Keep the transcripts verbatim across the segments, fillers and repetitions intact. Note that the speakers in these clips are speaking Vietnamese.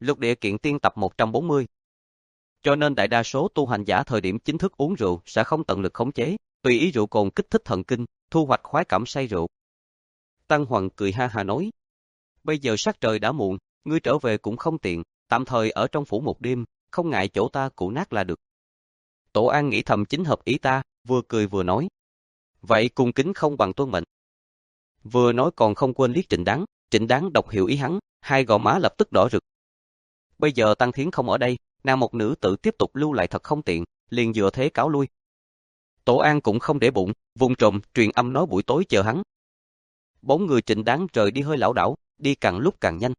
Lục địa kiện tiên tập một trăm bốn mươi. Cho nên đại đa số tu hành giả thời điểm chính thức uống rượu sẽ không tận lực khống chế, tùy ý rượu cồn kích thích thần kinh, thu hoạch khoái cảm say rượu. Tăng Hoàng cười ha ha nói, bây giờ sắc trời đã muộn, ngươi trở về cũng không tiện, tạm thời ở trong phủ một đêm, không ngại chỗ ta cụ nát là được. Tổ An nghĩ thầm chính hợp ý ta, vừa cười vừa nói, vậy cung kính không bằng tuân mệnh. Vừa nói còn không quên liếc Trịnh Đáng, Trịnh Đáng đọc hiểu ý hắn, hai gò má lập tức đỏ rực. Bây giờ Tăng Thiến không ở đây, nàng một nữ tử tiếp tục lưu lại thật không tiện, liền dựa thế cáo lui. Tổ An cũng không để bụng, vùng trộm truyền âm nói buổi tối chờ hắn. Bóng người Trịnh Đáng rời đi hơi lảo đảo, đi càng lúc càng nhanh.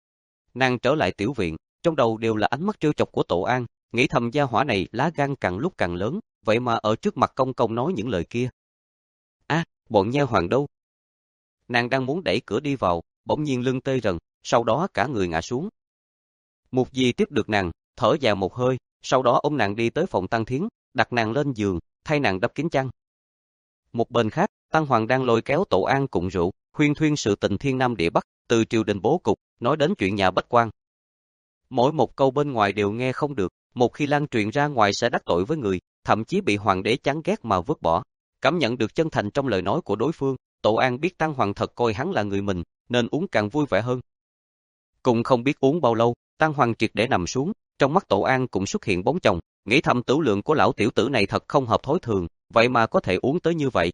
Nàng trở lại tiểu viện, trong đầu đều là ánh mắt trêu chọc của Tổ An, nghĩ thầm gia hỏa này lá gan càng lúc càng lớn, vậy mà ở trước mặt công công nói những lời kia. A, à, bọn nha hoàng đâu? Nàng đang muốn đẩy cửa đi vào, bỗng nhiên lưng tê rần, sau đó cả người ngã xuống. Mục Di tiếp được nàng, thở dài một hơi, sau đó ôm nàng đi tới phòng Tăng Thiến, đặt nàng lên giường, thay nàng đắp kín chăn. Một bên khác, Tăng Hoàng đang lôi kéo Tổ An cùng rượu, huyên thuyên sự tình thiên nam địa bắc, từ triều đình bố cục, nói đến chuyện nhà bách quan. Mỗi một câu bên ngoài đều nghe không được, một khi lan truyền ra ngoài sẽ đắc tội với người, thậm chí bị hoàng đế chán ghét mà vứt bỏ. Cảm nhận được chân thành trong lời nói của đối phương, Tổ An biết Tăng Hoàng thật coi hắn là người mình, nên uống càng vui vẻ hơn. Cũng không biết uống bao lâu, Tăng Hoàng triệt để nằm xuống, trong mắt Tổ An cũng xuất hiện bóng chồng, nghĩ thầm tửu lượng của lão tiểu tử này thật không hợp thói thường, vậy mà có thể uống tới như vậy.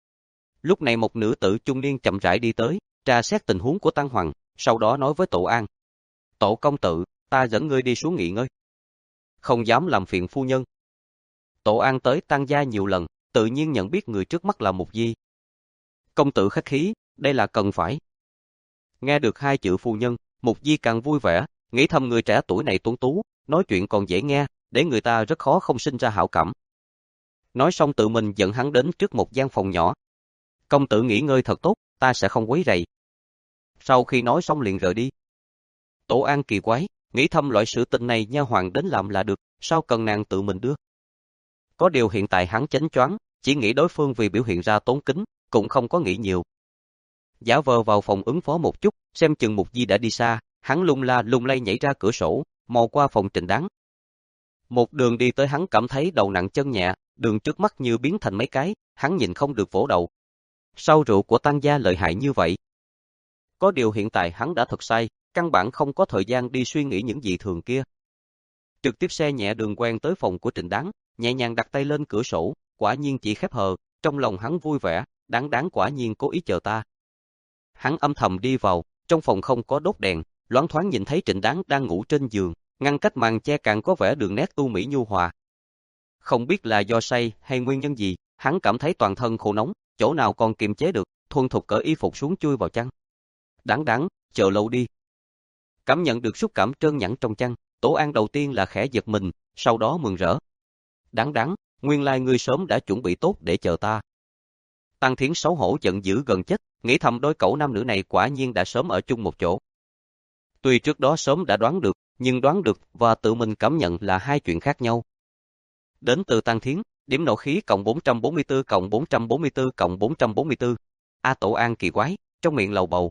Lúc này một nữ tử trung niên chậm rãi đi tới, tra xét tình huống của Tăng Hoàng, sau đó nói với Tổ An. Tổ công tử, ta dẫn ngươi đi xuống nghỉ ngơi. Không dám làm phiền phu nhân. Tổ An tới Tăng gia nhiều lần, tự nhiên nhận biết người trước mắt là Mục Di. Công tử khách khí, đây là cần phải. Nghe được hai chữ phu nhân, Mục Di càng vui vẻ, nghĩ thầm người trẻ tuổi này tuấn tú, nói chuyện còn dễ nghe, để người ta rất khó không sinh ra hảo cảm. Nói xong tự mình dẫn hắn đến trước một gian phòng nhỏ. Công tử nghỉ ngơi thật tốt, ta sẽ không quấy rầy. Sau khi nói xong liền rời đi. Tổ An kỳ quái, nghĩ thầm loại sự tình này nha hoàng đến làm là được, sao cần nàng tự mình đưa. Có điều hiện tại hắn chánh choáng, chỉ nghĩ đối phương vì biểu hiện ra tốn kính, cũng không có nghĩ nhiều. Giả vờ vào phòng ứng phó một chút, xem chừng Mục Di đã đi xa, hắn lung la lung lay nhảy ra cửa sổ, mò qua phòng Trịnh Đáng. Một đường đi tới hắn cảm thấy đầu nặng chân nhẹ, đường trước mắt như biến thành mấy cái, hắn nhìn không được vỗ đầu. Sao rượu của Tăng gia lợi hại như vậy? Có điều hiện tại hắn đã thật say, căn bản không có thời gian đi suy nghĩ những gì thường kia. Trực tiếp xe nhẹ đường quen tới phòng của Trịnh Đáng, nhẹ nhàng đặt tay lên cửa sổ, quả nhiên chỉ khép hờ, trong lòng hắn vui vẻ, Đáng Đáng quả nhiên cố ý chờ ta. Hắn âm thầm đi vào, trong phòng không có đốt đèn, loáng thoáng nhìn thấy Trịnh Đáng đang ngủ trên giường, ngăn cách màn che càng có vẻ đường nét tu mỹ nhu hòa. Không biết là do say hay nguyên nhân gì, hắn cảm thấy toàn thân khô nóng, chỗ nào còn kiềm chế được, thuần thục cởi y phục xuống chui vào chăn. Đáng đáng, chờ lâu đi. Cảm nhận được xúc cảm trơn nhẵn trong chăn, Tổ An đầu tiên là khẽ giật mình, sau đó mừng rỡ. Đáng đáng, nguyên lai ngươi sớm đã chuẩn bị tốt để chờ ta. Tăng Thiến xấu hổ giận dữ gần chết, nghĩ thầm đôi cẩu nam nữ này quả nhiên đã sớm ở chung một chỗ. Tuy trước đó sớm đã đoán được, nhưng đoán được và tự mình cảm nhận là hai chuyện khác nhau. Đến từ Tăng Thiến, điểm nộ khí cộng bốn trăm bốn mươi tư cộng bốn trăm bốn mươi tư cộng bốn trăm bốn mươi tư. A Tổ An kỳ quái, trong miệng lầu bầu.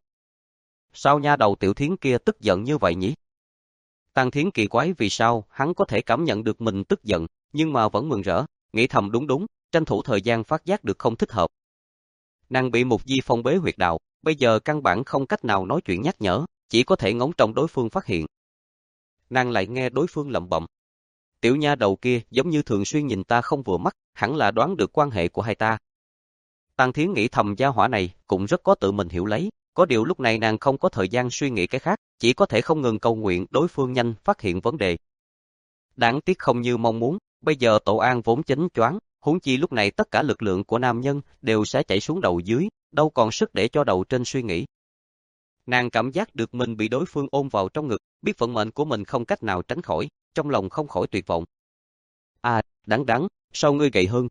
Sao nha đầu tiểu Thiến kia tức giận như vậy nhỉ? Tăng Thiến kỳ quái vì sao hắn có thể cảm nhận được mình tức giận, nhưng mà vẫn mừng rỡ, nghĩ thầm đúng đúng, tranh thủ thời gian phát giác được không thích hợp. Nàng bị Mục Di phong bế huyệt đạo, bây giờ căn bản không cách nào nói chuyện nhắc nhở, chỉ có thể ngóng trông đối phương phát hiện. Nàng lại nghe đối phương lẩm bẩm. Tiểu nha đầu kia giống như thường xuyên nhìn ta không vừa mắt, hẳn là đoán được quan hệ của hai ta. Tăng Thiến nghĩ thầm gia hỏa này cũng rất có tự mình hiểu lấy, có điều lúc này nàng không có thời gian suy nghĩ cái khác, chỉ có thể không ngừng cầu nguyện đối phương nhanh phát hiện vấn đề. Đáng tiếc không như mong muốn, bây giờ Tổ An vốn chánh choáng, huống chi lúc này tất cả lực lượng của nam nhân đều sẽ chảy xuống đầu dưới, đâu còn sức để cho đầu trên suy nghĩ. Nàng cảm giác được mình bị đối phương ôm vào trong ngực, biết vận mệnh của mình không cách nào tránh khỏi, trong lòng không khỏi tuyệt vọng. À, đáng đáng, sao ngươi gầy hơn?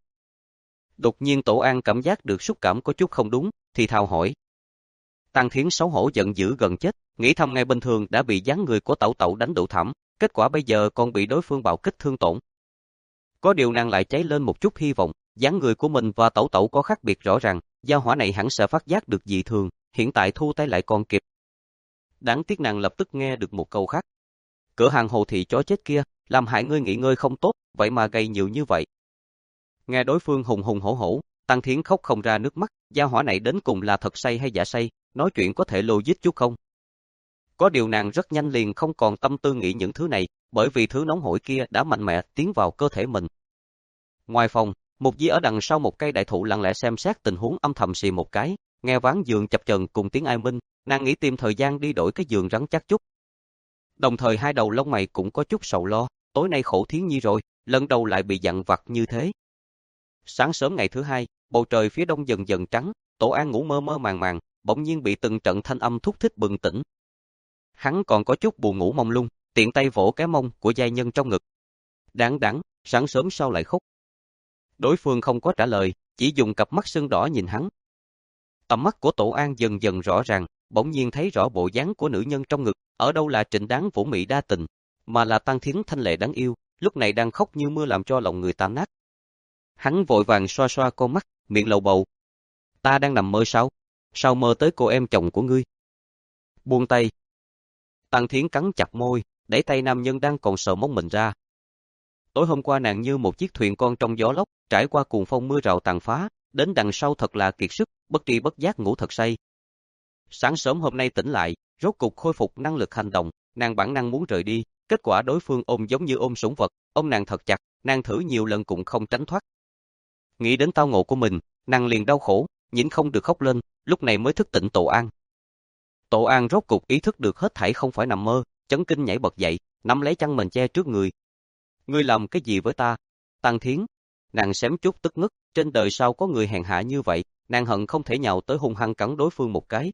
Đột nhiên Tổ An cảm giác được xúc cảm có chút không đúng, thì thào hỏi. Tăng Thiến xấu hổ giận dữ gần chết, nghĩ thầm ngày bình thường đã bị dáng người của Tẩu Tẩu đánh đủ thảm, kết quả bây giờ còn bị đối phương bạo kích thương tổn. Có điều nàng lại cháy lên một chút hy vọng, dáng người của mình và Tẩu Tẩu có khác biệt rõ ràng, gia hỏa này hẳn sẽ phát giác được dị thường, hiện tại thu tay lại còn kịp. Đáng tiếc nàng lập tức nghe được một câu khác. cửa hàng Hồ thị chó chết kia, làm hại ngươi nghỉ ngơi không tốt, vậy mà gầy nhiều như vậy. Nghe đối phương hùng hùng hổ hổ, Tăng Thiến khóc không ra nước mắt, gia hỏa này đến cùng là thật say hay giả say, nói chuyện có thể logic chút không? Có điều nàng rất nhanh liền không còn tâm tư nghĩ những thứ này, bởi vì thứ nóng hổi kia đã mạnh mẽ tiến vào cơ thể mình. Ngoài phòng, Mục Di ở đằng sau một cây đại thụ lặng lẽ xem xét tình huống, âm thầm xì một cái, nghe ván giường chập chờn cùng tiếng ai minh, nàng nghĩ tìm thời gian đi đổi cái giường rắn chắc chút. Đồng thời hai đầu lông mày cũng có chút sầu lo, tối nay khổ Thiến Nhi rồi, lần đầu lại bị dặn vặt như thế. Sáng sớm ngày thứ hai, bầu trời phía đông dần dần trắng, Tổ An ngủ mơ mơ màng màng, bỗng nhiên bị từng trận thanh âm thúc thích bừng tỉnh. Hắn còn có chút buồn ngủ mông lung, tiện tay vỗ cái mông của giai nhân trong ngực. Đáng đáng, sáng sớm sao lại khóc? Đối phương không có trả lời, chỉ dùng cặp mắt sưng đỏ nhìn hắn. Tầm mắt của Tổ An dần dần rõ ràng, bỗng nhiên thấy rõ bộ dáng của nữ nhân trong ngực, ở đâu là Trịnh Đáng vũ mị đa tình, mà là Tăng Thiến thanh lệ đáng yêu, lúc này đang khóc như mưa làm cho lòng người ta nát. Hắn vội vàng xoa xoa con mắt, miệng lầu bầu. Ta đang nằm mơ sao? Sao mơ tới cô em chồng của ngươi? Buông tay. Tăng Thiến cắn chặt môi, đẩy tay nam nhân đang còn sờ móng mình ra. Tối hôm qua nàng như một chiếc thuyền con trong gió lốc, trải qua cuồng phong mưa rào tàn phá, đến đằng sau thật là kiệt sức, bất tri bất giác ngủ thật say. Sáng sớm hôm nay tỉnh lại, rốt cục khôi phục năng lực hành động, nàng bản năng muốn rời đi, kết quả đối phương ôm giống như ôm sủng vật, ôm nàng thật chặt, nàng thử nhiều lần cũng không tránh thoát. Nghĩ đến tao ngộ của mình, nàng liền đau khổ, nhịn không được khóc lên, lúc này mới thức tỉnh Tổ An. Tổ An rốt cục ý thức được hết thảy không phải nằm mơ, chấn kinh nhảy bật dậy, nắm lấy chăn mền che trước người. Ngươi làm cái gì với ta? Tăng Thiến. Nàng xém chút tức ngất, trên đời sao có người hèn hạ như vậy, nàng hận không thể nhào tới hung hăng cắn đối phương một cái.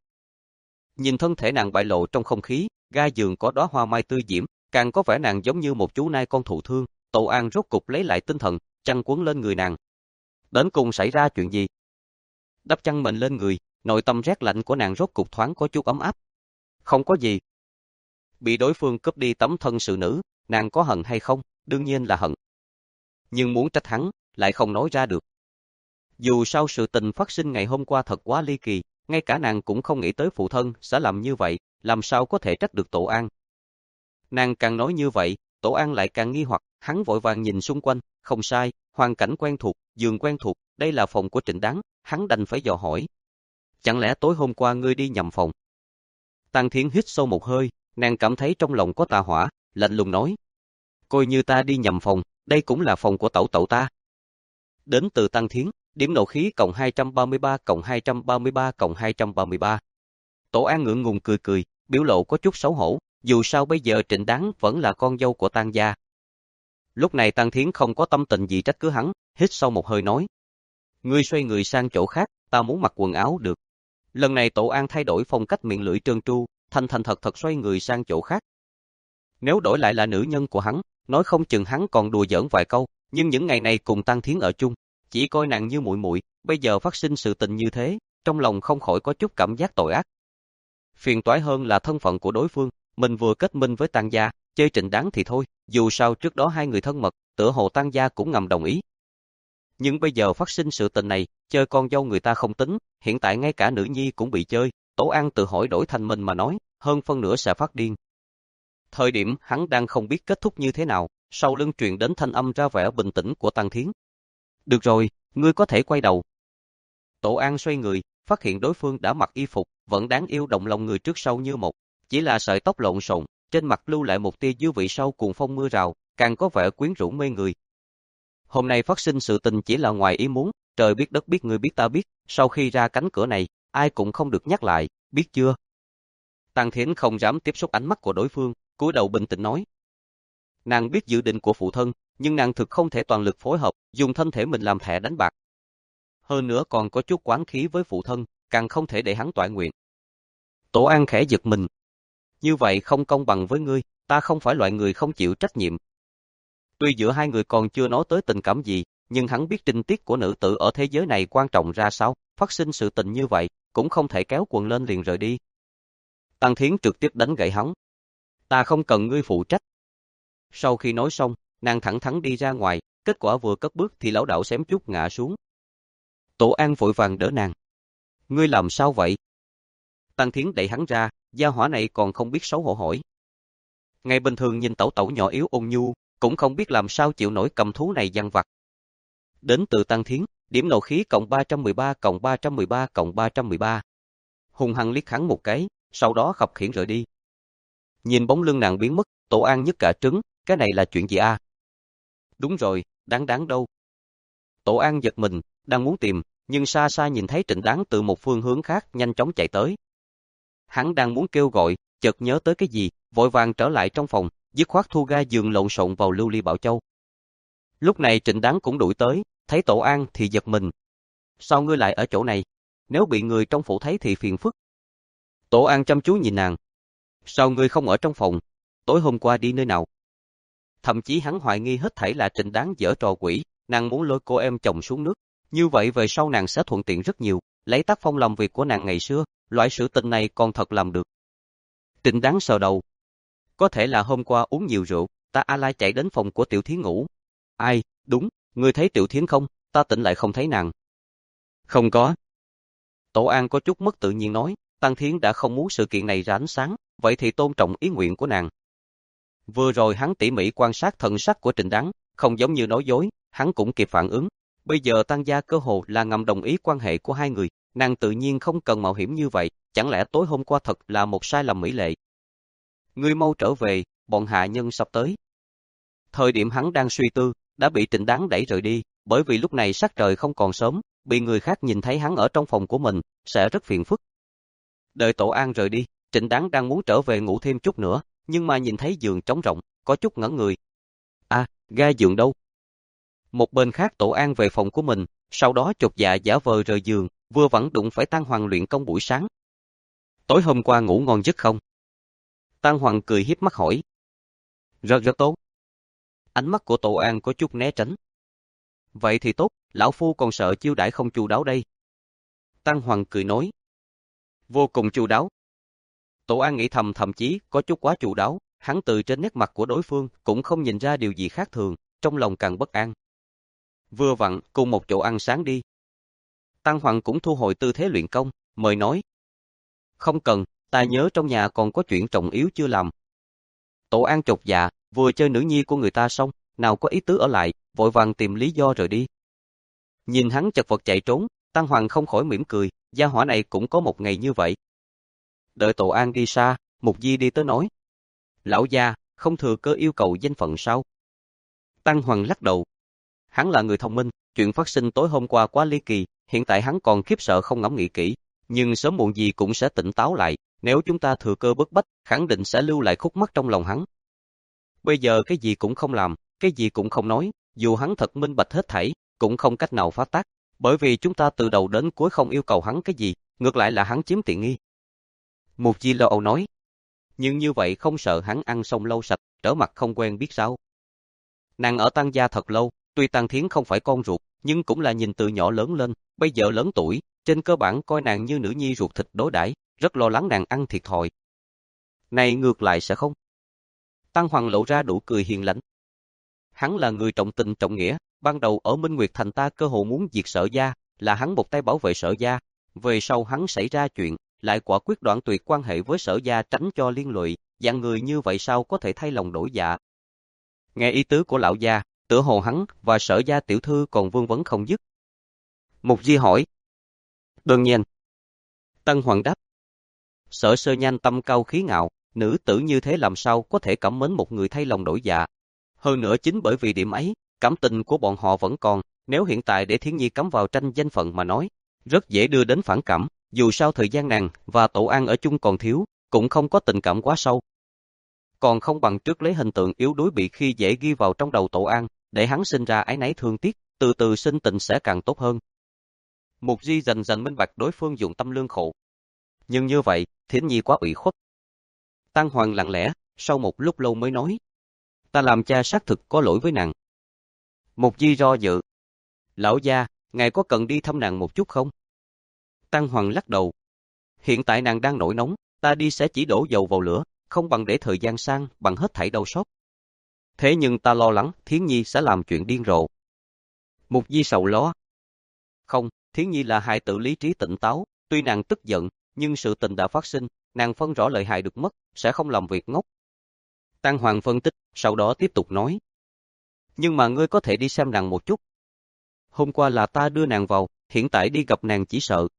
Nhìn thân thể nàng bại lộ trong không khí, ga giường có đóa hoa mai tươi diễm, càng có vẻ nàng giống như một chú nai con thụ thương. Tổ An rốt cục lấy lại tinh thần, chăn quấn lên người nàng. Đến cùng xảy ra chuyện gì? Đắp chăn mền lên người, nội tâm rét lạnh của nàng rốt cục thoáng có chút ấm áp. Không có gì. Bị đối phương cướp đi tấm thân sự nữ, nàng có hận hay không? Đương nhiên là hận. Nhưng muốn trách hắn, lại không nói ra được. Dù sao sự tình phát sinh ngày hôm qua thật quá ly kỳ, ngay cả nàng cũng không nghĩ tới phụ thân sẽ làm như vậy, làm sao có thể trách được Tổ An. Nàng càng nói như vậy, Tổ An lại càng nghi hoặc, hắn vội vàng nhìn xung quanh, không sai, hoàn cảnh quen thuộc, giường quen thuộc, đây là phòng của Trịnh Đáng, hắn đành phải dò hỏi. Chẳng lẽ tối hôm qua ngươi đi nhầm phòng? Tăng Thiến hít sâu một hơi, nàng cảm thấy trong lòng có tà hỏa, lạnh lùng nói. Coi như ta đi nhầm phòng, đây cũng là phòng của tẩu tẩu ta. Đến từ Tăng Thiến, điểm nộ khí cộng hai trăm ba mươi ba cộng hai trăm ba mươi ba cộng hai trăm ba mươi ba. Tổ An ngượng ngùng cười cười, biểu lộ có chút xấu hổ, dù sao bây giờ Trịnh Đáng vẫn là con dâu của Tăng gia. Lúc này Tăng Thiến không có tâm tình gì trách cứ hắn, hít sâu một hơi nói. Ngươi xoay người sang chỗ khác, ta muốn mặc quần áo được. Lần này Tổ An thay đổi phong cách miệng lưỡi trơn tru, thành thành thật thật xoay người sang chỗ khác. Nếu đổi lại là nữ nhân của hắn, nói không chừng hắn còn đùa giỡn vài câu, nhưng những ngày này cùng Tăng Thiến ở chung, chỉ coi nàng như muội muội, bây giờ phát sinh sự tình như thế, trong lòng không khỏi có chút cảm giác tội ác. Phiền toái hơn là thân phận của đối phương, mình vừa kết minh với Tăng gia, chơi Trịnh Đáng thì thôi, dù sao trước đó hai người thân mật, tựa hồ Tăng gia cũng ngầm đồng ý. Nhưng bây giờ phát sinh sự tình này, chơi con dâu người ta không tính, hiện tại ngay cả nữ nhi cũng bị chơi, Tổ An tự hỏi đổi thành mình mà nói, hơn phân nửa sẽ phát điên. Thời điểm hắn đang không biết kết thúc như thế nào, sau lưng truyền đến thanh âm ra vẻ bình tĩnh của Tăng Thiến. Được rồi, ngươi có thể quay đầu. Tổ An xoay người, phát hiện đối phương đã mặc y phục, vẫn đáng yêu động lòng người trước sau như một, chỉ là sợi tóc lộn xộn, trên mặt lưu lại một tia dư vị sau cuồng phong mưa rào, càng có vẻ quyến rũ mê người. Hôm nay phát sinh sự tình chỉ là ngoài ý muốn, trời biết đất biết người biết ta biết, sau khi ra cánh cửa này, ai cũng không được nhắc lại, biết chưa? Tăng Thiến không dám tiếp xúc ánh mắt của đối phương, cúi đầu bình tĩnh nói. Nàng biết dự định của phụ thân, nhưng nàng thực không thể toàn lực phối hợp, dùng thân thể mình làm thẻ đánh bạc. Hơn nữa còn có chút oán khí với phụ thân, càng không thể để hắn toại nguyện. Tổ An khẽ giật mình. Như vậy không công bằng với ngươi, ta không phải loại người không chịu trách nhiệm. Tuy giữa hai người còn chưa nói tới tình cảm gì, nhưng hắn biết trinh tiết của nữ tử ở thế giới này quan trọng ra sao, phát sinh sự tình như vậy, cũng không thể kéo quần lên liền rời đi. Tăng Thiến trực tiếp đánh gãy hắn. Ta không cần ngươi phụ trách. Sau khi nói xong, nàng thẳng thắn đi ra ngoài, kết quả vừa cất bước thì lão đạo xém chút ngã xuống. Tổ An vội vàng đỡ nàng. Ngươi làm sao vậy? Tăng Thiến đẩy hắn ra, gia hỏa này còn không biết xấu hổ hỏi. Ngày bình thường nhìn tẩu tẩu nhỏ yếu ôn nhu, cũng không biết làm sao chịu nổi cầm thú này dằn vặt. Đến từ Tăng Thiến, điểm nộ khí cộng ba trăm mười ba cộng ba trăm mười ba cộng ba trăm mười ba. Hung hăng liếc hắn một cái, sau đó khập khiễng rời đi. Nhìn bóng lưng nàng biến mất, Tổ An nhức cả trứng, cái này là chuyện gì a? À? Đúng rồi, Đáng Đáng đâu? Tổ An giật mình, đang muốn tìm, nhưng xa xa nhìn thấy Trịnh Đáng từ một phương hướng khác nhanh chóng chạy tới. Hắn đang muốn kêu gọi, chợt nhớ tới cái gì, vội vàng trở lại trong phòng, dứt khoát thu ga giường lộn xộn vào lưu ly bảo châu. Lúc này Trịnh Đáng cũng đuổi tới, thấy Tổ An thì giật mình. Sao ngươi lại ở chỗ này? Nếu bị người trong phủ thấy thì phiền phức. Tổ An chăm chú nhìn nàng. Sao ngươi không ở trong phòng? Tối hôm qua đi nơi nào? Thậm chí hắn hoài nghi hết thảy là Trịnh Đáng giở trò quỷ, nàng muốn lôi cô em chồng xuống nước. Như vậy về sau nàng sẽ thuận tiện rất nhiều, lấy tác phong làm việc của nàng ngày xưa, loại sự tình này còn thật làm được. Trịnh Đáng sờ đầu. Có thể là hôm qua uống nhiều rượu, ta a lai chạy đến phòng của Tiểu Thiến ngủ. Ai, đúng, ngươi thấy Tiểu Thiến không? Ta tỉnh lại không thấy nàng. Không có. Tổ An có chút mất tự nhiên nói, Tăng Thiến đã không muốn sự kiện này ra ánh sáng, vậy thì tôn trọng ý nguyện của nàng. Vừa rồi hắn tỉ mỉ quan sát thần sắc của Trịnh Đáng, không giống như nói dối, hắn cũng kịp phản ứng. Bây giờ Tăng gia cơ hồ là ngầm đồng ý quan hệ của hai người, nàng tự nhiên không cần mạo hiểm như vậy, chẳng lẽ tối hôm qua thật là một sai lầm mỹ lệ. Ngươi mau trở về, bọn hạ nhân sắp tới. Thời điểm hắn đang suy tư, đã bị Trịnh Đáng đẩy rời đi, bởi vì lúc này sắc trời không còn sớm, bị người khác nhìn thấy hắn ở trong phòng của mình, sẽ rất phiền phức. Đợi Tổ An rời đi, Trịnh Đáng đang muốn trở về ngủ thêm chút nữa, nhưng mà nhìn thấy giường trống rỗng, có chút ngẩn người. À, ga giường đâu? Một bên khác Tổ An về phòng của mình, sau đó chột dạ giả vờ rời giường, vừa vặn đụng phải Tăng Hoàng luyện công buổi sáng. Tối hôm qua ngủ ngon giấc không? Tăng Hoàng cười hiếp mắt hỏi. Rất rất tốt. Ánh mắt của Tổ An có chút né tránh. Vậy thì tốt, lão phu còn sợ chiêu đãi không chu đáo đây. Tăng Hoàng cười nói. Vô cùng chu đáo. Tổ An nghĩ thầm thậm chí có chút quá chu đáo, hắn từ trên nét mặt của đối phương cũng không nhìn ra điều gì khác thường, trong lòng càng bất an. Vừa vặn, cùng một chỗ ăn sáng đi. Tăng Hoàng cũng thu hồi tư thế luyện công, mời nói. Không cần, ta nhớ trong nhà còn có chuyện trọng yếu chưa làm. Tổ An chột dạ, vừa chơi nữ nhi của người ta xong, nào có ý tứ ở lại, vội vàng tìm lý do rời đi. Nhìn hắn chật vật chạy trốn, Tăng Hoàng không khỏi mỉm cười, gia hỏa này cũng có một ngày như vậy. Đợi Tổ An đi xa, Mục Di đi tới nói. Lão gia, không thừa cơ yêu cầu danh phận sao? Tăng Hoàng lắc đầu. Hắn là người thông minh, chuyện phát sinh tối hôm qua quá ly kỳ, hiện tại hắn còn khiếp sợ không ngẫm nghĩ kỹ, nhưng sớm muộn gì cũng sẽ tỉnh táo lại, nếu chúng ta thừa cơ bức bách, khẳng định sẽ lưu lại khúc mắc trong lòng hắn. Bây giờ cái gì cũng không làm, cái gì cũng không nói, dù hắn thật minh bạch hết thảy, cũng không cách nào phá tác, bởi vì chúng ta từ đầu đến cuối không yêu cầu hắn cái gì, ngược lại là hắn chiếm tiện nghi. Mục Di lo âu nói, nhưng như vậy không sợ hắn ăn xong lâu sạch, trở mặt không quen biết sao. Nàng ở Tăng gia thật lâu, tuy Tăng Thiến không phải con ruột, nhưng cũng là nhìn từ nhỏ lớn lên, bây giờ lớn tuổi, trên cơ bản coi nàng như nữ nhi ruột thịt đối đãi, rất lo lắng nàng ăn thiệt thòi. Này ngược lại sẽ không. Tăng Hoàng lộ ra đủ cười hiền lành. Hắn là người trọng tình trọng nghĩa, ban đầu ở Minh Nguyệt Thành ta cơ hồ muốn diệt Sở gia, là hắn một tay bảo vệ Sở gia, về sau hắn xảy ra chuyện, lại quả quyết đoạn tuyệt quan hệ với Sở gia tránh cho liên lụy, dạng người như vậy sao có thể thay lòng đổi dạ. Nghe ý tứ của lão gia, tựa hồ hắn và Sở gia tiểu thư còn vương vấn không dứt. Mục Di hỏi. Đương nhiên. Tân Hoàng đáp. Sở Sơ Nhanh tâm cao khí ngạo, nữ tử như thế làm sao có thể cảm mến một người thay lòng đổi dạ. Hơn nữa chính bởi vì điểm ấy, cảm tình của bọn họ vẫn còn, nếu hiện tại để Thiến Nhi cắm vào tranh danh phận mà nói, rất dễ đưa đến phản cảm, dù sao thời gian nàng và Tổ An ở chung còn thiếu, cũng không có tình cảm quá sâu. Còn không bằng trước lấy hình tượng yếu đuối bị khi dễ ghi vào trong đầu Tổ An, để hắn sinh ra ái náy thương tiếc, từ từ sinh tình sẽ càng tốt hơn. Mục Di dần dần minh bạch đối phương dụng tâm lương khổ. Nhưng như vậy, Thiến Nhi quá ủy khuất. Tăng Hoàng lặng lẽ, sau một lúc lâu mới nói. Ta làm cha xác thực có lỗi với nàng. Mục Di do dự. Lão gia, ngài có cần đi thăm nàng một chút không? Tăng Hoàng lắc đầu. Hiện tại nàng đang nổi nóng, ta đi sẽ chỉ đổ dầu vào lửa, không bằng để thời gian sang, bằng hết thảy đau xót. Thế nhưng ta lo lắng, Thiến Nhi sẽ làm chuyện điên rồ. Mục Di sầu lo. Không, Thiến Nhi là hài tử lý trí tỉnh táo, tuy nàng tức giận, nhưng sự tình đã phát sinh, nàng phân rõ lợi hại được mất, sẽ không làm việc ngốc. Tăng Hoàng phân tích, sau đó tiếp tục nói. Nhưng mà ngươi có thể đi xem nàng một chút. Hôm qua là ta đưa nàng vào, hiện tại đi gặp nàng chỉ sợ.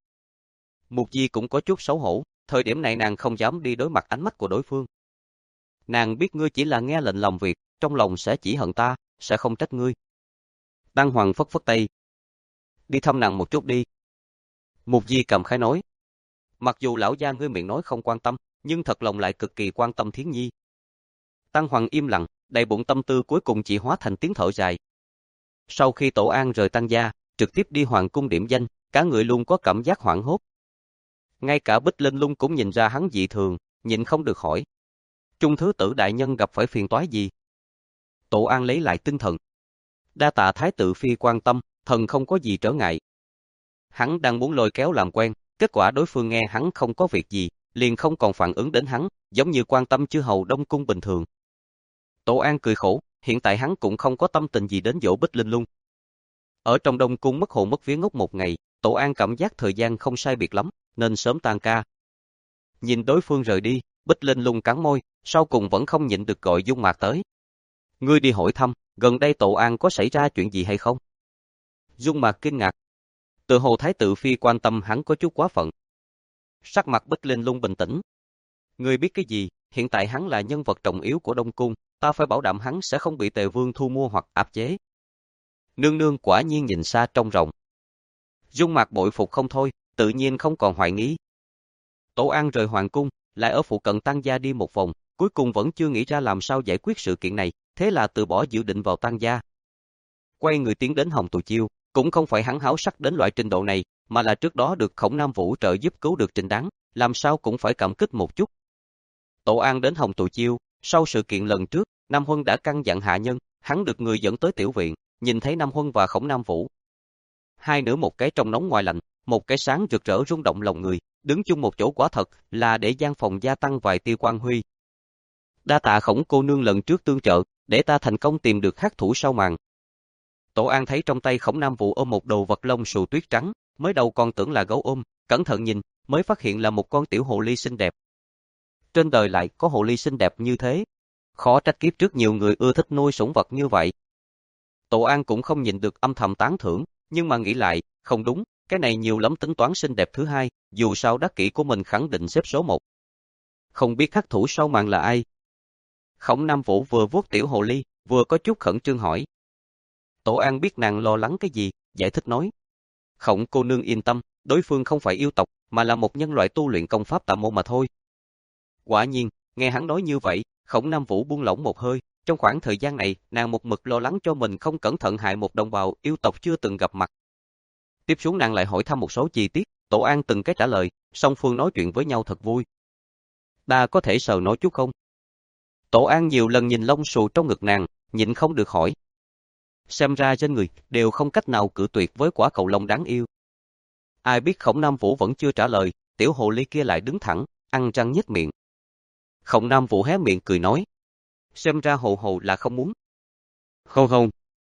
Mục Di cũng có chút xấu hổ, thời điểm này nàng không dám đi đối mặt ánh mắt của đối phương. Nàng biết ngươi chỉ là nghe lệnh làm việc, trong lòng sẽ chỉ hận ta, sẽ không trách ngươi. Tăng Hoàng phất phất tay. Đi thăm nàng một chút đi. Mục Di cảm khái nói. Mặc dù lão gia ngươi miệng nói không quan tâm, nhưng thật lòng lại cực kỳ quan tâm Thiến Nhi. Tăng Hoàng im lặng, đầy bụng tâm tư cuối cùng chỉ hóa thành tiếng thở dài. Sau khi Tổ An rời Tăng gia, trực tiếp đi hoàng cung điểm danh, cả người luôn có cảm giác hoảng hốt. Ngay cả Bích Linh Lung cũng nhìn ra hắn dị thường, nhịn không được hỏi. Trung thứ tử đại nhân gặp phải phiền toái gì? Tổ An lấy lại tinh thần. Đa tạ thái tử phi quan tâm, thần không có gì trở ngại. Hắn đang muốn lôi kéo làm quen, kết quả đối phương nghe hắn không có việc gì, liền không còn phản ứng đến hắn, giống như quan tâm chư hầu Đông cung bình thường. Tổ An cười khổ, hiện tại hắn cũng không có tâm tình gì đến dỗ Bích Linh Lung. Ở trong Đông cung mất hồn mất vía ngốc một ngày, Tổ An cảm giác thời gian không sai biệt lắm, nên sớm tan ca. Nhìn đối phương rời đi, Bích Linh Lung cắn môi, sau cùng vẫn không nhịn được gọi Dung Mạc tới. Ngươi đi hỏi thăm, gần đây Tổ An có xảy ra chuyện gì hay không? Dung Mạc kinh ngạc. Tự hồ thái tử phi quan tâm hắn có chút quá phận. Sắc mặt Bích Linh Lung bình tĩnh. Ngươi biết cái gì, hiện tại hắn là nhân vật trọng yếu của Đông Cung, ta phải bảo đảm hắn sẽ không bị Tề Vương thu mua hoặc áp chế. Nương nương quả nhiên nhìn xa trông rộng. Dung Mạc bội phục không thôi, tự nhiên không còn hoài nghi. Tổ An rời hoàng cung, lại ở phụ cận Tăng gia đi một vòng, cuối cùng vẫn chưa nghĩ ra làm sao giải quyết sự kiện này, thế là từ bỏ dự định vào Tăng gia. Quay người tiến đến Hồng Tù Chiêu, cũng không phải hắn háo sắc đến loại trình độ này, mà là trước đó được Khổng Nam Vũ trợ giúp cứu được Trình Đáng, làm sao cũng phải cảm kích một chút. Tổ An đến Hồng Tù Chiêu, sau sự kiện lần trước, Nam Huân đã căn dặn hạ nhân, hắn được người dẫn tới tiểu viện, nhìn thấy Nam Huân và Khổng Nam Vũ. Hai nữ một cái trong nóng ngoài lạnh, một cái sáng rực rỡ rung động lòng người, đứng chung một chỗ quả thật là để gian phòng gia tăng vài tia quang huy. Đa tạ Khổng cô nương lần trước tương trợ, để ta thành công tìm được hắc thủ sau màn. Tổ An thấy trong tay Khổng Nam Vũ ôm một đầu vật lông xù tuyết trắng, mới đầu còn tưởng là gấu ôm, cẩn thận nhìn, mới phát hiện là một con tiểu hồ ly xinh đẹp. Trên đời lại có hồ ly xinh đẹp như thế, khó trách kiếp trước nhiều người ưa thích nuôi sủng vật như vậy. Tổ An cũng không nhìn được âm thầm tán thưởng, nhưng mà nghĩ lại, không đúng, cái này nhiều lắm tính toán xinh đẹp thứ hai, dù sao đắc kỷ của mình khẳng định xếp số một. Không biết hắc thủ sau màn là ai? Khổng Nam Vũ vừa vuốt tiểu hồ ly, vừa có chút khẩn trương hỏi. Tổ An biết nàng lo lắng cái gì, giải thích nói. Khổng cô nương yên tâm, đối phương không phải yêu tộc, mà là một nhân loại tu luyện công pháp tà môn mà thôi. Quả nhiên, nghe hắn nói như vậy, Khổng Nam Vũ buông lỏng một hơi, trong khoảng thời gian này, nàng một mực lo lắng cho mình không cẩn thận hại một đồng bào yêu tộc chưa từng gặp mặt. Tiếp xuống nàng lại hỏi thăm một số chi tiết, Tổ An từng cái trả lời, song phương nói chuyện với nhau thật vui. Ta có thể sờ nói chút không? Tổ An nhiều lần nhìn lông xù trong ngực nàng, nhịn không được hỏi. Xem ra trên người đều không cách nào cự tuyệt với quả cầu lông đáng yêu. Ai biết Khổng Nam Vũ vẫn chưa trả lời, tiểu hồ ly kia lại đứng thẳng, ăn răng nhếch miệng. Khổng Nam Vũ hé miệng cười nói. Xem ra hồ hồ là không muốn. Không không.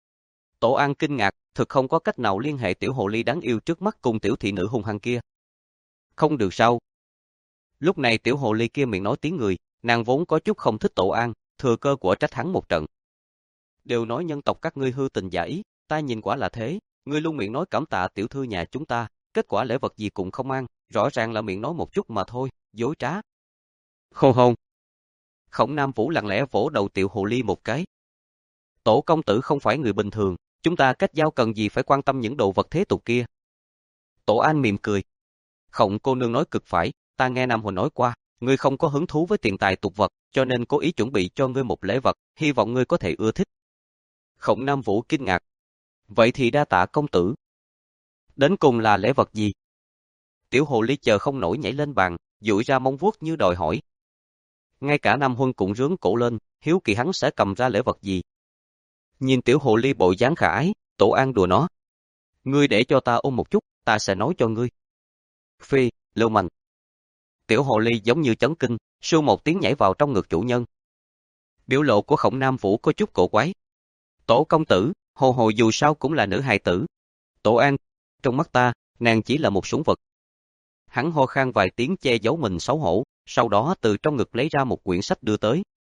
Tổ An kinh ngạc, thực không có cách nào liên hệ tiểu hồ ly đáng yêu trước mắt cùng tiểu thị nữ hung hăng kia. Không được sao. Lúc này tiểu hồ ly kia miệng nói tiếng người, nàng vốn có chút không thích Tổ An, thừa cơ của trách hắn một trận. Đều nói nhân tộc các ngươi hư tình giả ý, ta nhìn quả là thế, ngươi luôn miệng nói cảm tạ tiểu thư nhà chúng ta, kết quả lễ vật gì cũng không mang, rõ ràng là miệng nói một chút mà thôi, dối trá. Khô hôn. Khổng Nam Vũ lặng lẽ vỗ đầu tiểu hồ ly một cái. Tổ công tử không phải người bình thường, chúng ta kết giao cần gì phải quan tâm những đồ vật thế tục kia. Tổ An mỉm cười. Khổng cô nương nói cực phải, ta nghe Nam Huỳnh nói qua, ngươi không có hứng thú với tiền tài tục vật, cho nên cố ý chuẩn bị cho ngươi một lễ vật, hy vọng ngươi có thể ưa thích. Khổng Nam Vũ kinh ngạc. Vậy thì đa tạ công tử. Đến cùng là lễ vật gì? Tiểu hồ ly chờ không nổi nhảy lên bàn, duỗi ra móng vuốt như đòi hỏi. Ngay cả Nam Huân cũng rướn cổ lên, hiếu kỳ hắn sẽ cầm ra lễ vật gì. Nhìn tiểu hồ ly bộ dáng khả ái, Tổ An đùa nó. Ngươi để cho ta ôm một chút, ta sẽ nói cho ngươi. Phi, lưu manh. Tiểu hồ ly giống như chấn kinh, sưu một tiếng nhảy vào trong ngực chủ nhân. Biểu lộ của Khổng Nam Vũ có chút cổ quái. Tổ công tử, hồ hồ dù sao cũng là nữ hài tử. Tổ An, trong mắt ta, nàng chỉ là một sủng vật. Hắn ho khan vài tiếng che giấu mình xấu hổ, sau đó từ trong ngực lấy ra một quyển sách đưa tới.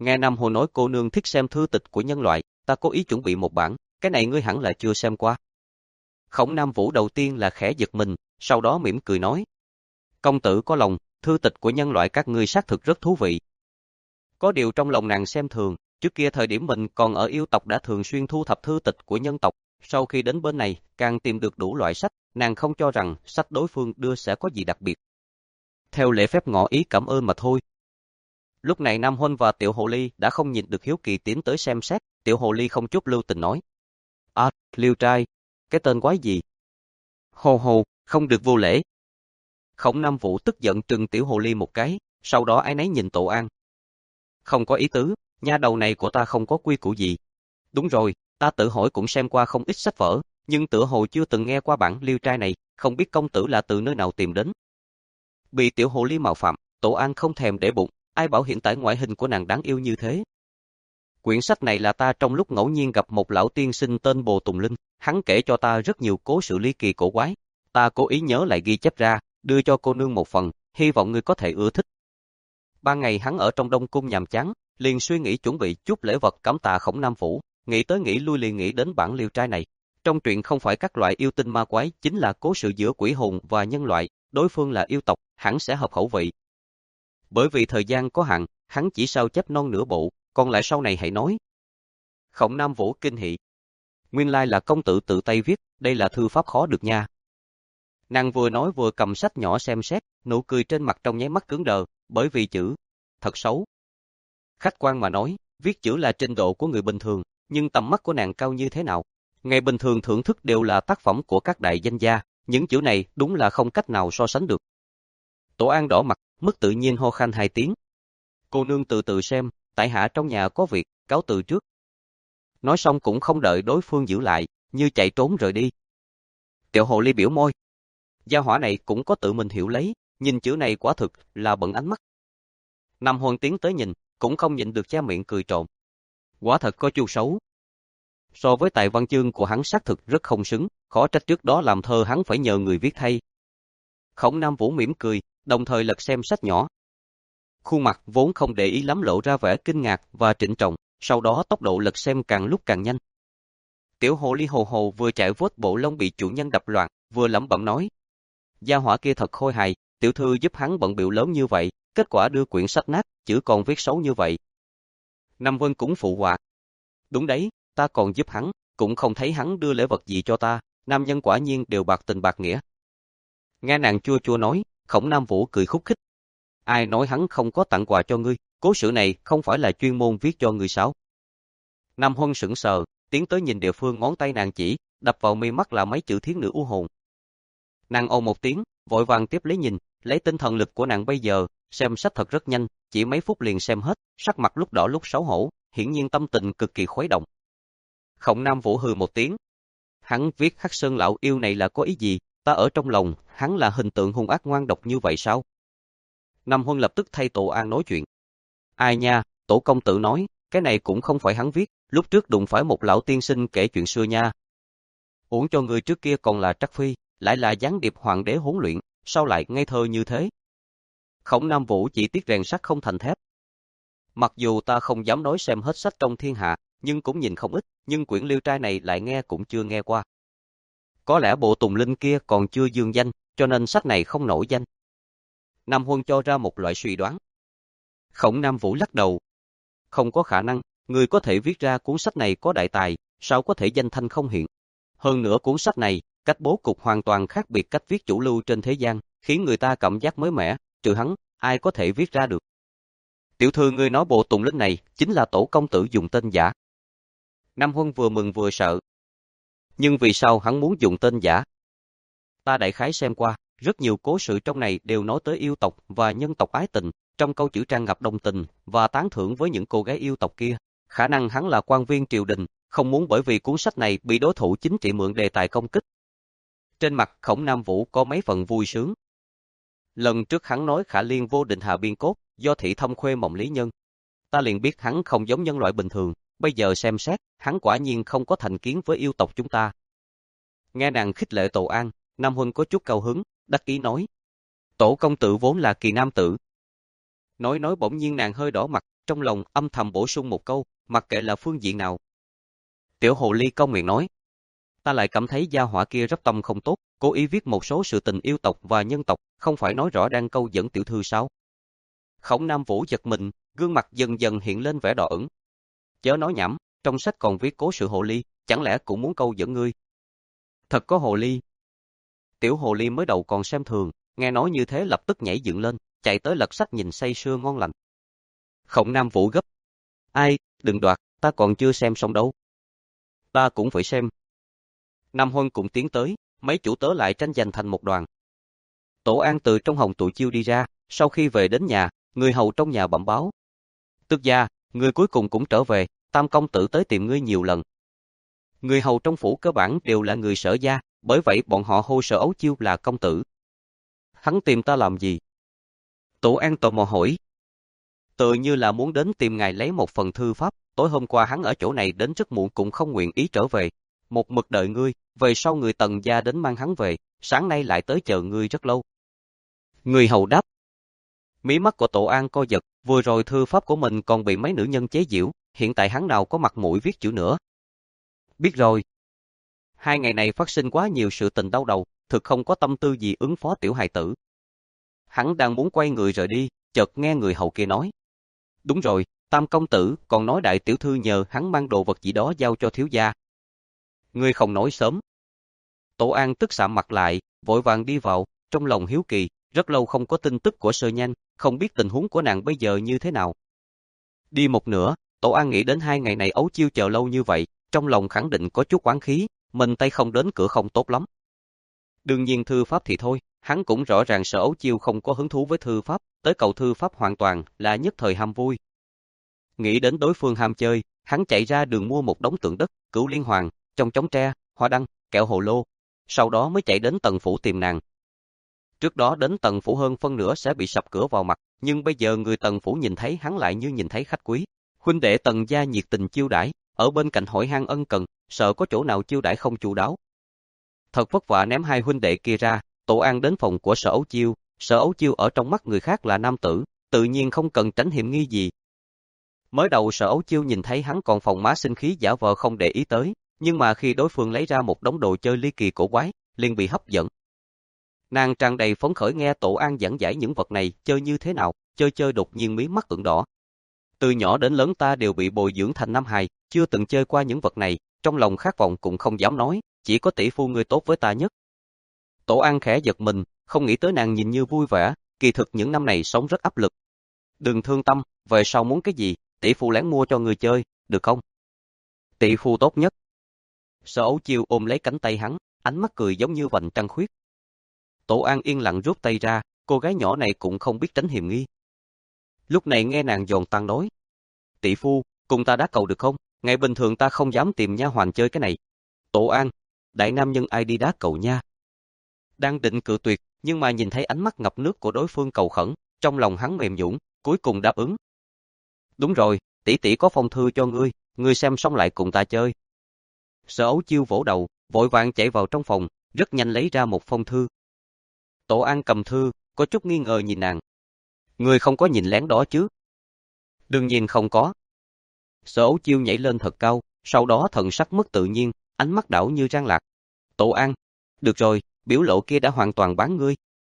Nghe Nam Hồ nói cô nương thích xem thư tịch của nhân loại, ta cố ý chuẩn bị một bản, cái này ngươi hẳn là chưa xem qua. Khổng Nam Vũ đầu tiên là khẽ giật mình, sau đó mỉm cười nói. Công tử có lòng, thư tịch của nhân loại các ngươi xác thực rất thú vị. Có điều trong lòng nàng xem thường, trước kia thời điểm mình còn ở yêu tộc đã thường xuyên thu thập thư tịch của nhân tộc, sau khi đến bên này, càng tìm được đủ loại sách, nàng không cho rằng sách đối phương đưa sẽ có gì đặc biệt. Theo lễ phép ngỏ ý cảm ơn mà thôi. Lúc này Nam Huân và Tiểu Hồ Ly đã không nhịn được hiếu kỳ tiến tới xem xét, Tiểu Hồ Ly không chút lưu tình nói. À, Liêu trai, cái tên quái gì? Hồ hồ, không được vô lễ. Khổng Nam Vũ tức giận trừng Tiểu Hồ Ly một cái, sau đó ái náy nhìn Tổ An. Không có ý tứ, nha đầu này của ta không có quy củ gì. Đúng rồi, ta tự hỏi cũng xem qua không ít sách vở, nhưng tựa hồ chưa từng nghe qua bản Liêu trai này, không biết công tử là từ nơi nào tìm đến. Bị Tiểu Hồ Ly mạo phạm, Tổ An không thèm để bụng, ai bảo hiện tại ngoại hình của nàng đáng yêu như thế. Quyển sách này là ta trong lúc ngẫu nhiên gặp một lão tiên sinh tên Bồ Tùng Linh, hắn kể cho ta rất nhiều cố sự ly kỳ cổ quái, ta cố ý nhớ lại ghi chép ra, đưa cho cô nương một phần, hy vọng ngươi có thể ưa thích. Ban ngày hắn ở trong Đông Cung nhàm chán, liền suy nghĩ chuẩn bị chút lễ vật cảm tạ Khổng Nam Vũ, nghĩ tới nghĩ lui liền nghĩ đến bản Liêu trai này. Trong truyện không phải các loại yêu tinh ma quái, chính là cố sự giữa quỷ hồn và nhân loại, đối phương là yêu tộc, hẳn sẽ hợp khẩu vị. Bởi vì thời gian có hạn, hắn chỉ sao chép non nửa bộ, còn lại sau này hãy nói. Khổng Nam Vũ kinh hỉ. Nguyên lai là công tử tự tay viết, đây là thư pháp khó được nha. Nàng vừa nói vừa cầm sách nhỏ xem xét, nụ cười trên mặt trong nháy mắt cứng đờ, bởi vì chữ thật xấu. Khách quan mà nói, viết chữ là trình độ của người bình thường, nhưng tầm mắt của nàng cao như thế nào? Ngày bình thường thưởng thức đều là tác phẩm của các đại danh gia, những chữ này đúng là không cách nào so sánh được. Tổ An đỏ mặt, mất tự nhiên ho khan hai tiếng. Cô nương từ từ xem, tại hạ trong nhà có việc, cáo từ trước. Nói xong cũng không đợi đối phương giữ lại, như chạy trốn rời đi. Tiểu Hồ Ly biểu môi. Gia hỏa này cũng có tự mình hiểu lấy, nhìn chữ này quả thực là bận ánh mắt. Nam Huân tiến tới nhìn, cũng không nhịn được che miệng cười trộm. Quả thật có chu xấu. So với tài văn chương của hắn xác thực rất không xứng, khó trách trước đó làm thơ hắn phải nhờ người viết thay. Khổng Nam Vũ mỉm cười, đồng thời lật xem sách nhỏ. Khuôn mặt vốn không để ý lắm lộ ra vẻ kinh ngạc và trịnh trọng, sau đó tốc độ lật xem càng lúc càng nhanh. Tiểu Hồ Ly hồ hồ vừa chạy vuốt bộ lông bị chủ nhân đập loạn, vừa lẩm bẩm nói. Gia hỏa kia thật khôi hài, tiểu thư giúp hắn bận bịu lớn như vậy, kết quả đưa quyển sách nát, chữ còn viết xấu như vậy. Nam Vân cũng phụ họa. Đúng đấy, ta còn giúp hắn, cũng không thấy hắn đưa lễ vật gì cho ta, nam nhân quả nhiên đều bạc tình bạc nghĩa. Nghe nàng chua chua nói, Khổng Nam Vũ cười khúc khích. Ai nói hắn không có tặng quà cho ngươi, cố sự này không phải là chuyên môn viết cho ngươi sao? Nam Huân sững sờ, tiến tới nhìn địa phương ngón tay nàng chỉ, đập vào mi mắt là mấy chữ thiến nữ u hồn. Nàng ồ một tiếng, vội vàng tiếp lấy nhìn, lấy tinh thần lực của nàng bây giờ, xem sách thật rất nhanh, chỉ mấy phút liền xem hết, sắc mặt lúc đỏ lúc xấu hổ, hiển nhiên tâm tình cực kỳ khuấy động. Khổng Nam Vũ hừ một tiếng. Hắn viết Hắc Sơn lão yêu này là có ý gì, ta ở trong lòng, hắn là hình tượng hung ác ngoan độc như vậy sao? Nam Huân lập tức thay Tổ An nói chuyện. Ai nha, Tổ công tử nói, cái này cũng không phải hắn viết, lúc trước đụng phải một lão tiên sinh kể chuyện xưa nha. Uổng cho người trước kia còn là Trắc Phi, lại là gián điệp hoàng đế huấn luyện, sao lại ngây thơ như thế? Khổng Nam Vũ chỉ tiếc rèn sắt không thành thép. Mặc dù ta không dám nói xem hết sách trong thiên hạ, nhưng cũng nhìn không ít, nhưng quyển Liêu trai này lại nghe cũng chưa nghe qua. Có lẽ bộ Tùng Linh kia còn chưa dương danh, cho nên sách này không nổi danh. Nam Huân cho ra một loại suy đoán. Khổng Nam Vũ lắc đầu. Không có khả năng, người có thể viết ra cuốn sách này có đại tài, sao có thể danh thanh không hiện. Hơn nữa cuốn sách này, cách bố cục hoàn toàn khác biệt cách viết chủ lưu trên thế gian, khiến người ta cảm giác mới mẻ, trừ hắn, ai có thể viết ra được. Tiểu thư ngươi nói bộ Tùng Linh này, chính là Tổ công tử dùng tên giả. Nam Huân vừa mừng vừa sợ. Nhưng vì sao hắn muốn dùng tên giả? Ta đại khái xem qua, rất nhiều cố sự trong này đều nói tới yêu tộc và nhân tộc ái tình, trong câu chữ tràn ngập đồng tình và tán thưởng với những cô gái yêu tộc kia. Khả năng hắn là quan viên triều đình, không muốn bởi vì cuốn sách này bị đối thủ chính trị mượn đề tài công kích. Trên mặt Khổng Nam Vũ có mấy phần vui sướng. Lần trước hắn nói Khả Liên vô định hạ biên cốt, do thị thâm khuê mộng lý nhân. Ta liền biết hắn không giống nhân loại bình thường, bây giờ xem xét, hắn quả nhiên không có thành kiến với yêu tộc chúng ta. Nghe nàng khích lệ Tổ An, Nam Huân có chút cao hứng, đắc ý nói. Tổ công tử vốn là kỳ nam tử. Nói nói bỗng nhiên nàng hơi đỏ mặt, trong lòng âm thầm bổ sung một câu, mặc kệ là phương diện nào. Tiểu hồ ly cau miệng nói, ta lại cảm thấy gia hỏa kia rất tâm không tốt, cố ý viết một số sự tình yêu tộc và nhân tộc, không phải nói rõ đang câu dẫn tiểu thư sao? Khổng Nam Vũ giật mình, gương mặt dần dần hiện lên vẻ đỏ ửng. Chớ nói nhảm, trong sách còn viết cố sự hồ ly, chẳng lẽ cũng muốn câu dẫn ngươi? Thật có hồ ly. Tiểu hồ ly mới đầu còn xem thường, nghe nói như thế lập tức nhảy dựng lên, chạy tới lật sách nhìn say sưa ngon lành. Khổng Nam Vũ gấp. Ai, đừng đoạt, ta còn chưa xem xong đâu. Ta cũng phải xem. Nam Huân cũng tiến tới, mấy chủ tớ lại tranh giành thành một đoàn. Tổ An từ trong hồng tụ chiêu đi ra, sau khi về đến nhà, người hầu trong nhà bẩm báo. Tước gia, người cuối cùng cũng trở về, Tam công tử tới tìm ngươi nhiều lần. Người hầu trong phủ cơ bản đều là người Sở gia, bởi vậy bọn họ hô Sở Ấu Chiêu là công tử. Hắn tìm ta làm gì? Tổ An tò mò hỏi. Tự như là muốn đến tìm ngài lấy một phần thư pháp, tối hôm qua hắn ở chỗ này đến rất muộn cũng không nguyện ý trở về. Một mực đợi ngươi, về sau người Tần gia đến mang hắn về, sáng nay lại tới chờ ngươi rất lâu. Người hầu đáp. Mí mắt của Tổ An co giật, vừa rồi thư pháp của mình còn bị mấy nữ nhân chế giễu, hiện tại hắn nào có mặt mũi viết chữ nữa. Biết rồi. Hai ngày này phát sinh quá nhiều sự tình đau đầu, thực không có tâm tư gì ứng phó tiểu hài tử. Hắn đang muốn quay người rời đi, chợt nghe người hầu kia nói. Đúng rồi, Tam công tử còn nói đại tiểu thư nhờ hắn mang đồ vật gì đó giao cho thiếu gia. Ngươi không nói sớm. Tổ An tức sạm mặt lại, vội vàng đi vào, trong lòng hiếu kỳ, rất lâu không có tin tức của Sơ Nhanh, không biết tình huống của nàng bây giờ như thế nào. Đi một nửa, Tổ An nghĩ đến hai ngày này Ấu Chiêu chờ lâu như vậy, trong lòng khẳng định có chút oán khí, mình tay không đến cửa không tốt lắm. Đương nhiên thư pháp thì thôi, hắn cũng rõ ràng Sở Ấu Chiêu không có hứng thú với thư pháp, tới cầu thư pháp hoàn toàn là nhất thời ham vui. Nghĩ đến đối phương ham chơi, hắn chạy ra đường mua một đống tượng đất, cửu liên hoàng, trong chóng tre, hoa đăng, kẹo hồ lô, sau đó mới chạy đến Tần phủ tìm nàng. Trước đó đến Tần phủ hơn phân nửa sẽ bị sập cửa vào mặt, nhưng bây giờ người Tần phủ nhìn thấy hắn lại như nhìn thấy khách quý. Huynh đệ Tần gia nhiệt tình chiêu đãi, ở bên cạnh hỏi han ân cần, sợ có chỗ nào chiêu đãi không chu đáo. Thật vất vả ném hai huynh đệ kia ra, Tổ An đến phòng của Sở Ấu Chiêu, Sở Ấu Chiêu ở trong mắt người khác là nam tử, tự nhiên không cần tránh hiểm nghi gì. Mới đầu Sở Ấu Chiêu nhìn thấy hắn còn phòng má sinh khí giả vờ không để ý tới, nhưng mà khi đối phương lấy ra một đống đồ chơi ly kỳ cổ quái, liền bị hấp dẫn. Nàng tràn đầy phấn khởi nghe Tổ An giảng giải những vật này chơi như thế nào, chơi chơi đột nhiên mí mắt ửng đỏ. Từ nhỏ đến lớn ta đều bị bồi dưỡng thành nam hài, chưa từng chơi qua những vật này, trong lòng khát vọng cũng không dám nói, chỉ có tỷ phu ngươi tốt với ta nhất. Tổ An khẽ giật mình, không nghĩ tới nàng nhìn như vui vẻ, kỳ thực những năm này sống rất áp lực. Đừng thương tâm, về sau muốn cái gì, tỷ phu lén mua cho người chơi, được không? Tỷ phu tốt nhất. Sở Ấu Chiêu ôm lấy cánh tay hắn, ánh mắt cười giống như vành trăng khuyết. Tổ An yên lặng rút tay ra, cô gái nhỏ này cũng không biết tránh hiểm nghi. Lúc này nghe nàng giòn tan nói. Tỷ phu, cùng ta đá cầu được không? Ngày bình thường ta không dám tìm nha hoàn chơi cái này. Tổ An, đại nam nhân ai đi đá cầu nha? Đang định cự tuyệt, nhưng mà nhìn thấy ánh mắt ngập nước của đối phương cầu khẩn, trong lòng hắn mềm nhũn, cuối cùng đáp ứng. Đúng rồi, tỷ tỷ có phong thư cho ngươi, ngươi xem xong lại cùng ta chơi. Sở Ấu Chiêu vỗ đầu, vội vàng chạy vào trong phòng, rất nhanh lấy ra một phong thư. Tổ An cầm thư, có chút nghi ngờ nhìn nàng. Ngươi không có nhìn lén đó chứ? Đương nhiên không có. Sở Ấu Chiêu nhảy lên thật cao, sau đó thần sắc mất tự nhiên, ánh mắt đảo như rang lạc. Tổ An, được rồi, biểu lộ kia đã hoàn toàn bán ngươi.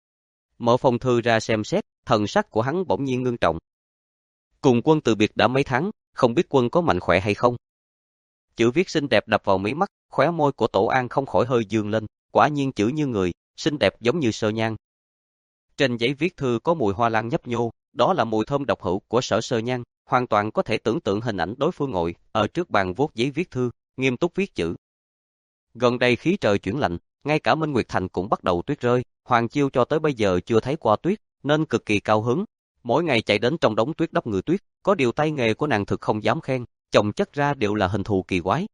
Mở phong thư ra xem xét, thần sắc của hắn bỗng nhiên ngưng trọng. Cùng Quân từ biệt đã mấy tháng, không biết Quân có mạnh khỏe hay không? Chữ viết xinh đẹp đập vào mí mắt, khóe môi của Tổ An không khỏi hơi dương lên, quả nhiên chữ như người, xinh đẹp giống như Sơ Nhan. Trên giấy viết thư có mùi hoa lan nhấp nhô, đó là mùi thơm độc hữu của Sở Sơ Nhan, hoàn toàn có thể tưởng tượng hình ảnh đối phương ngồi ở trước bàn vuốt giấy viết thư, nghiêm túc viết chữ. Gần đây khí trời chuyển lạnh, ngay cả Minh Nguyệt Thành cũng bắt đầu tuyết rơi, Hoàng Chiêu cho tới bây giờ chưa thấy qua tuyết, nên cực kỳ cao hứng. Mỗi ngày chạy đến trong đống tuyết đắp người tuyết, có điều tay nghề của nàng thực không dám khen, chồng chất ra đều là hình thù kỳ quái.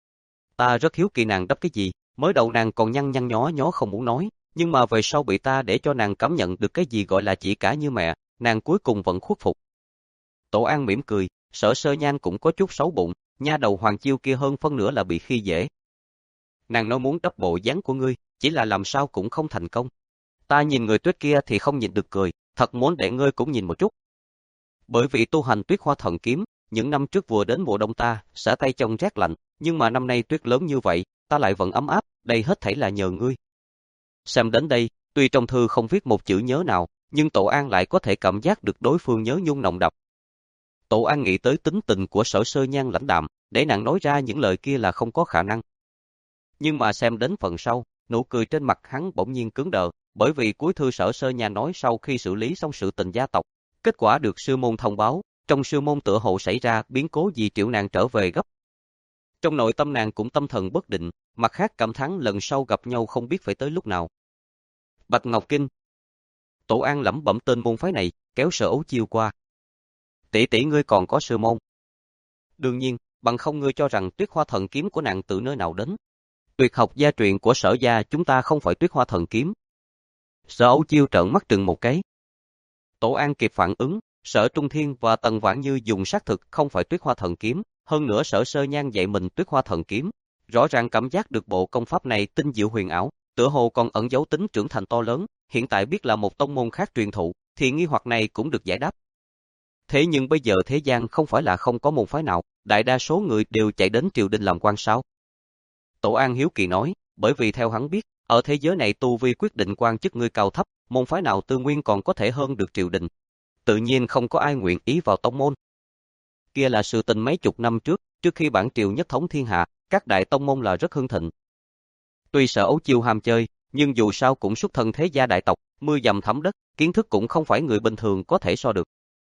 Ta rất hiếu kỳ nàng đắp cái gì, mới đầu nàng còn nhăn nhăn nhó nhó không muốn nói, nhưng mà về sau bị ta để cho nàng cảm nhận được cái gì gọi là chỉ cả như mẹ, nàng cuối cùng vẫn khuất phục. Tổ An mỉm cười, Sở Sơ Nhan cũng có chút xấu bụng, nha đầu Hoàng Chiêu kia hơn phân nửa là bị khi dễ. Nàng nói muốn đắp bộ dáng của ngươi, chỉ là làm sao cũng không thành công. Ta nhìn người tuyết kia thì không nhìn được cười, thật muốn để ngươi cũng nhìn một chút. Bởi vì tu hành tuyết hoa thần kiếm, những năm trước vừa đến mùa đông ta, xả tay trong rét lạnh, nhưng mà năm nay tuyết lớn như vậy, ta lại vẫn ấm áp, đây hết thảy là nhờ ngươi. Xem đến đây, tuy trong thư không viết một chữ nhớ nào, nhưng Tổ An lại có thể cảm giác được đối phương nhớ nhung nồng đậm. Tổ An nghĩ tới tính tình của Sở Sơ Nhan lãnh đạm, để nàng nói ra những lời kia là không có khả năng. Nhưng mà xem đến phần sau, nụ cười trên mặt hắn bỗng nhiên cứng đờ, bởi vì cuối thư Sở Sơ Nhan nói sau khi xử lý xong sự tình gia tộc, kết quả được sư môn thông báo, trong sư môn tựa hồ xảy ra biến cố gì triệu nàng trở về gấp. Trong nội tâm nàng cũng tâm thần bất định, mặt khác cảm thán lần sau gặp nhau không biết phải tới lúc nào. Bạch Ngọc Kinh. Tổ An lẩm bẩm tên môn phái này, kéo Sở Ấu Chiêu qua. Tỷ tỷ ngươi còn có sư môn. Đương nhiên, bằng không ngươi cho rằng tuyết hoa thần kiếm của nàng từ nơi nào đến. Tuyệt học gia truyện của Sở gia chúng ta không phải tuyết hoa thần kiếm. Sở Ấu Chiêu trợn mắt trừng một cái. Tổ An kịp phản ứng, Sở Trung Thiên và Tần Vãn Như dùng xác thực không phải tuyết hoa thần kiếm, hơn nữa Sở Sơ Nhan dạy mình tuyết hoa thần kiếm. Rõ ràng cảm giác được bộ công pháp này tinh diệu huyền ảo, tựa hồ còn ẩn dấu tính trưởng thành to lớn, hiện tại biết là một tông môn khác truyền thụ, thì nghi hoặc này cũng được giải đáp. Thế nhưng bây giờ thế gian không phải là không có môn phái nào, đại đa số người đều chạy đến triều đình làm quan sao? Tổ An hiếu kỳ nói, bởi vì theo hắn biết, ở thế giới này tu vi quyết định quan chức ngươi cao thấp, môn phái nào tư nguyên còn có thể hơn được triều đình. Tự nhiên không có ai nguyện ý vào tông môn. Kia là sự tình mấy chục năm trước, trước khi bản triều nhất thống thiên hạ, các đại tông môn là rất hưng thịnh. Tuy Sở Ấu Chiêu ham chơi, nhưng dù sao cũng xuất thân thế gia đại tộc, mưa dầm thấm đất, kiến thức cũng không phải người bình thường có thể so được.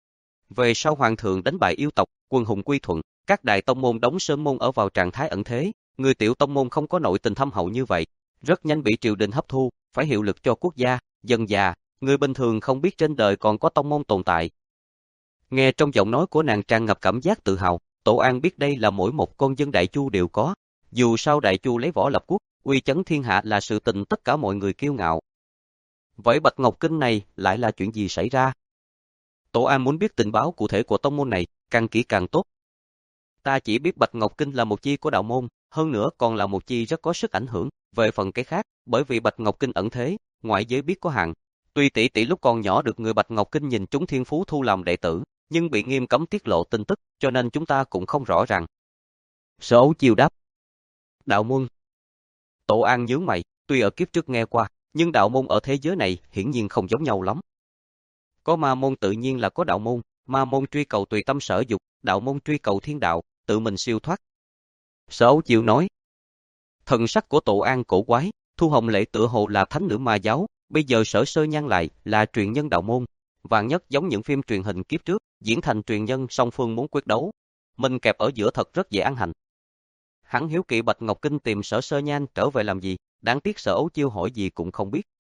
Về sau hoàng thượng đánh bại yêu tộc, quân hùng quy thuận, các đại tông môn đóng sơn môn ở vào trạng thái ẩn thế, người tiểu tông môn không có nội tình thâm hậu như vậy, rất nhanh bị triều đình hấp thu, phải hiệu lực cho quốc gia, dần già, người bình thường không biết trên đời còn có tông môn tồn tại. Nghe trong giọng nói của nàng tràn ngập cảm giác tự hào, Tổ An biết đây là mỗi một con dân Đại Chu đều có, dù sao Đại Chu lấy võ lập quốc, uy chấn thiên hạ là sự tình tất cả mọi người kiêu ngạo. Vậy Bạch Ngọc Kinh này lại là chuyện gì xảy ra? Tổ An muốn biết tình báo cụ thể của tông môn này, càng kỹ càng tốt. Ta chỉ biết Bạch Ngọc Kinh là một chi của đạo môn, hơn nữa còn là một chi rất có sức ảnh hưởng, về phần cái khác, bởi vì Bạch Ngọc Kinh ẩn thế, ngoại giới biết có hạn. Tuy tỷ tỷ lúc còn nhỏ được người Bạch Ngọc Kinh nhìn chúng thiên phú thu làm đệ tử, nhưng bị nghiêm cấm tiết lộ tin tức, cho nên chúng ta cũng không rõ ràng. Sở Ấu Chiêu đáp. Đạo môn. Tổ An nhướng mày, tuy ở kiếp trước nghe qua, nhưng đạo môn ở thế giới này hiển nhiên không giống nhau lắm. Có ma môn tự nhiên là có đạo môn, ma môn truy cầu tùy tâm sở dục, đạo môn truy cầu thiên đạo, tự mình siêu thoát. Sở Ấu Chiêu nói. Thần sắc của Tổ An cổ quái, Thu Hồng Lệ tựa hồ là thánh nữ ma giáo, bây giờ Sở Sơ Nhan lại là truyền nhân đạo môn, vạn nhất giống những phim truyền hình kiếp trước, diễn thành truyền nhân song phương muốn quyết đấu, mình kẹp ở giữa thật rất dễ ăn hành. Hắn hiếu kỳ Bạch Ngọc Kinh tìm Sở Sơ Nhan trở về làm gì, đáng tiếc Sở Ấu Chiêu hỏi gì cũng không biết.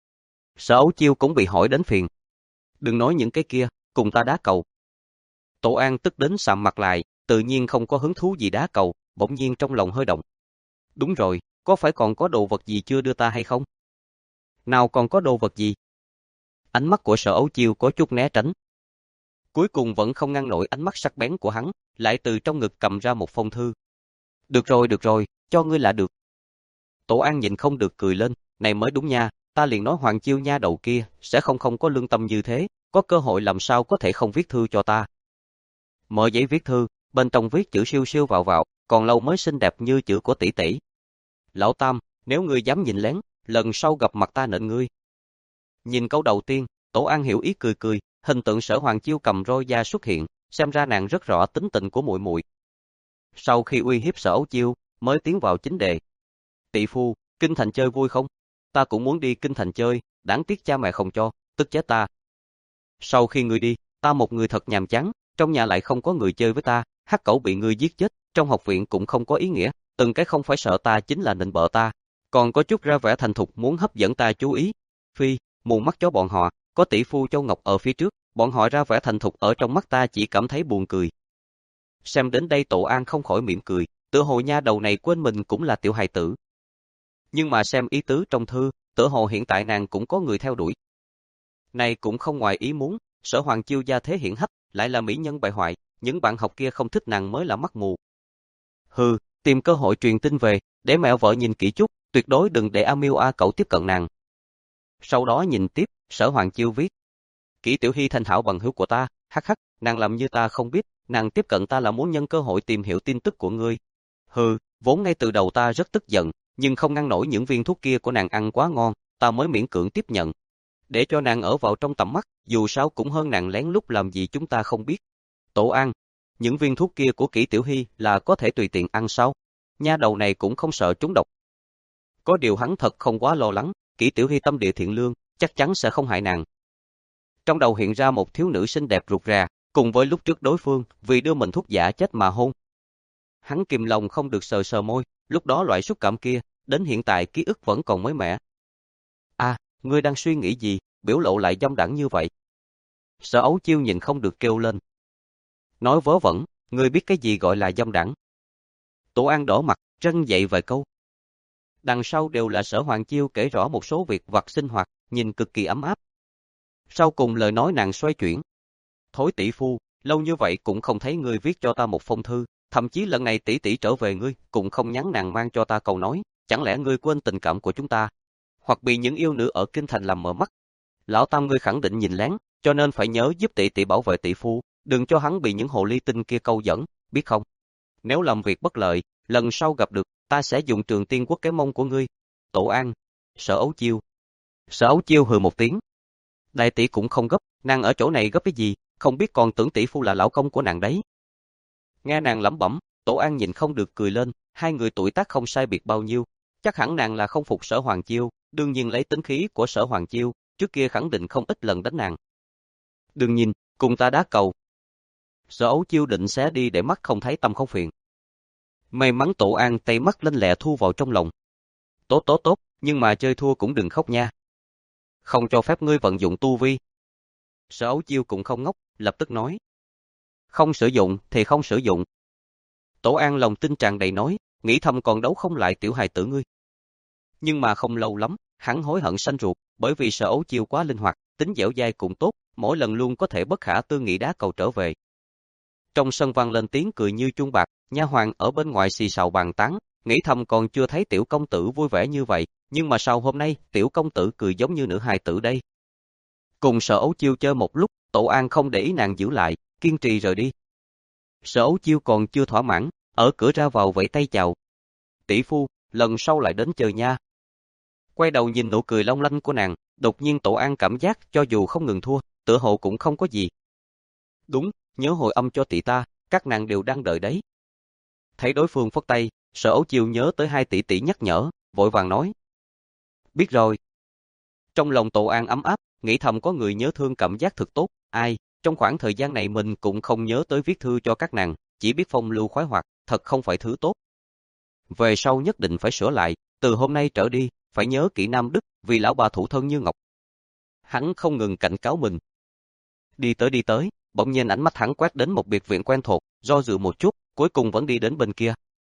Sở Ấu Chiêu cũng bị hỏi đến phiền. Đừng nói những cái kia, cùng ta đá cầu. Tổ An tức đến sạm mặt lại, tự nhiên không có hứng thú gì đá cầu, bỗng nhiên trong lòng hơi động. Đúng rồi, có phải còn có đồ vật gì chưa đưa ta hay không? Nào còn có đồ vật gì? Ánh mắt của Sở Ấu Chiêu có chút né tránh. Cuối cùng vẫn không ngăn nổi ánh mắt sắc bén của hắn, lại từ trong ngực cầm ra một phong thư. Được rồi, được rồi, cho ngươi là được. Tổ An nhịn không được cười lên, này mới đúng nha, ta liền nói Hoàng Chiêu nha đầu kia, sẽ không không có lương tâm như thế, có cơ hội làm sao có thể không viết thư cho ta. Mở giấy viết thư, bên trong viết chữ siêu siêu vào vào, còn lâu mới xinh đẹp như chữ của tỷ tỷ. Lão Tam, nếu ngươi dám nhìn lén, lần sau gặp mặt ta nện ngươi. Nhìn câu đầu tiên, Tổ An hiểu ý cười cười, hình tượng Sở Hoàng Chiêu cầm roi da xuất hiện, xem ra nàng rất rõ tính tình của muội muội. Sau khi uy hiếp Sở Ấu Chiêu, mới tiến vào chính đề. Tỷ phu, kinh thành chơi vui không? Ta cũng muốn đi kinh thành chơi, đáng tiếc cha mẹ không cho, tức chết ta. Sau khi ngươi đi, ta một người thật nhàm chán, trong nhà lại không có người chơi với ta, hắc cẩu bị ngươi giết chết, trong học viện cũng không có ý nghĩa, từng cái không phải sợ ta chính là nịnh bợ ta, còn có chút ra vẻ thành thục muốn hấp dẫn ta chú ý. Phi, mù mắt chó bọn họ, có tỷ phu Châu Ngọc ở phía trước, bọn họ ra vẻ thành thục ở trong mắt ta chỉ cảm thấy buồn cười. Xem đến đây Tổ An không khỏi mỉm cười, tựa hồ nha đầu này quên mình cũng là tiểu hài tử. Nhưng mà xem ý tứ trong thư, tựa hồ hiện tại nàng cũng có người theo đuổi. Này cũng không ngoài ý muốn, Sở Hoàng Chiêu gia thế hiển hách, lại là mỹ nhân bại hoại, những bạn học kia không thích nàng mới là mắt mù. Hừ, tìm cơ hội truyền tin về, để mẹ vợ nhìn kỹ chút, tuyệt đối đừng để A Miêu A cậu tiếp cận nàng. Sau đó nhìn tiếp, Sở Hoàng Chiêu viết. Kỷ Tiểu Hy thành hảo bằng hữu của ta, hắc hắc, nàng làm như ta không biết, nàng tiếp cận ta là muốn nhân cơ hội tìm hiểu tin tức của ngươi. Hừ, vốn ngay từ đầu ta rất tức giận, nhưng không ngăn nổi những viên thuốc kia của nàng ăn quá ngon, ta mới miễn cưỡng tiếp nhận. Để cho nàng ở vào trong tầm mắt, dù sao cũng hơn nàng lén lút làm gì chúng ta không biết. Tổ An, những viên thuốc kia của Kỷ Tiểu Hy là có thể tùy tiện ăn sao? Nha đầu này cũng không sợ trúng độc. Có điều hắn thật không quá lo lắng, Kỷ Tiểu Hy tâm địa thiện lương, chắc chắn sẽ không hại nàng. Trong đầu hiện ra một thiếu nữ xinh đẹp rụt rà, cùng với lúc trước đối phương vì đưa mình thuốc giả chết mà hôn. Hắn kìm lòng không được sờ sờ môi, lúc đó loại xúc cảm kia, đến hiện tại ký ức vẫn còn mới mẻ. À, ngươi đang suy nghĩ gì, biểu lộ lại dâm đãng như vậy? Sở Ấu Chiêu nhìn không được kêu lên. Nói vớ vẩn, ngươi biết cái gì gọi là dâm đãng? Tổ An đỏ mặt, răn dậy vài câu. Đằng sau đều là Sở Hoàng Chiêu kể rõ một số việc vặt sinh hoạt, nhìn cực kỳ ấm áp. Sau cùng lời nói nàng xoay chuyển. Thối tỷ phu, lâu như vậy cũng không thấy ngươi viết cho ta một phong thư, thậm chí lần này tỷ tỷ trở về ngươi cũng không nhắn nàng mang cho ta câu nói, chẳng lẽ ngươi quên tình cảm của chúng ta, hoặc bị những yêu nữ ở kinh thành làm mở mắt? Lão Tam ngươi khẳng định nhìn lén, cho nên phải nhớ giúp tỷ tỷ bảo vệ tỷ phu, đừng cho hắn bị những hồ ly tinh kia câu dẫn, biết không? Nếu làm việc bất lợi, lần sau gặp được, ta sẽ dùng Trường Tiên Quốc cái mông của ngươi. Tổ An, Sở Ấu Chiêu. Sở Ấu Chiêu hừ một tiếng. Đại tỷ cũng không gấp, nàng ở chỗ này gấp cái gì, không biết còn tưởng tỷ phu là lão công của nàng đấy. Nghe nàng lẩm bẩm, Tổ An nhìn không được cười lên, hai người tuổi tác không sai biệt bao nhiêu, chắc hẳn nàng là không phục Sở Hoàng Chiêu, đương nhiên lấy tính khí của Sở Hoàng Chiêu, trước kia khẳng định không ít lần đánh nàng. Đừng nhìn, cùng ta đá cầu. Sở Ấu Chiêu định xé đi để mắt không thấy tâm không phiền. May mắn Tổ An tay mắt lên lẹ thu vào trong lòng. Tốt tốt tốt, nhưng mà chơi thua cũng đừng khóc nha. Không cho phép ngươi vận dụng tu vi. Sở Ấu Chiêu cũng không ngốc, lập tức nói. Không sử dụng thì không sử dụng. Tổ An lòng tin tràn đầy nói, nghĩ thầm còn đấu không lại tiểu hài tử ngươi. Nhưng mà không lâu lắm, hắn hối hận sanh ruột, bởi vì Sở Ấu Chiêu quá linh hoạt, tính dẻo dai cũng tốt, mỗi lần luôn có thể bất khả tư nghị đá cầu trở về. Trong sân vang lên tiếng cười như chuông bạc, nha hoàn ở bên ngoài xì xào bàn tán, nghĩ thầm còn chưa thấy tiểu công tử vui vẻ như vậy, nhưng mà sao hôm nay tiểu công tử cười giống như nữ hài tử đây. Cùng Sở Ấu Chiêu chơi một lúc, Tổ An không để ý nàng giữ lại, kiên trì rời đi. Sở Ấu Chiêu còn chưa thỏa mãn, ở cửa ra vào vẫy tay chào. Tỷ phu, lần sau lại đến chơi nha. Quay đầu nhìn nụ cười long lanh của nàng, đột nhiên Tổ An cảm giác cho dù không ngừng thua, tựa hồ cũng không có gì. Đúng, nhớ hồi âm cho tỷ ta, các nàng đều đang đợi đấy. Thấy đối phương phất tay, Sở Ấu Chiêu nhớ tới hai tỷ tỷ nhắc nhở, vội vàng nói. Biết rồi. Trong lòng Tổ An ấm áp, nghĩ thầm có người nhớ thương cảm giác thực tốt, ai, trong khoảng thời gian này mình cũng không nhớ tới viết thư cho các nàng, chỉ biết phong lưu khoái hoạt, thật không phải thứ tốt. Về sau nhất định phải sửa lại, từ hôm nay trở đi, phải nhớ kỹ Nam Đức, vì lão bà thủ thân như ngọc. Hắn không ngừng cảnh cáo mình. Đi tới đi tới, bỗng nhiên ánh mắt hắn quét đến một biệt viện quen thuộc, do dự một chút, cuối cùng vẫn đi đến bên kia.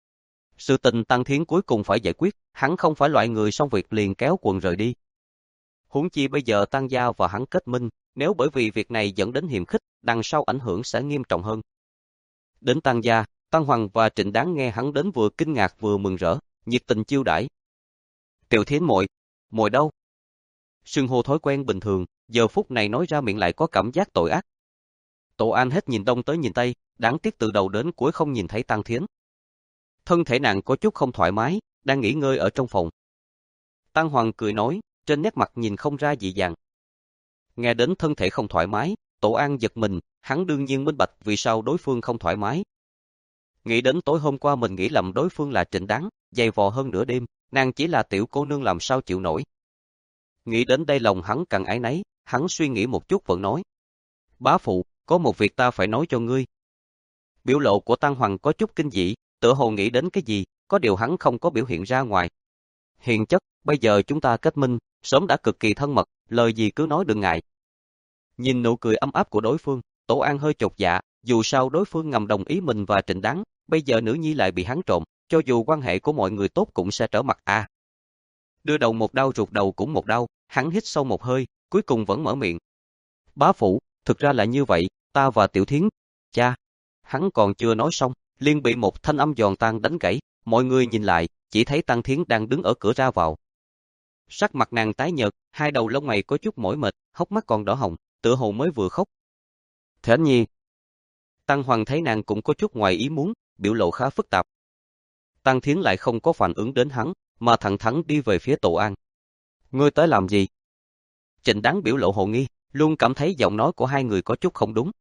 Sự tình Tăng Thiến cuối cùng phải giải quyết, hắn không phải loại người xong việc liền kéo quần rời đi. Huống chi bây giờ Tăng gia và hắn kết minh, nếu bởi vì việc này dẫn đến hiềm khích, đằng sau ảnh hưởng sẽ nghiêm trọng hơn. Đến Tăng gia, Tăng Hoàng và Trịnh Đáng nghe hắn đến vừa kinh ngạc vừa mừng rỡ, nhiệt tình chiêu đãi. Tiểu Thiến muội, muội đâu? Xưng hô thói quen bình thường, giờ phút này nói ra miệng lại có cảm giác tội ác. Tổ An hết nhìn đông tới nhìn tây, đáng tiếc từ đầu đến cuối không nhìn thấy Tăng Thiến. Thân thể nàng có chút không thoải mái, đang nghỉ ngơi ở trong phòng. Tăng Hoàng cười nói, trên nét mặt nhìn không ra dị dạng. Nghe đến thân thể không thoải mái, Tổ An giật mình, hắn đương nhiên minh bạch vì sao đối phương không thoải mái. Nghĩ đến tối hôm qua mình nghĩ lầm đối phương là Trịnh Đáng, dày vò hơn nửa đêm, nàng chỉ là tiểu cô nương làm sao chịu nổi. Nghĩ đến đây lòng hắn càng áy náy, hắn suy nghĩ một chút vẫn nói. Bá phụ, có một việc ta phải nói cho ngươi. Biểu lộ của Tăng Hoàng có chút kinh dị, tựa hồ nghĩ đến cái gì, có điều hắn không có biểu hiện ra ngoài. Hiền chất, bây giờ chúng ta kết minh, sớm đã cực kỳ thân mật, lời gì cứ nói đừng ngại. Nhìn nụ cười ấm áp của đối phương, Tổ An hơi chột dạ, dù sao đối phương ngầm đồng ý mình và Trịnh Đáng, bây giờ nữ nhi lại bị hắn trộm, cho dù quan hệ của mọi người tốt cũng sẽ trở mặt a. À. Đưa đầu một đau ruột đầu cũng một đau, hắn hít sâu một hơi, cuối cùng vẫn mở miệng. Bá phụ, thực ra là như vậy, ta và Tiểu Thiến, cha. Hắn còn chưa nói xong, liền bị một thanh âm giòn tan đánh gãy, mọi người nhìn lại, chỉ thấy Tăng Thiến đang đứng ở cửa ra vào. Sắc mặt nàng tái nhợt, hai đầu lông mày có chút mỏi mệt, hốc mắt còn đỏ hồng, tựa hồ mới vừa khóc. Thế Nhi. Tăng Hoàng thấy nàng cũng có chút ngoài ý muốn, biểu lộ khá phức tạp. Tăng Thiến lại không có phản ứng đến hắn, mà thẳng thắn đi về phía Tổ An. Ngươi tới làm gì? Trịnh Đáng biểu lộ hồ nghi, luôn cảm thấy giọng nói của hai người có chút không đúng.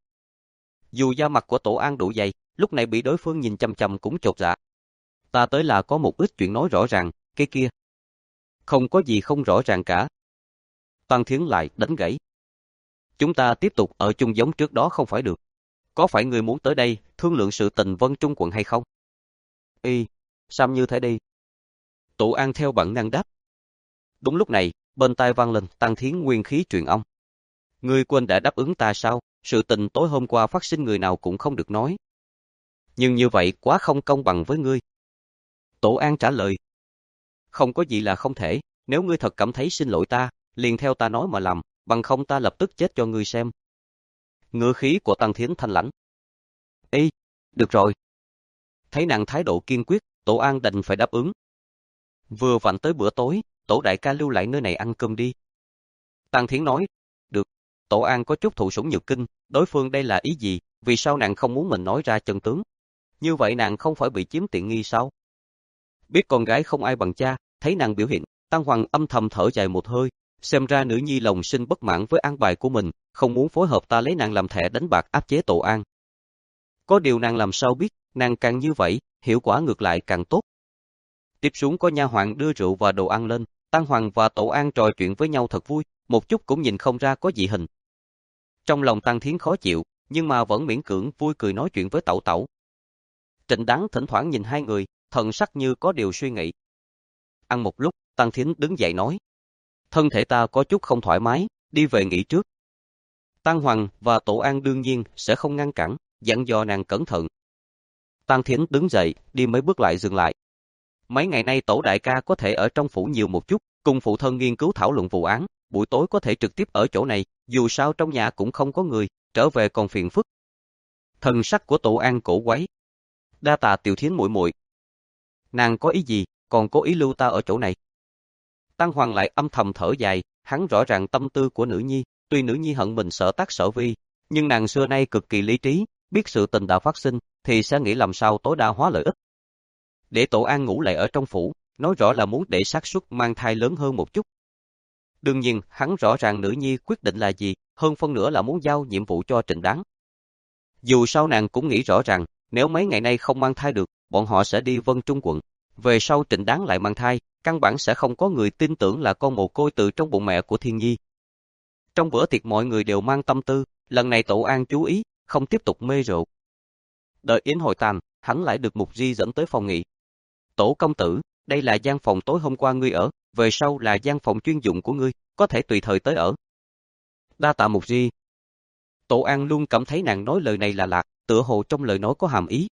Dù da mặt của Tổ An đủ dày, lúc này bị đối phương nhìn chằm chằm cũng chột dạ. Ta tới là có một ít chuyện nói rõ ràng, cái kia. Không có gì không rõ ràng cả. Tăng Thiến lại đánh gãy. Chúng ta tiếp tục ở chung giống trước đó không phải được. Có phải người muốn tới đây thương lượng sự tình Vân Trung quận hay không? Y, sao như thế đi? Tổ An theo bản năng đáp. Đúng lúc này, bên tai vang lên Tăng Thiến nguyên khí truyền âm. Ngươi quên đã đáp ứng ta sao? Sự tình tối hôm qua phát sinh người nào cũng không được nói. Nhưng như vậy quá không công bằng với ngươi. Tổ An trả lời. Không có gì là không thể, nếu ngươi thật cảm thấy xin lỗi ta, liền theo ta nói mà làm, bằng không ta lập tức chết cho ngươi xem. Ngữ khí của Tăng Thiến thanh lãnh. Ê, được rồi. Thấy nàng thái độ kiên quyết, Tổ An đành phải đáp ứng. Vừa vặn tới bữa tối, Tổ đại ca lưu lại nơi này ăn cơm đi. Tăng Thiến nói, được. Tổ An có chút thụ sủng nhược kinh, đối phương đây là ý gì, vì sao nàng không muốn mình nói ra chân tướng? Như vậy nàng không phải bị chiếm tiện nghi sao? Biết con gái không ai bằng cha, thấy nàng biểu hiện, Tăng Hoàng âm thầm thở dài một hơi, xem ra nữ nhi lòng sinh bất mãn với an bài của mình, không muốn phối hợp ta lấy nàng làm thẻ đánh bạc áp chế Tổ An. Có điều nàng làm sao biết, nàng càng như vậy, hiệu quả ngược lại càng tốt. Tiếp xuống có nha hoàn đưa rượu và đồ ăn lên, Tăng Hoàng và Tổ An trò chuyện với nhau thật vui, một chút cũng nhìn không ra có dị hình. Trong lòng Tăng Thiến khó chịu, nhưng mà vẫn miễn cưỡng vui cười nói chuyện với Tẩu Tẩu. Trịnh Đáng thỉnh thoảng nhìn hai người, thần sắc như có điều suy nghĩ. Ăn một lúc, Tăng Thiến đứng dậy nói. Thân thể ta có chút không thoải mái, đi về nghỉ trước. Tăng Hoàng và Tổ An đương nhiên sẽ không ngăn cản, dặn dò nàng cẩn thận. Tăng Thiến đứng dậy, đi mấy bước lại dừng lại. Mấy ngày nay Tổ đại ca có thể ở trong phủ nhiều một chút, cùng phụ thân nghiên cứu thảo luận vụ án, buổi tối có thể trực tiếp ở chỗ này, dù sao trong nhà cũng không có người, trở về còn phiền phức. Thần sắc của Tổ An cổ quái. Đa tạ Tiểu Thiến muội muội. Nàng có ý gì, còn cố ý lưu ta ở chỗ này? Tăng Hoàng lại âm thầm thở dài, hắn rõ ràng tâm tư của nữ nhi, tuy nữ nhi hận mình sở tác sở vi, nhưng nàng xưa nay cực kỳ lý trí, biết sự tình đã phát sinh, thì sẽ nghĩ làm sao tối đa hóa lợi ích. Để Tổ An ngủ lại ở trong phủ, nói rõ là muốn để xác suất mang thai lớn hơn một chút. Đương nhiên, hắn rõ ràng nữ nhi quyết định là gì, hơn phân nữa là muốn giao nhiệm vụ cho Trịnh Đáng. Dù sao nàng cũng nghĩ rõ ràng, nếu mấy ngày nay không mang thai được, bọn họ sẽ đi Vân Trung quận. Về sau Trịnh Đáng lại mang thai, căn bản sẽ không có người tin tưởng là con mồ côi từ trong bụng mẹ của Thiên Nhi. Trong bữa tiệc mọi người đều mang tâm tư, lần này Tổ An chú ý, không tiếp tục mê rượu. Đợi yến hội tàn, hắn lại được Mục Di dẫn tới phòng nghị. Tổ công tử, đây là gian phòng tối hôm qua ngươi ở, về sau là gian phòng chuyên dụng của ngươi, có thể tùy thời tới ở. Đa tạ Mục Di. Tổ An luôn cảm thấy nàng nói lời này là lạ, tựa hồ trong lời nói có hàm ý.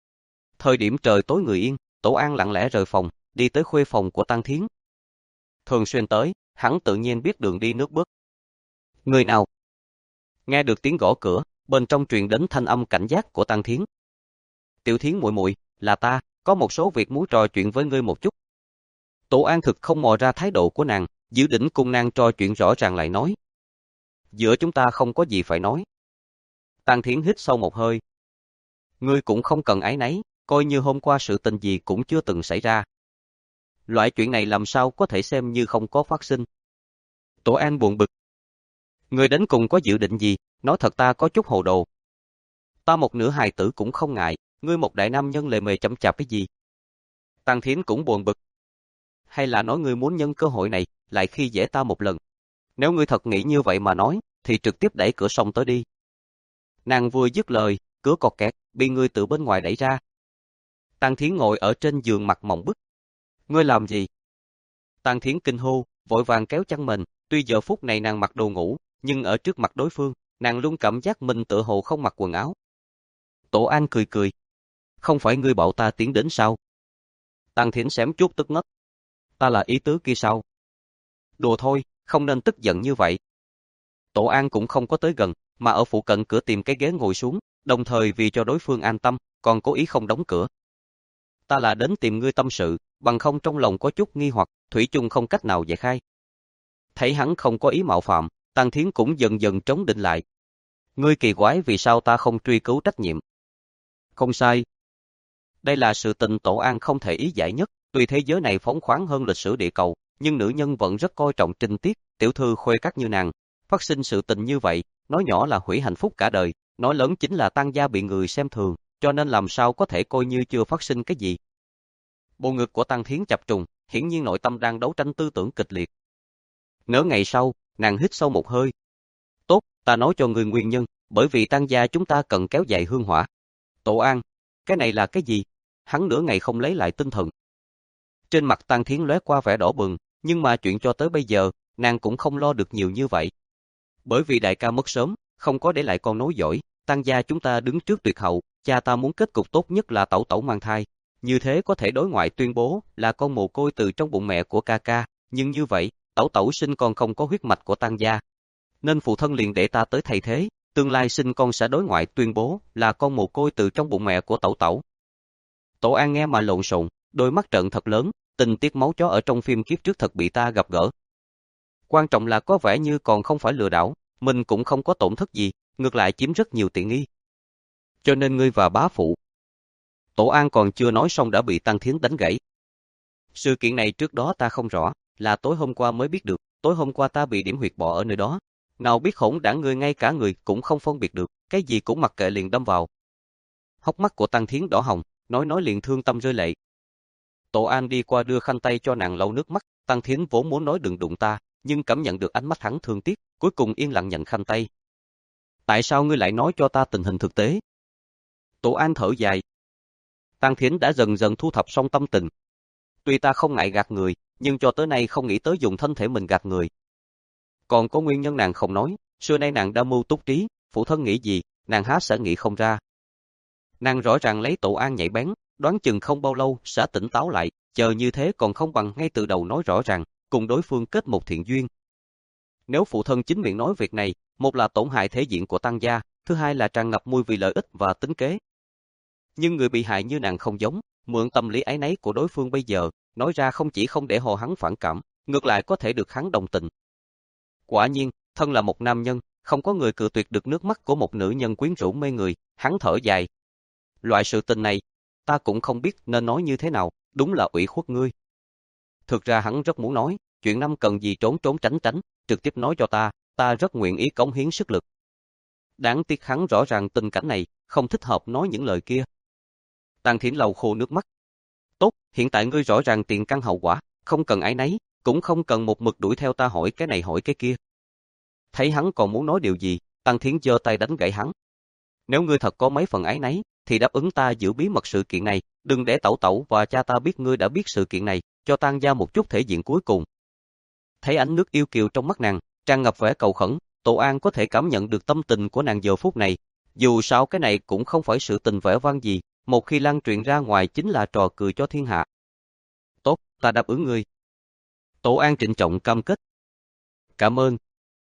Thời điểm trời tối người yên, Tổ An lặng lẽ rời phòng, đi tới khuê phòng của Tăng Thiến. Thường xuyên tới, hắn tự nhiên biết đường đi nước bước. Người nào? Nghe được tiếng gõ cửa, bên trong truyền đến thanh âm cảnh giác của Tăng Thiến. Tiểu Thiến muội muội, là ta, có một số việc muốn trò chuyện với ngươi một chút. Tổ An thực không mò ra thái độ của nàng, giữ đỉnh cùng nàng trò chuyện rõ ràng lại nói. Giữa chúng ta không có gì phải nói. Tăng Thiến hít sâu một hơi. Ngươi cũng không cần áy náy, coi như hôm qua sự tình gì cũng chưa từng xảy ra. Loại chuyện này làm sao có thể xem như không có phát sinh. Tổ An buồn bực. Ngươi đến cùng có dự định gì, nói thật ta có chút hồ đồ. Ta một nửa hài tử cũng không ngại, ngươi một đại nam nhân lề mề chậm chạp cái gì. Tăng Thiến cũng buồn bực. Hay là nói ngươi muốn nhân cơ hội này, lại khi dễ ta một lần. Nếu ngươi thật nghĩ như vậy mà nói, thì trực tiếp đẩy cửa sông tới đi. Nàng vừa dứt lời, cửa cọt kẹt, bị ngươi từ bên ngoài đẩy ra. Tăng Thiến ngồi ở trên giường mặt mộng bức. Ngươi làm gì? Tăng Thiến kinh hô, vội vàng kéo chăn mình, tuy giờ phút này nàng mặc đồ ngủ, nhưng ở trước mặt đối phương, nàng luôn cảm giác mình tựa hồ không mặc quần áo. Tổ An cười cười. Không phải ngươi bảo ta tiến đến sao? Tăng Thiến xém chút tức ngất. Ta là ý tứ kia sao? Đùa thôi, không nên tức giận như vậy. Tổ An cũng không có tới gần, mà ở phụ cận cửa tìm cái ghế ngồi xuống, đồng thời vì cho đối phương an tâm, còn cố ý không đóng cửa. Ta là đến tìm ngươi tâm sự, bằng không trong lòng có chút nghi hoặc, thủy chung không cách nào giải khai. Thấy hắn không có ý mạo phạm, Tăng Thiến cũng dần dần trấn định lại. Ngươi kỳ quái vì sao ta không truy cứu trách nhiệm. Không sai. Đây là sự tình Tổ An không thể ý giải nhất, tuy thế giới này phóng khoáng hơn lịch sử địa cầu, nhưng nữ nhân vẫn rất coi trọng trinh tiết, tiểu thư khuê các như nàng. Phát sinh sự tình như vậy, nói nhỏ là hủy hạnh phúc cả đời, nói lớn chính là Tang gia bị người xem thường, cho nên làm sao có thể coi như chưa phát sinh cái gì. Bộ ngực của Tang Thiến chập trùng, hiển nhiên nội tâm đang đấu tranh tư tưởng kịch liệt. Nửa ngày sau, nàng hít sâu một hơi. Tốt, ta nói cho ngươi nguyên nhân, bởi vì Tang gia chúng ta cần kéo dài hương hỏa. Tổ An, cái này là cái gì? Hắn nửa ngày không lấy lại tinh thần. Trên mặt Tang Thiến lóe qua vẻ đỏ bừng, nhưng mà chuyện cho tới bây giờ, nàng cũng không lo được nhiều như vậy. Bởi vì đại ca mất sớm, không có để lại con nối dõi, Tang gia chúng ta đứng trước tuyệt hậu, cha ta muốn kết cục tốt nhất là tẩu tẩu mang thai. Như thế có thể đối ngoại tuyên bố là con mồ côi từ trong bụng mẹ của ca ca, nhưng như vậy, tẩu tẩu sinh con không có huyết mạch của Tang gia. Nên phụ thân liền để ta tới thay thế, tương lai sinh con sẽ đối ngoại tuyên bố là con mồ côi từ trong bụng mẹ của tẩu tẩu. Tổ An nghe mà lộn xộn, đôi mắt trợn thật lớn, tình tiết máu chó ở trong phim kiếp trước thật bị ta gặp gỡ. Quan trọng là có vẻ như còn không phải lừa đảo, mình cũng không có tổn thất gì, ngược lại chiếm rất nhiều tiện nghi. Cho nên ngươi và bá phụ. Tổ An còn chưa nói xong đã bị Tang Thiến đánh gãy. Sự kiện này trước đó ta không rõ, là tối hôm qua mới biết được, tối hôm qua ta bị điểm huyệt bọ ở nơi đó. Nào biết hỗn đản ngươi ngay cả người cũng không phân biệt được, cái gì cũng mặc kệ liền đâm vào. Hốc mắt của Tang Thiến đỏ hồng, nói nói liền thương tâm rơi lệ. Tổ An đi qua đưa khăn tay cho nàng lau nước mắt, Tang Thiến vốn muốn nói đừng đụng ta, nhưng cảm nhận được ánh mắt hắn thương tiếc, cuối cùng yên lặng nhận khăn tay. Tại sao ngươi lại nói cho ta tình hình thực tế? Tổ An thở dài. Tang Thiến đã dần dần thu thập xong tâm tình. Tuy ta không ngại gạt người, nhưng cho tới nay không nghĩ tới dùng thân thể mình gạt người. Còn có nguyên nhân nàng không nói, xưa nay nàng đa mưu túc trí, phụ thân nghĩ gì, nàng há sẽ nghĩ không ra. Nàng rõ ràng lấy Tổ An nhạy bén, đoán chừng không bao lâu sẽ tỉnh táo lại, chờ như thế còn không bằng ngay từ đầu nói rõ ràng, cùng đối phương kết một thiện duyên. Nếu phụ thân chính miệng nói việc này, một là tổn hại thể diện của Tang gia, thứ hai là tràn ngập mùi vì lợi ích và tính kế. Nhưng người bị hại như nàng không giống, mượn tâm lý áy náy của đối phương bây giờ, nói ra không chỉ không để hồ hắn phản cảm, ngược lại có thể được hắn đồng tình. Quả nhiên, thân là một nam nhân, không có người cự tuyệt được nước mắt của một nữ nhân quyến rũ mê người, hắn thở dài. Loại sự tình này, ta cũng không biết nên nói như thế nào, đúng là ủy khuất ngươi. Thực ra hắn rất muốn nói, chuyện năm cần gì trốn trốn tránh tránh, trực tiếp nói cho ta, ta rất nguyện ý cống hiến sức lực. Đáng tiếc hắn rõ ràng tình cảnh này, không thích hợp nói những lời kia. Tang Thiến lau khô nước mắt. Tốt, hiện tại ngươi rõ ràng tiền căn hậu quả, không cần áy náy, cũng không cần một mực đuổi theo ta hỏi cái này hỏi cái kia. Thấy hắn còn muốn nói điều gì, Tang Thiến giơ tay đánh gãy hắn. Nếu ngươi thật có mấy phần áy náy, thì đáp ứng ta giữ bí mật sự kiện này, đừng để tẩu tẩu và cha ta biết ngươi đã biết sự kiện này, cho Tang gia một chút thể diện cuối cùng. Thấy ánh nước yêu kiều trong mắt nàng, tràn ngập vẻ cầu khẩn, Tổ An có thể cảm nhận được tâm tình của nàng giờ phút này. Dù sao cái này cũng không phải sự tình vẻ vang gì, một khi lan truyền ra ngoài chính là trò cười cho thiên hạ. Tốt, ta đáp ứng ngươi. Tổ An trịnh trọng cam kết. Cảm ơn.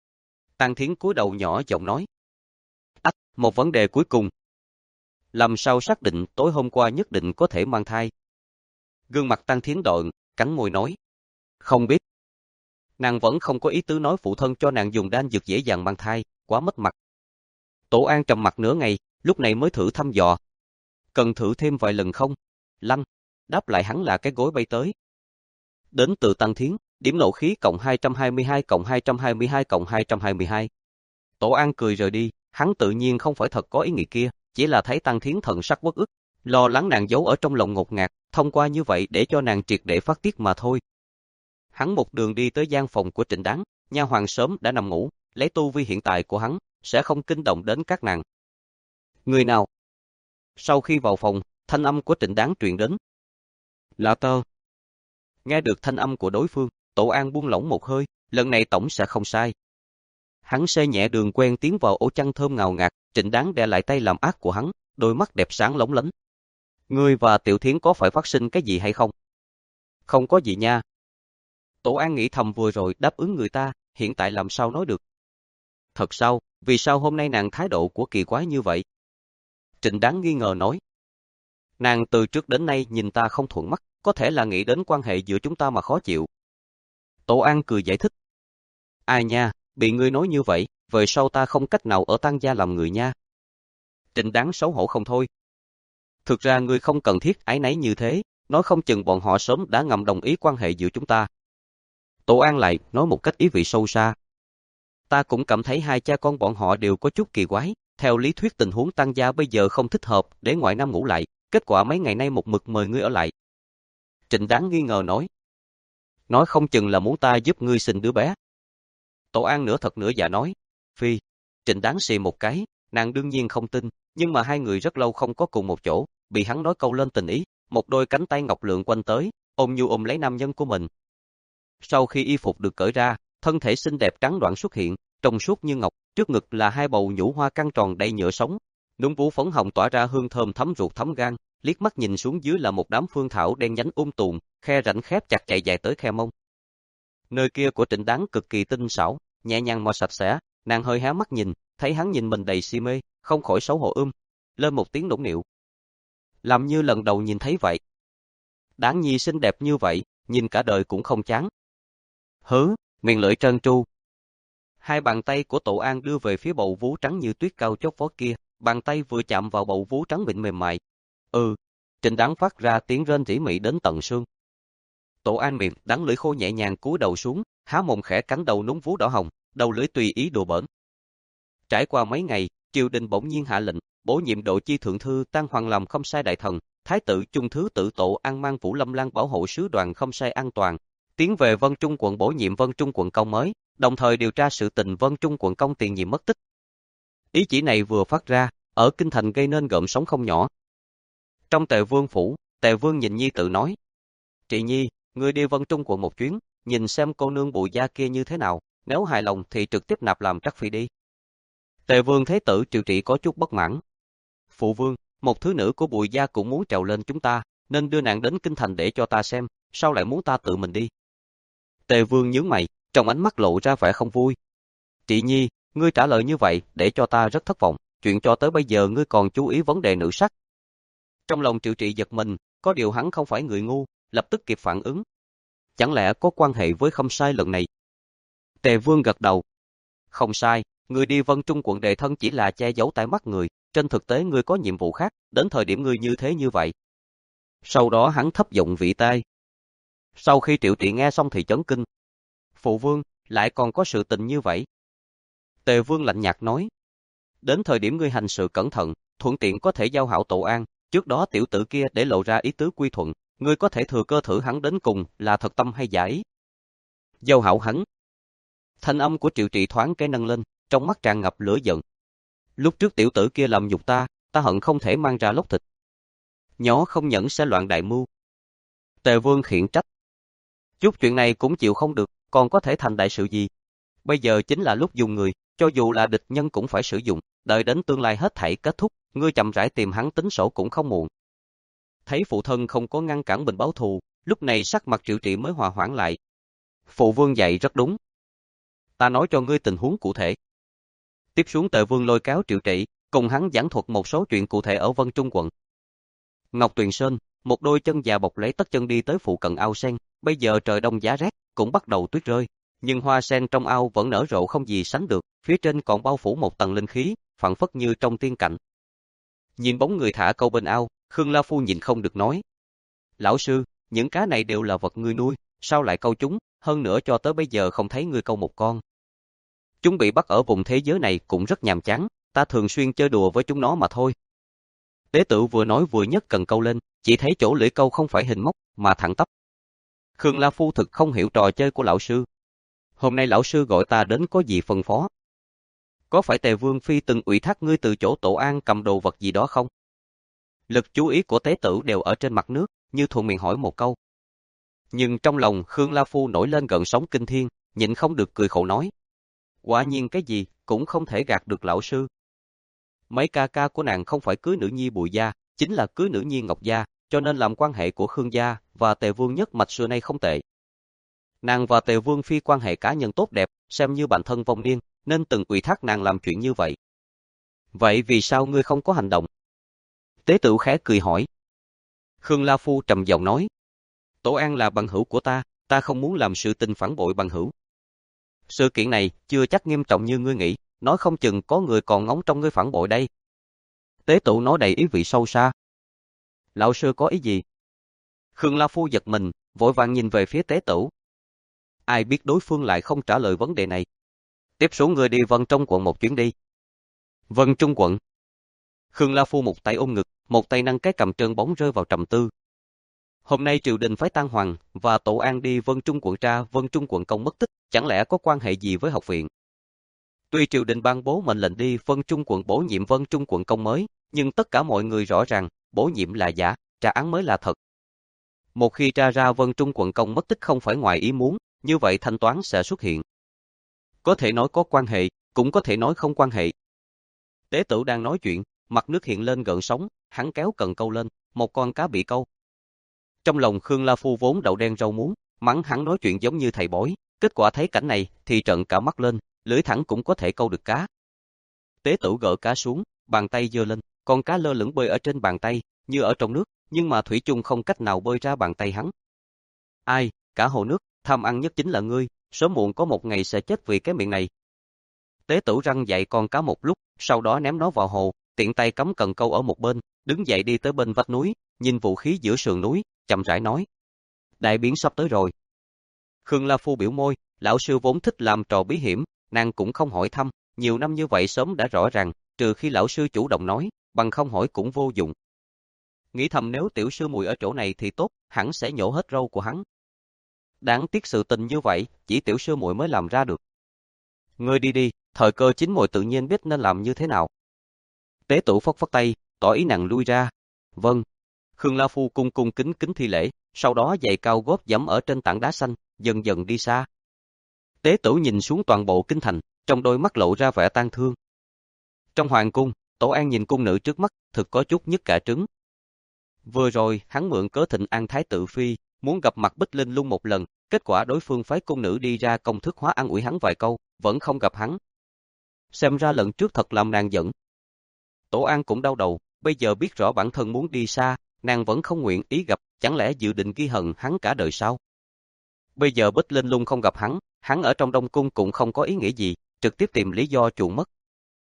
Tang Thiến cúi đầu nhỏ giọng nói. Ách, một vấn đề cuối cùng. Làm sao xác định tối hôm qua nhất định có thể mang thai? Gương mặt Tang Thiến đỏ ửng, cắn môi nói. Không biết. Nàng vẫn không có ý tứ nói phụ thân cho nàng dùng đan dược dễ dàng mang thai, quá mất mặt. Tổ An trầm mặt nửa ngày, lúc này mới thử thăm dò. Cần thử thêm vài lần không? Lanh, đáp lại hắn là cái gối bay tới. Đến từ Tang Thiến, điểm nộ khí cộng hai trăm hai mươi hai cộng hai trăm hai mươi hai cộng hai trăm hai mươi hai. Tổ An cười rời đi, hắn tự nhiên không phải thật có ý nghĩ kia, chỉ là thấy Tang Thiến thần sắc uất ức, lo lắng nàng giấu ở trong lòng ngột ngạt, thông qua như vậy để cho nàng triệt để phát tiết mà thôi. Hắn một đường đi tới gian phòng của Trịnh Đáng, nha hoàn sớm đã nằm ngủ, lấy tu vi hiện tại của hắn, sẽ không kinh động đến các nàng. Người nào? Sau khi vào phòng, thanh âm của Trịnh Đáng truyền đến. Là tơ. Nghe được thanh âm của đối phương, Tổ An buông lỏng một hơi, lần này tổng sẽ không sai. Hắn xe nhẹ đường quen tiến vào ổ chăn thơm ngào ngạt, Trịnh Đáng đè lại tay làm ác của hắn, đôi mắt đẹp sáng lóng lánh. Ngươi và Tiểu Thiến có phải phát sinh cái gì hay không? Không có gì nha. Tổ An nghĩ thầm vừa rồi đáp ứng người ta, hiện tại làm sao nói được. Thật sao, vì sao hôm nay nàng thái độ của kỳ quái như vậy? Trịnh Đáng nghi ngờ nói. Nàng từ trước đến nay nhìn ta không thuận mắt, có thể là nghĩ đến quan hệ giữa chúng ta mà khó chịu. Tổ An cười giải thích. Ai nha, bị ngươi nói như vậy, về sau ta không cách nào ở Tang gia làm người nha. Trịnh Đáng xấu hổ không thôi. Thực ra ngươi không cần thiết áy náy như thế, nói không chừng bọn họ sớm đã ngầm đồng ý quan hệ giữa chúng ta. Tổ An lại nói một cách ý vị sâu xa. Ta cũng cảm thấy hai cha con bọn họ đều có chút kỳ quái, theo lý thuyết tình huống Tang gia bây giờ không thích hợp để ngoại nam ngủ lại, kết quả mấy ngày nay một mực mời ngươi ở lại. Trịnh Đáng nghi ngờ nói. Nói không chừng là muốn ta giúp ngươi sinh đứa bé. Tổ An nửa thật nửa giả nói. Phi. Trịnh Đáng xì một cái, nàng đương nhiên không tin, nhưng mà hai người rất lâu không có cùng một chỗ, bị hắn nói câu lên tình ý, một đôi cánh tay ngọc lượng quanh tới, ôm nhu ôm lấy nam nhân của mình. Sau khi y phục được cởi ra, thân thể xinh đẹp trắng đoản xuất hiện, trong suốt như ngọc, trước ngực là hai bầu nhũ hoa căng tròn đầy nhựa sống, núm vú phấn hồng tỏa ra hương thơm thấm ruột thấm gan, liếc mắt nhìn xuống dưới là một đám phương thảo đen nhánh um tùm, khe rãnh khép chặt chạy dài tới khe mông. Nơi kia của Trịnh Đáng cực kỳ tinh xảo, nhẹ nhàng mà sạch sẽ, nàng hơi hé mắt nhìn, thấy hắn nhìn mình đầy si mê, không khỏi xấu hổ ưm lên một tiếng nũng nịu. Làm như lần đầu nhìn thấy vậy. Đáng nhi xinh đẹp như vậy, nhìn cả đời cũng không chán. Hứ, miệng lưỡi trơn tru. Hai bàn tay của Tổ An đưa về phía bầu vú trắng như tuyết cao chót vót kia, bàn tay vừa chạm vào bầu vú trắng mịn mềm mại. Ừ, Trịnh Đáng phát ra tiếng rên rỉ mị đến tận xương. Tổ An miệng đắng lưỡi khô nhẹ nhàng cúi đầu xuống, há mồm khẽ cắn đầu núm vú đỏ hồng, đầu lưỡi tùy ý đùa bỡn. Trải qua mấy ngày, triều đình bỗng nhiên hạ lệnh, bổ nhiệm Độ Chi thượng thư Tang Hoàng làm Khâm sai đại thần, thái tử Trung thứ tự Tổ An mang Vũ Lâm Lan bảo hộ sứ đoàn Khâm sai an toàn, tiến về Vân Trung quận bổ nhiệm Vân Trung quận công mới, đồng thời điều tra sự tình Vân Trung quận công tiền nhiệm mất tích. Ý chỉ này vừa phát ra, ở kinh thành gây nên gợn sóng không nhỏ. Trong Tề Vương phủ, Tề Vương nhìn nhi tự nói: "Trị nhi, ngươi đi Vân Trung quận một chuyến, nhìn xem cô nương Bùi gia kia như thế nào, nếu hài lòng thì trực tiếp nạp làm trắc phi đi." Tề Vương thấy tử Triệu Trị có chút bất mãn. "Phụ vương, một thứ nữ của Bùi gia cũng muốn trèo lên chúng ta, nên đưa nàng đến kinh thành để cho ta xem, sao lại muốn ta tự mình đi?" Tề Vương nhướng mày, trong ánh mắt lộ ra vẻ không vui. "Trị nhi, ngươi trả lời như vậy để cho ta rất thất vọng, chuyện cho tới bây giờ ngươi còn chú ý vấn đề nữ sắc." Trong lòng Triệu Trị giật mình, có điều hắn không phải người ngu, lập tức kịp phản ứng. Chẳng lẽ có quan hệ với Khâm sai lần này? Tề Vương gật đầu. "Không sai, ngươi đi Vân Trung quận đề thân chỉ là che giấu tai mắt người, trên thực tế ngươi có nhiệm vụ khác, đến thời điểm ngươi như thế như vậy." Sau đó hắn thấp giọng vị tai. Sau khi Triệu Trị nghe xong thì chấn kinh. "Phụ vương, lại còn có sự tình như vậy?" Tề Vương lạnh nhạt nói. "Đến thời điểm ngươi hành sự cẩn thận, thuận tiện có thể giao hảo Tổ An, trước đó tiểu tử kia để lộ ra ý tứ quy thuận, ngươi có thể thừa cơ thử hắn đến cùng là thật tâm hay giả ý." Giao hảo hắn. Thanh âm của Triệu Trị thoáng cái nâng lên, trong mắt tràn ngập lửa giận. "Lúc trước tiểu tử kia làm nhục ta, ta hận không thể mang ra lóc thịt. Nhỏ không nhẫn sẽ loạn đại mưu." Tề Vương khiển trách. "Chút chuyện này cũng chịu không được, còn có thể thành đại sự gì? Bây giờ chính là lúc dùng người, cho dù là địch nhân cũng phải sử dụng, đợi đến tương lai hết thảy kết thúc, ngươi chậm rãi tìm hắn tính sổ cũng không muộn." Thấy phụ thân không có ngăn cản mình báo thù, lúc này sắc mặt Triệu Trị mới hòa hoãn lại. "Phụ vương dạy rất đúng. Ta nói cho ngươi tình huống cụ thể." Tiếp xuống Tề Vương lôi kéo Triệu Trị, cùng hắn giảng thuật một số chuyện cụ thể ở Vân Trung quận. Ngọc Tuyền Sơn, một đôi chân già bọc lấy tất chân đi tới phụ cận ao sen, bây giờ trời đông giá rét, cũng bắt đầu tuyết rơi, nhưng hoa sen trong ao vẫn nở rộ không gì sánh được, phía trên còn bao phủ một tầng linh khí, phảng phất như trong tiên cảnh. Nhìn bóng người thả câu bên ao, Khương La Phu nhìn không được nói: "Lão sư, những cá này đều là vật ngươi nuôi, sao lại câu chúng, hơn nữa cho tới bây giờ không thấy ngươi câu một con." "Chúng bị bắt ở vùng thế giới này cũng rất nhàm chán, ta thường xuyên chơi đùa với chúng nó mà thôi." Tế Tự vừa nói vừa nhấc cần câu lên, chỉ thấy chỗ lưỡi câu không phải hình móc, mà thẳng tắp. Khương La Phu thực không hiểu trò chơi của lão sư. "Hôm nay lão sư gọi ta đến có gì phân phó? Có phải Tề Vương Phi từng ủy thác ngươi từ chỗ Tổ An cầm đồ vật gì đó không?" Lực chú ý của Tế Tử đều ở trên mặt nước, như thuận miệng hỏi một câu. Nhưng trong lòng Khương La Phu nổi lên gợn sóng kinh thiên, nhịn không được cười khổ nói: "Quả nhiên cái gì cũng không thể gạt được lão sư. Mấy ca ca của nàng không phải cưới nữ nhi Bùi gia, chính là cưới nữ nhi Ngọc gia, cho nên làm quan hệ của Khương gia và Tề Vương nhất mạch xưa nay không tệ. Nàng và Tề Vương Phi quan hệ cá nhân tốt đẹp, xem như bạn thân vong niên, nên từng ủy thác nàng làm chuyện như vậy. Vậy vì sao ngươi không có hành động?" Tế Tự khẽ cười hỏi. Khương La Phu trầm giọng nói: "Tổ An là bằng hữu của ta, ta không muốn làm sự tình phản bội bằng hữu. Sự kiện này chưa chắc nghiêm trọng như ngươi nghĩ, nói không chừng có người còn ngóng trong ngươi phản bội đây. Tế Tửu nói đầy ý vị sâu xa. Lão sư có ý gì? Khương La Phu giật mình, vội vàng nhìn về phía Tế Tửu. Ai biết đối phương lại không trả lời vấn đề này. Tiếp xuống ngươi đi Vân Trung quận một chuyến đi. Vân Trung quận. Khương La Phu một tay ôm ngực, một tay nâng cái cầm trơn bóng rơi vào trầm tư. Hôm nay triều đình phái Tang Hoàng và Tổ An đi Vân Trung quận tra Vân Trung quận công mất tích, chẳng lẽ có quan hệ gì với học viện? Tuy triều đình ban bố mệnh lệnh đi Vân Trung quận bổ nhiệm Vân Trung quận công mới, nhưng tất cả mọi người rõ ràng, bổ nhiệm là giả, tra án mới là thật. Một khi tra ra Vân Trung quận công mất tích không phải ngoài ý muốn, như vậy thanh toán sẽ xuất hiện. Có thể nói có quan hệ, cũng có thể nói không quan hệ. Tế Tửu đang nói chuyện, mặt nước hiện lên gợn sóng, hắn kéo cần câu lên, một con cá bị câu. Trong lòng Khương La Phu vốn đậu đen rau muống, mắng hắn nói chuyện giống như thầy bói, kết quả thấy cảnh này thì trợn cả mắt lên, lưỡi thẳng cũng có thể câu được cá. Tế Tửu gỡ cá xuống, bàn tay giơ lên, con cá lơ lửng bơi ở trên bàn tay, như ở trong nước, nhưng mà thủy chung không cách nào bơi ra bàn tay hắn. Ai, cả hồ nước, tham ăn nhất chính là ngươi, sớm muộn có một ngày sẽ chết vì cái miệng này. Tế Tửu răng dạy con cá một lúc, sau đó ném nó vào hồ, tiện tay cắm cần câu ở một bên, đứng dậy đi tới bên vách núi, nhìn vũ khí giữa sườn núi, chậm rãi nói. Đại biến sắp tới rồi. Khương La Phu biểu môi, lão sư vốn thích làm trò bí hiểm, nàng cũng không hỏi thăm, nhiều năm như vậy sớm đã rõ ràng, trừ khi lão sư chủ động nói, bằng không hỏi cũng vô dụng. Nghĩ thầm nếu tiểu sư muội ở chỗ này thì tốt, hẳn sẽ nhổ hết râu của hắn. Đáng tiếc sự tình như vậy, chỉ tiểu sư muội mới làm ra được. Ngươi đi đi, thời cơ chín muội tự nhiên biết nên làm như thế nào. Tế Tửu phất phất tay, tỏ ý nàng lui ra. Vâng. Khương La Phu cung cung kính kính thi lễ, sau đó giày cao gót dẫm ở trên tảng đá xanh, dần dần đi xa. Tế Tửu nhìn xuống toàn bộ kinh thành, trong đôi mắt lộ ra vẻ tang thương. Trong hoàng cung, Tổ An nhìn cung nữ trước mắt, thực có chút nhức cả trứng. Vừa rồi, hắn mượn cớ Thịnh An Thái Tự Phi, muốn gặp mặt Bích Linh Lung một lần, kết quả đối phương phái cung nữ đi ra công thức hóa an ủi hắn vài câu, vẫn không gặp hắn. Xem ra lần trước thật làm nàng giận. Tổ An cũng đau đầu, bây giờ biết rõ bản thân muốn đi xa, nàng vẫn không nguyện ý gặp, chẳng lẽ dự định ghi hận hắn cả đời sao? Bây giờ Bích Linh Lung không gặp hắn, hắn ở trong Đông Cung cũng không có ý nghĩa gì, trực tiếp tìm lý do chuồn mất.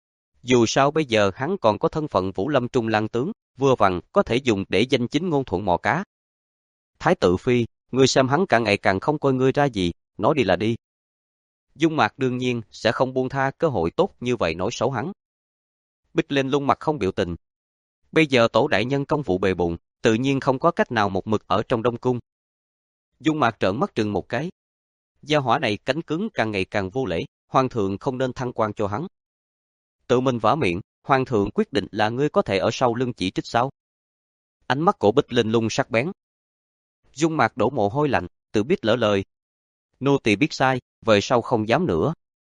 Dù sao bây giờ hắn còn có thân phận Vũ Lâm Trung Lang tướng, vừa vặn có thể dùng để danh chính ngôn thuận mò cá. Thái Tự Phi, ngươi xem hắn càng ngày càng không coi ngươi ra gì, nói đi là đi. Dung Mạc đương nhiên sẽ không buông tha cơ hội tốt như vậy nói xấu hắn. Bích Linh Lung mặt không biểu tình. Bây giờ Tổ đại nhân công vụ bề bộn, tự nhiên không có cách nào một mực ở trong Đông Cung. Dung Mạc trợn mắt trừng một cái. Gia hỏa này cánh cứng càng ngày càng vô lễ, hoàng thượng không nên thăng quan cho hắn. Tự mình vả miệng, hoàng thượng quyết định là ngươi có thể ở sau lưng chỉ trích sao? Ánh mắt của Bích Linh Lung sắc bén. Dung Mạc đổ mồ hôi lạnh, tự biết lỡ lời. Nô tỳ biết sai, về sau không dám nữa.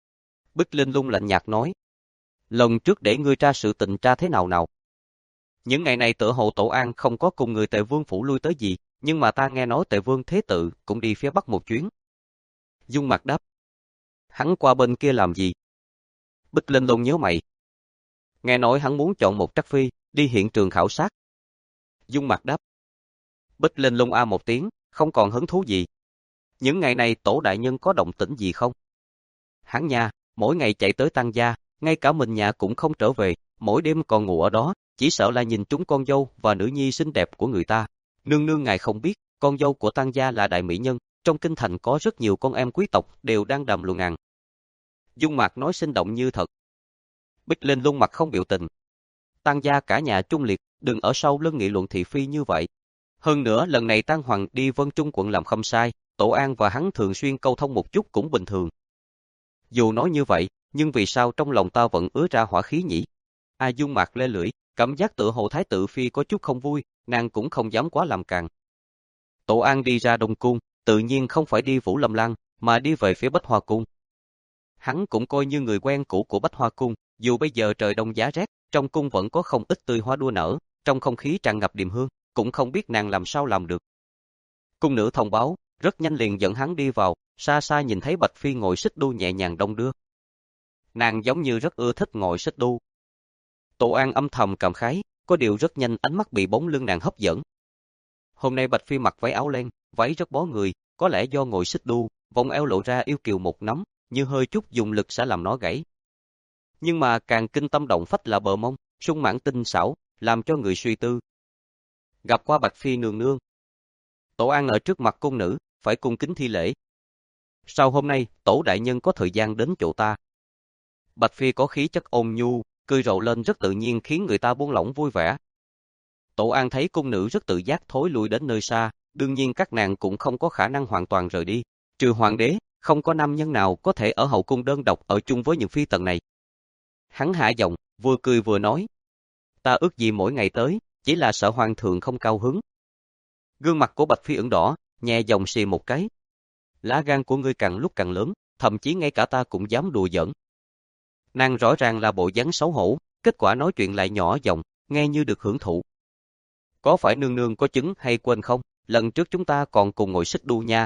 Bích Linh Lung lạnh nhạt nói. Lần trước để ngươi tra sự tình tra thế nào nào? Những ngày này tựa hồ Tổ An không có cùng người Tề Vương phủ lui tới gì, nhưng mà ta nghe nói Tề Vương Thế Tự cũng đi phía Bắc một chuyến. Dung Mạc đáp. Hắn qua bên kia làm gì? Bích Linh Lung nhớ mày. Nghe nói hắn muốn chọn một trắc phi, đi hiện trường khảo sát. Dung Mạc đáp. Bích Linh Lung a một tiếng, không còn hứng thú gì. Những ngày này Tổ đại nhân có động tĩnh gì không? Hắn nha, mỗi ngày chạy tới Tăng gia, ngay cả mình nhà cũng không trở về, mỗi đêm còn ngủ ở đó, chỉ sợ là nhìn trúng con dâu và nữ nhi xinh đẹp của người ta. Nương nương ngài không biết, con dâu của Tăng gia là đại mỹ nhân, trong kinh thành có rất nhiều con em quý tộc đều đang đàm luận ngàn. Dung Mạc nói sinh động như thật. Bích Linh Lung mặt không biểu tình. Tăng gia cả nhà trung liệt, đừng ở sau lưng nghị luận thị phi như vậy. Hơn nữa lần này Tang Hoàng đi Vân Trung quận làm không sai, Tổ An và hắn thường xuyên câu thông một chút cũng bình thường. Dù nói như vậy, nhưng vì sao trong lòng ta vẫn ứa ra hỏa khí nhỉ? A Dung Mạc lê lưỡi, cảm giác tựa hồ Thái Tự Phi có chút không vui, nàng cũng không dám quá làm càng. Tổ An đi ra Đông Cung, tự nhiên không phải đi Vũ Lâm Lan, mà đi về phía Bách Hoa Cung. Hắn cũng coi như người quen cũ của Bách Hoa Cung, dù bây giờ trời đông giá rét, trong cung vẫn có không ít tươi hoa đua nở, trong không khí tràn ngập điềm hương, cũng không biết nàng làm sao làm được. Cung nữ thông báo, rất nhanh liền dẫn hắn đi vào, xa xa nhìn thấy Bạch Phi ngồi xích đu nhẹ nhàng đong đưa. Nàng giống như rất ưa thích ngồi xích đu. Tổ An âm thầm cảm khái, có điều rất nhanh ánh mắt bị bóng lưng nàng hấp dẫn. Hôm nay Bạch Phi mặc váy áo len, váy rất bó người, có lẽ do ngồi xích đu, vòng eo lộ ra yêu kiều một nắm, như hơi chút dùng lực sẽ làm nó gãy. Nhưng mà càng kinh tâm động phách là bờ mông, sung mãn tinh xảo, làm cho người suy tư. Gặp qua Bạch Phi nương nương. Tổ An ở trước mặt cung nữ, phải cung kính thi lễ. Sau hôm nay, tổ đại nhân có thời gian đến chỗ ta. Bạch Phi có khí chất ôn nhu, cười rộ lên rất tự nhiên khiến người ta buông lỏng vui vẻ. Tổ An thấy cung nữ rất tự giác thối lui đến nơi xa, đương nhiên các nàng cũng không có khả năng hoàn toàn rời đi. Trừ hoàng đế, không có nam nhân nào có thể ở hậu cung đơn độc ở chung với những phi tần này. Hắn hạ giọng, vừa cười vừa nói. Ta ước gì mỗi ngày tới, chỉ là sợ hoàng thượng không cao hứng. Gương mặt của Bạch Phi ửng đỏ, nhẹ giọng xì một cái. Lá gan của ngươi càng lúc càng lớn, thậm chí ngay cả ta cũng dám đùa giỡn. Nàng rõ ràng là bộ dáng xấu hổ, kết quả nói chuyện lại nhỏ giọng, nghe như được hưởng thụ. Có phải nương nương có chứng hay quên không? Lần trước chúng ta còn cùng ngồi xích đu nha.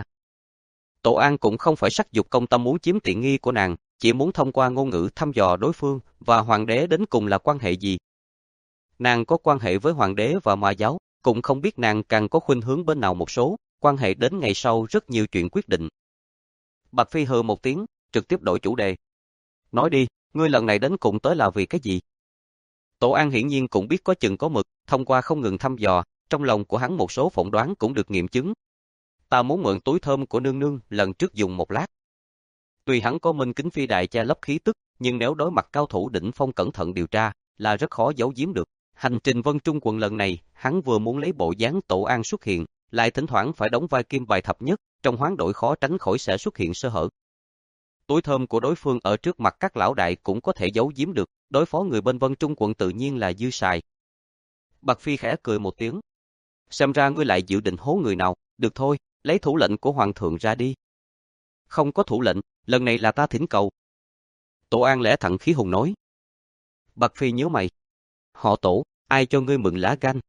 Tổ An cũng không phải sắc dục công tâm muốn chiếm tiện nghi của nàng, chỉ muốn thông qua ngôn ngữ thăm dò đối phương và hoàng đế đến cùng là quan hệ gì. Nàng có quan hệ với hoàng đế và ma giáo, cũng không biết nàng càng có khuynh hướng bên nào một số, quan hệ đến ngày sau rất nhiều chuyện quyết định. Bạch Phi hừ một tiếng, trực tiếp đổi chủ đề. Nói đi, ngươi lần này đến cùng tới là vì cái gì? Tổ An hiển nhiên cũng biết có chừng có mực, thông qua không ngừng thăm dò, trong lòng của hắn một số phỏng đoán cũng được nghiệm chứng. Ta muốn mượn túi thơm của nương nương, lần trước dùng một lát. Tuy hắn có Minh Kính Phi đại che lấp khí tức, nhưng nếu đối mặt cao thủ đỉnh phong cẩn thận điều tra, là rất khó giấu giếm được. Hành trình Vân Trung quận lần này, hắn vừa muốn lấy bộ dáng Tổ An xuất hiện, lại thỉnh thoảng phải đóng vai kim bài thập nhất, trong hoán đổi khó tránh khỏi sẽ xuất hiện sơ hở. Túi thơm của đối phương ở trước mặt các lão đại cũng có thể giấu giếm được, đối phó người bên Vân Trung quận tự nhiên là dư xài. Bạch Phi khẽ cười một tiếng. Xem ra ngươi lại dự định hố người nào, được thôi, lấy thủ lệnh của hoàng thượng ra đi. Không có thủ lệnh, lần này là ta thỉnh cầu. Tổ An lẽ thẳng khí hùng nói. Bạch Phi nhíu mày. Họ Tổ, ai cho ngươi mượn lá gan?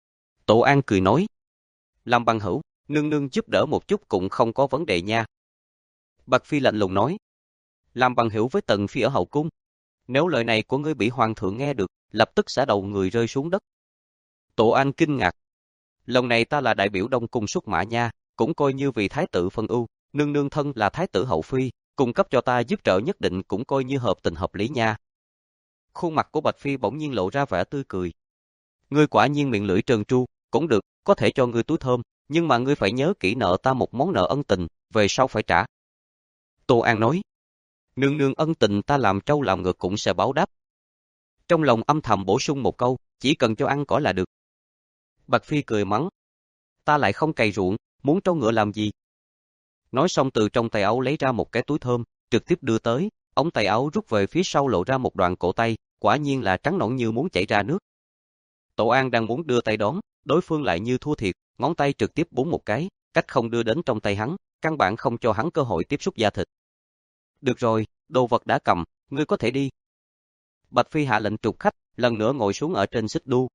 Tổ An cười nói. Làm bằng hữu, nương nương giúp đỡ một chút cũng không có vấn đề nha. Bạch Phi lạnh lùng nói. Làm bằng hữu với Tần Phi ở hậu cung. Nếu lời này của ngươi bị hoàng thượng nghe được, lập tức sẽ đầu người rơi xuống đất. Tổ An kinh ngạc. Lần này ta là đại biểu Đông Cung xuất mã nha, cũng coi như vì thái tử phân ưu, nương nương thân là thái tử hậu phi, cung cấp cho ta giúp trợ nhất định cũng coi như hợp tình hợp lý nha. Khuôn mặt của Bạch Phi bỗng nhiên lộ ra vẻ tươi cười. Ngươi quả nhiên miệng lưỡi trơn tru, cũng được, có thể cho ngươi túi thơm, nhưng mà ngươi phải nhớ kỹ nợ ta một món nợ ân tình, về sau phải trả. Tô An nói. Nương nương ân tình ta làm trâu làm ngựa cũng sẽ báo đáp. Trong lòng âm thầm bổ sung một câu, chỉ cần cho ăn cỏ là được. Bạch Phi cười mắng. Ta lại không cày ruộng, muốn trâu ngựa làm gì? Nói xong từ trong tay áo lấy ra một cái túi thơm, trực tiếp đưa tới, ống tay áo rút về phía sau lộ ra một đoạn cổ tay, quả nhiên là trắng nõn như muốn chảy ra nước. Tổ An đang muốn đưa tay đón, đối phương lại như thua thiệt, ngón tay trực tiếp búng một cái, cách không đưa đến trong tay hắn, căn bản không cho hắn cơ hội tiếp xúc da thịt. Được rồi, đồ vật đã cầm, ngươi có thể đi. Bạch Phi hạ lệnh trục khách, lần nữa ngồi xuống ở trên xích đu.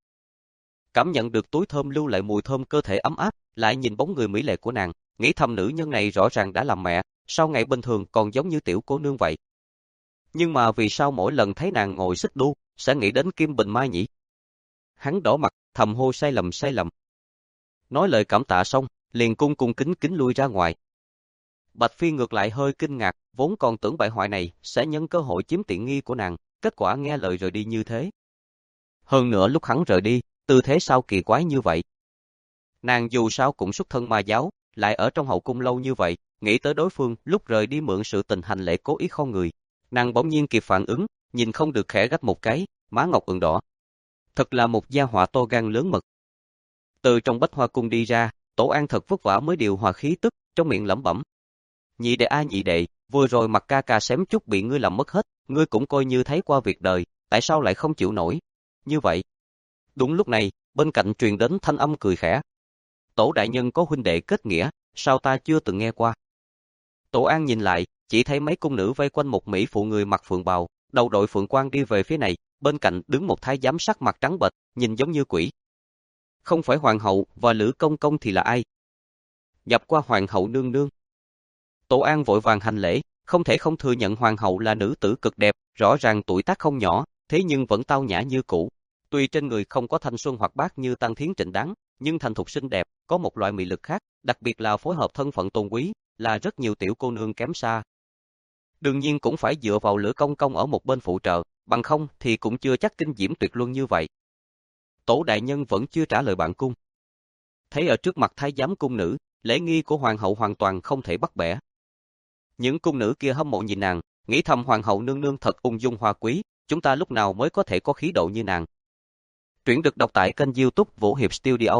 Cảm nhận được túi thơm lưu lại mùi thơm cơ thể ấm áp, lại nhìn bóng người mỹ lệ của nàng, nghĩ thầm nữ nhân này rõ ràng đã làm mẹ, sau ngày bình thường còn giống như tiểu cô nương vậy. Nhưng mà vì sao mỗi lần thấy nàng ngồi xích đu, sẽ nghĩ đến Kim Bình Mai nhỉ? Hắn đỏ mặt, thầm hô sai lầm sai lầm. Nói lời cảm tạ xong, liền cung cung kính kính lui ra ngoài. Bạch Phi ngược lại hơi kinh ngạc, vốn còn tưởng bại hoại này sẽ nhân cơ hội chiếm tiện nghi của nàng, kết quả nghe lời rời đi như thế. Hơn nữa lúc hắn rời đi, tư thế sao kỳ quái như vậy. Nàng dù sao cũng xuất thân ma giáo, lại ở trong hậu cung lâu như vậy, nghĩ tới đối phương lúc rời đi mượn sự tình hành lễ cố ý khom người. Nàng bỗng nhiên kịp phản ứng, nhìn không được khẽ gắt một cái, má ngọc ửng đỏ. Thật là một gia họa to gan lớn mật. Từ trong Bách Hoa Cung đi ra, Tổ An thật vất vả mới điều hòa khí tức, trong miệng lẩm bẩm. Nhị đệ a nhị đệ, vừa rồi mặt ca ca xém chút bị ngươi làm mất hết, ngươi cũng coi như thấy qua việc đời, tại sao lại không chịu nổi? Như vậy. Đúng lúc này, bên cạnh truyền đến thanh âm cười khẽ. Tổ đại nhân có huynh đệ kết nghĩa, sao ta chưa từng nghe qua? Tổ An nhìn lại, chỉ thấy mấy cung nữ vây quanh một mỹ phụ người mặc phượng bào, đầu đội phượng quan đi về phía này, bên cạnh đứng một thái giám sắc mặt trắng bệch, nhìn giống như quỷ. Không phải hoàng hậu và Lữ công công thì là ai? Nhập qua hoàng hậu nương nương. Tổ An vội vàng hành lễ, không thể không thừa nhận hoàng hậu là nữ tử cực đẹp, rõ ràng tuổi tác không nhỏ, thế nhưng vẫn tao nhã như cũ. Tuy trên người không có thanh xuân hoạt bát như Tăng Thiến Trịnh Đán, nhưng thành thục xinh đẹp, có một loại mị lực khác, đặc biệt là phối hợp thân phận tôn quý, là rất nhiều tiểu cô nương kém xa. Đương nhiên cũng phải dựa vào Lữ Công Công ở một bên phụ trợ, bằng không thì cũng chưa chắc kinh diễm tuyệt luân như vậy. Tổ đại nhân vẫn chưa trả lời bản cung. Thấy ở trước mặt thái giám cung nữ, lễ nghi của hoàng hậu hoàn toàn không thể bắt bẻ. Những cung nữ kia hâm mộ nhìn nàng, nghĩ thầm hoàng hậu nương nương thật ung dung hoa quý, chúng ta lúc nào mới có thể có khí độ như nàng. Truyện được đọc tại kênh YouTube Vũ Hiệp Studio.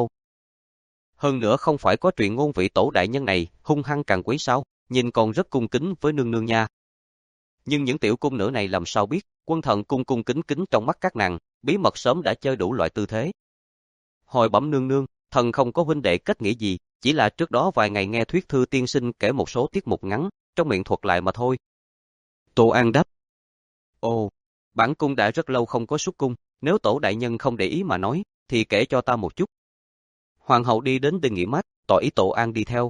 Hơn nữa không phải có truyện ngôn vị tổ đại nhân này hung hăng càng quấy sao, nhìn còn rất cung kính với nương nương nha. Nhưng những tiểu cung nữ này làm sao biết, quân thần cung cung kính kính trong mắt các nàng, bí mật sớm đã chơi đủ loại tư thế. Hồi bẩm nương nương, thần không có huynh đệ kết nghĩa gì, chỉ là trước đó vài ngày nghe Thuyết Thư tiên sinh kể một số tiết mục ngắn, trong miệng thuật lại mà thôi. Tô An đáp. Ồ, bản cung đã rất lâu không có xuất cung, nếu tổ đại nhân không để ý mà nói, thì kể cho ta một chút. Hoàng hậu đi đến đình nghỉ mát, tỏ ý Tổ An đi theo.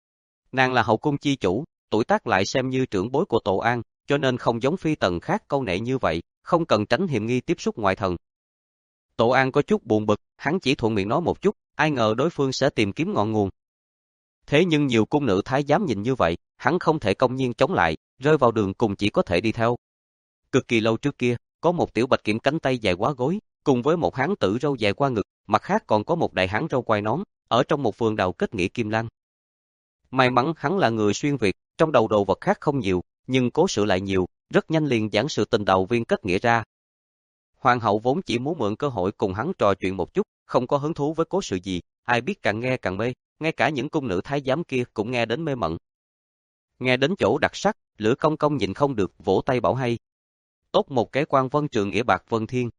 Nàng là hậu cung chi chủ, tuổi tác lại xem như trưởng bối của Tổ An, cho nên không giống phi tần khác câu nệ như vậy, không cần tránh hiểm nghi tiếp xúc ngoại thần. Tổ An có chút buồn bực, hắn chỉ thuận miệng nói một chút, ai ngờ đối phương sẽ tìm kiếm ngọn nguồn. Thế nhưng nhiều cung nữ thái giám nhìn như vậy, hắn không thể công nhiên chống lại, rơi vào đường cùng chỉ có thể đi theo. Cực kỳ lâu trước kia, có một tiểu bạch kiểm cánh tay dài quá gối, cùng với một hán tử râu dài qua ngực, mặt khác còn có một đại hán râu quai nón, ở trong một vườn đào kết nghĩa kim lan. May mắn hắn là người xuyên Việt, trong đầu đồ vật khác không nhiều, nhưng cố sự lại nhiều, rất nhanh liền giảng sự tình đầu viên kết nghĩa ra. Hoàng hậu vốn chỉ muốn mượn cơ hội cùng hắn trò chuyện một chút, không có hứng thú với cố sự gì, ai biết càng nghe càng mê, ngay cả những cung nữ thái giám kia cũng nghe đến mê mẩn. Nghe đến chỗ đặc sắc, Lữ Công Công nhịn không được vỗ tay bảo hay. Tốt một cái quan vân trường nghĩa bạc vân thiên.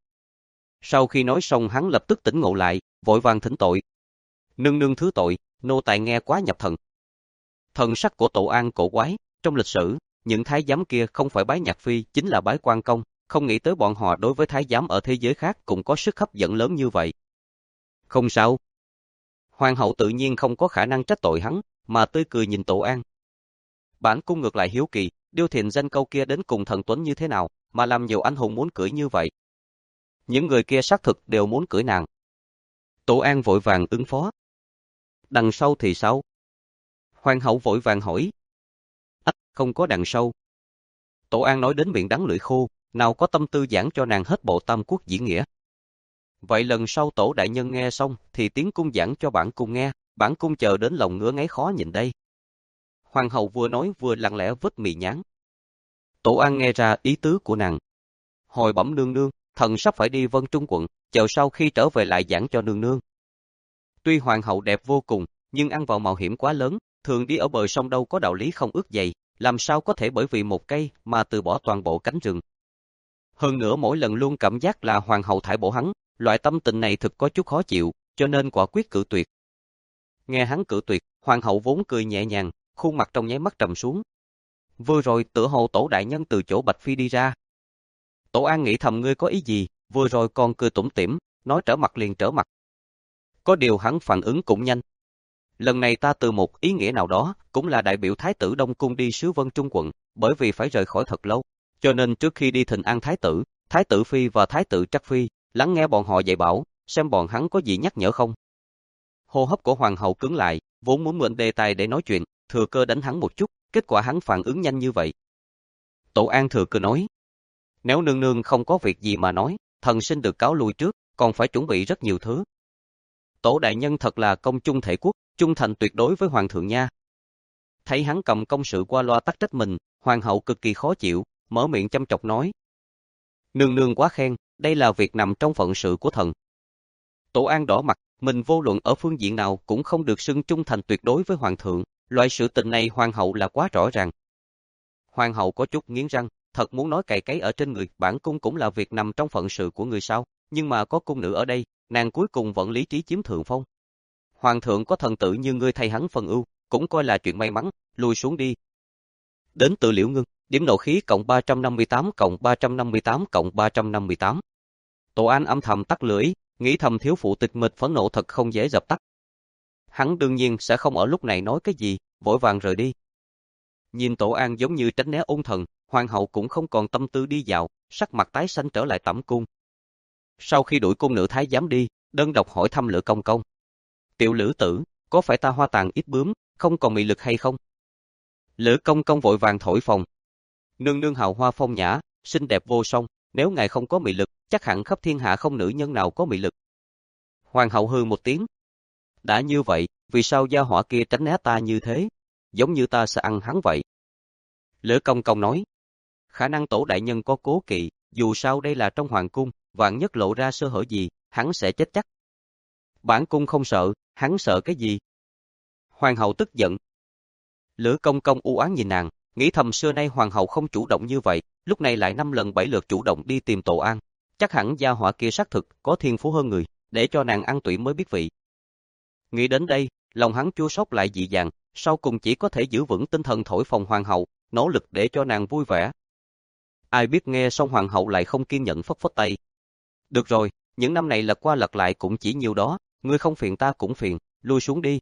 Sau khi nói xong hắn lập tức tỉnh ngộ lại, vội vàng thỉnh tội. Nương nương thứ tội, nô tài nghe quá nhập thần. Thần sắc của Tổ An cổ quái, trong lịch sử, những thái giám kia không phải bái nhạc phi, chính là bái quan công, không nghĩ tới bọn họ đối với thái giám ở thế giới khác cũng có sức hấp dẫn lớn như vậy. Không sao. Hoàng hậu tự nhiên không có khả năng trách tội hắn, mà tươi cười nhìn Tổ An. Bản cung ngược lại hiếu kỳ, điêu thiền danh câu kia đến cùng thần tuấn như thế nào, mà làm nhiều anh hùng muốn cưỡi như vậy. Những người kia xác thực đều muốn cưỡi nàng. Tổ An vội vàng ứng phó. Đằng sau thì sao? Hoàng hậu vội vàng hỏi. Ách, không có đằng sau. Tổ An nói đến miệng đắng lưỡi khô, nào có tâm tư giảng cho nàng hết bộ tam quốc diễn nghĩa. Vậy lần sau tổ đại nhân nghe xong thì tiến cung giảng cho bản cung nghe, bản cung chờ đến lòng ngứa ngáy khó nhìn đây. Hoàng hậu vừa nói vừa lặng lẽ vứt mì nhán. Tổ An nghe ra ý tứ của nàng. Hồi bẩm nương nương, thần sắp phải đi Vân Trung quận, chờ sau khi trở về lại giảng cho nương nương. Tuy hoàng hậu đẹp vô cùng, nhưng ăn vào mạo hiểm quá lớn, thường đi ở bờ sông đâu có đạo lý không ướt giày, làm sao có thể bởi vì một cây mà từ bỏ toàn bộ cánh rừng. Hơn nữa mỗi lần luôn cảm giác là hoàng hậu thải bổ hắn, loại tâm tình này thực có chút khó chịu, cho nên quả quyết cự tuyệt. Nghe hắn cự tuyệt, hoàng hậu vốn cười nhẹ nhàng, khuôn mặt trong nháy mắt trầm xuống. Vừa rồi tựa hồ tổ đại nhân từ chỗ Bạch Phi đi ra. Tổ An nghĩ thầm ngươi có ý gì, vừa rồi còn cười tủm tỉm, nói trở mặt liền trở mặt. Có điều hắn phản ứng cũng nhanh. Lần này ta từ một ý nghĩa nào đó, cũng là đại biểu Thái tử Đông Cung đi sứ Vân Trung quận, bởi vì phải rời khỏi thật lâu. Cho nên trước khi đi thịnh an Thái tử, Thái tử Phi và Thái tử Trắc Phi, lắng nghe bọn họ dạy bảo, xem bọn hắn có gì nhắc nhở không. Hô hấp của hoàng hậu cứng lại, vốn muốn mượn đề tài để nói chuyện, thừa cơ đánh hắn một chút, kết quả hắn phản ứng nhanh như vậy. Tổ An thừa cơ nói. Nếu nương nương không có việc gì mà nói, thần xin được cáo lui trước, còn phải chuẩn bị rất nhiều thứ. Tổ đại nhân thật là công chung thể quốc, trung thành tuyệt đối với hoàng thượng nha. Thấy hắn cầm công sự qua loa tắc trách mình, hoàng hậu cực kỳ khó chịu, mở miệng chăm chọc nói. Nương nương quá khen, đây là việc nằm trong phận sự của thần. Tổ An đỏ mặt, mình vô luận ở phương diện nào cũng không được xưng trung thành tuyệt đối với hoàng thượng, loại sự tình này hoàng hậu là quá rõ ràng. Hoàng hậu có chút nghiến răng, thật muốn nói cày cấy ở trên người, bản cung cũng là việc nằm trong phận sự của người sao, nhưng mà có cung nữ ở đây, nàng cuối cùng vẫn lý trí chiếm thượng phong. Hoàng thượng có thần tử như ngươi thay hắn phân ưu, cũng coi là chuyện may mắn, lùi xuống đi. Đến từ Liễu Ngưng, điểm nộ khí cộng ba trăm năm mươi tám cộng ba trăm năm mươi tám cộng ba trăm năm mươi tám. Tổ An âm thầm tắt lưỡi, nghĩ thầm thiếu phụ tịch mịch phẫn nộ thật không dễ dập tắt. Hắn đương nhiên sẽ không ở lúc này nói cái gì, vội vàng rời đi. Nhìn Tổ An giống như tránh né ôn thần, hoàng hậu cũng không còn tâm tư đi dạo, sắc mặt tái xanh trở lại tẩm cung. Sau khi đuổi cung nữ thái giám đi, đơn độc hỏi thăm Lữ Công Công. Tiểu Lữ tử, có phải ta hoa tàn ít bướm, không còn mị lực hay không? Lữ Công Công vội vàng thổi phồng. Nương nương hào hoa phong nhã, xinh đẹp vô song, nếu ngài không có mị lực, chắc hẳn khắp thiên hạ không nữ nhân nào có mị lực. Hoàng hậu hừ một tiếng. Đã như vậy, vì sao gia hỏa kia tránh né ta như thế? Giống như ta sẽ ăn hắn vậy. Lữ Công Công nói. Khả năng tổ đại nhân có cố kỵ, dù sao đây là trong hoàng cung, vạn nhất lộ ra sơ hở gì, hắn sẽ chết chắc. Bản cung không sợ, hắn sợ cái gì? Hoàng hậu tức giận. Lữ Công Công u oán nhìn nàng, nghĩ thầm xưa nay hoàng hậu không chủ động như vậy, lúc này lại năm lần bảy lượt chủ động đi tìm Tổ An. Chắc hẳn gia hỏa kia xác thực có thiên phú hơn người, để cho nàng ăn tủy mới biết vị. Nghĩ đến đây, lòng hắn chua xót lại dị dạng, sau cùng chỉ có thể giữ vững tinh thần thổi phồng hoàng hậu, nỗ lực để cho nàng vui vẻ. Ai biết nghe xong hoàng hậu lại không kiên nhẫn phất phất tay. Được rồi, những năm này lật qua lật lại cũng chỉ nhiều đó, ngươi không phiền ta cũng phiền, lui xuống đi.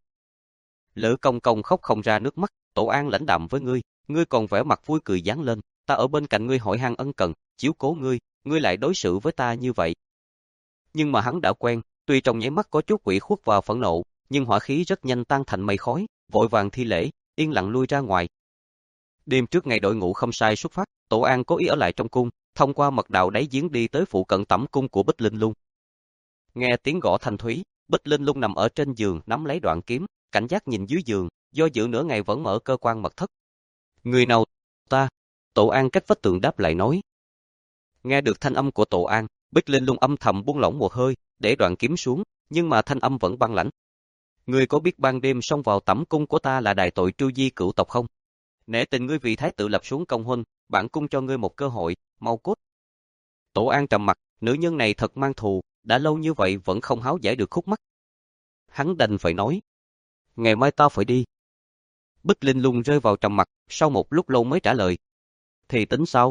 Lữ Công Công khóc không ra nước mắt, Tổ An lãnh đạm với ngươi, ngươi còn vẻ mặt vui cười dán lên, ta ở bên cạnh ngươi hỏi han ân cần, chiếu cố ngươi, ngươi lại đối xử với ta như vậy. Nhưng mà hắn đã quen, tuy trong nháy mắt có chút ủy khuất và phẫn nộ, nhưng hỏa khí rất nhanh tan thành mây khói, vội vàng thi lễ, yên lặng lui ra ngoài. Đêm trước ngày đội ngũ không sai xuất phát, Tổ An cố ý ở lại trong cung, thông qua mật đạo đáy giếng đi tới phụ cận tẩm cung của Bích Linh Lung. Nghe tiếng gõ thanh thúy, Bích Linh Lung nằm ở trên giường nắm lấy đoạn kiếm, cảnh giác nhìn dưới giường, do dự nửa ngày vẫn mở cơ quan mật thất. Người nào? Ta. Tổ An cách vách tường đáp lại nói. Nghe được thanh âm của Tổ An, Bích Linh Lung âm thầm buông lỏng một hơi, để đoạn kiếm xuống, nhưng mà thanh âm vẫn băng lãnh. Ngươi có biết ban đêm xông vào tẩm cung của ta là đại tội tru di cửu tộc không? Nể tình ngươi vì thái tử lập xuống công huynh, bản cung cho ngươi một cơ hội, mau cút. Tổ An trầm mặt, nữ nhân này thật mang thù, đã lâu như vậy vẫn không háo giải được khúc mắc. Hắn đành phải nói. Ngày mai tao phải đi. Bích Linh Lung rơi vào trầm mặc, sau một lúc lâu mới trả lời. Thì tính sao?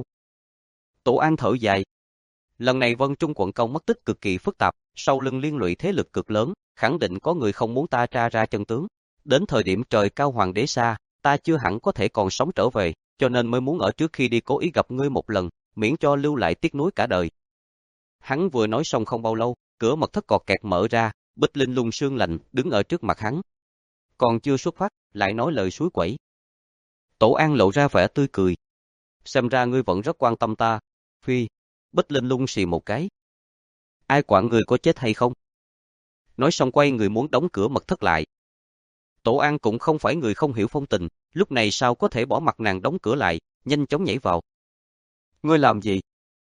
Tổ An thở dài. Lần này Vân Trung quận công mất tích cực kỳ phức tạp, sau lưng liên lụy thế lực cực lớn, khẳng định có người không muốn ta tra ra chân tướng. Đến thời điểm trời cao hoàng đế xa, ta chưa hẳn có thể còn sống trở về, cho nên mới muốn ở trước khi đi cố ý gặp ngươi một lần, miễn cho lưu lại tiếc nuối cả đời. Hắn vừa nói xong không bao lâu, cửa mật thất cọt kẹt mở ra, Bích Linh Lung sương lạnh đứng ở trước mặt hắn. Còn chưa xuất phát, lại nói lời suối quẩy. Tổ An lộ ra vẻ tươi cười. Xem ra ngươi vẫn rất quan tâm ta. Phi. Bích Linh Lung xì một cái. Ai quản người có chết hay không? Nói xong quay người muốn đóng cửa mật thất lại. Tổ An cũng không phải người không hiểu phong tình, lúc này sao có thể bỏ mặc nàng đóng cửa lại, nhanh chóng nhảy vào. Ngươi làm gì?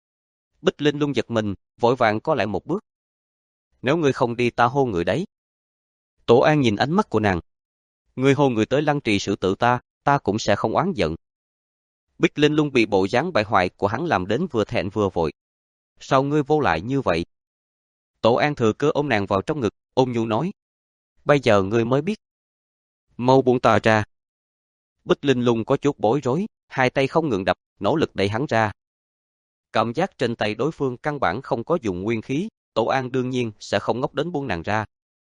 Bích Linh Lung giật mình, vội vàng có lại một bước. Nếu ngươi không đi ta hôn người đấy. Tổ An nhìn ánh mắt của nàng. Ngươi hôn người tới lăng trì xử tử ta, ta cũng sẽ không oán giận. Bích Linh Lung bị bộ dáng bại hoại của hắn làm đến vừa thẹn vừa vội. Sao ngươi vô lại như vậy? Tổ An thừa cơ ôm nàng vào trong ngực, ôm nhu nói. Bây giờ ngươi mới biết. Mau buông ta ra. Bích Linh Lung có chút bối rối, hai tay không ngừng đập, nỗ lực đẩy hắn ra. Cảm giác trên tay đối phương căn bản không có dùng nguyên khí, Tổ An đương nhiên sẽ không ngốc đến buông nàng ra.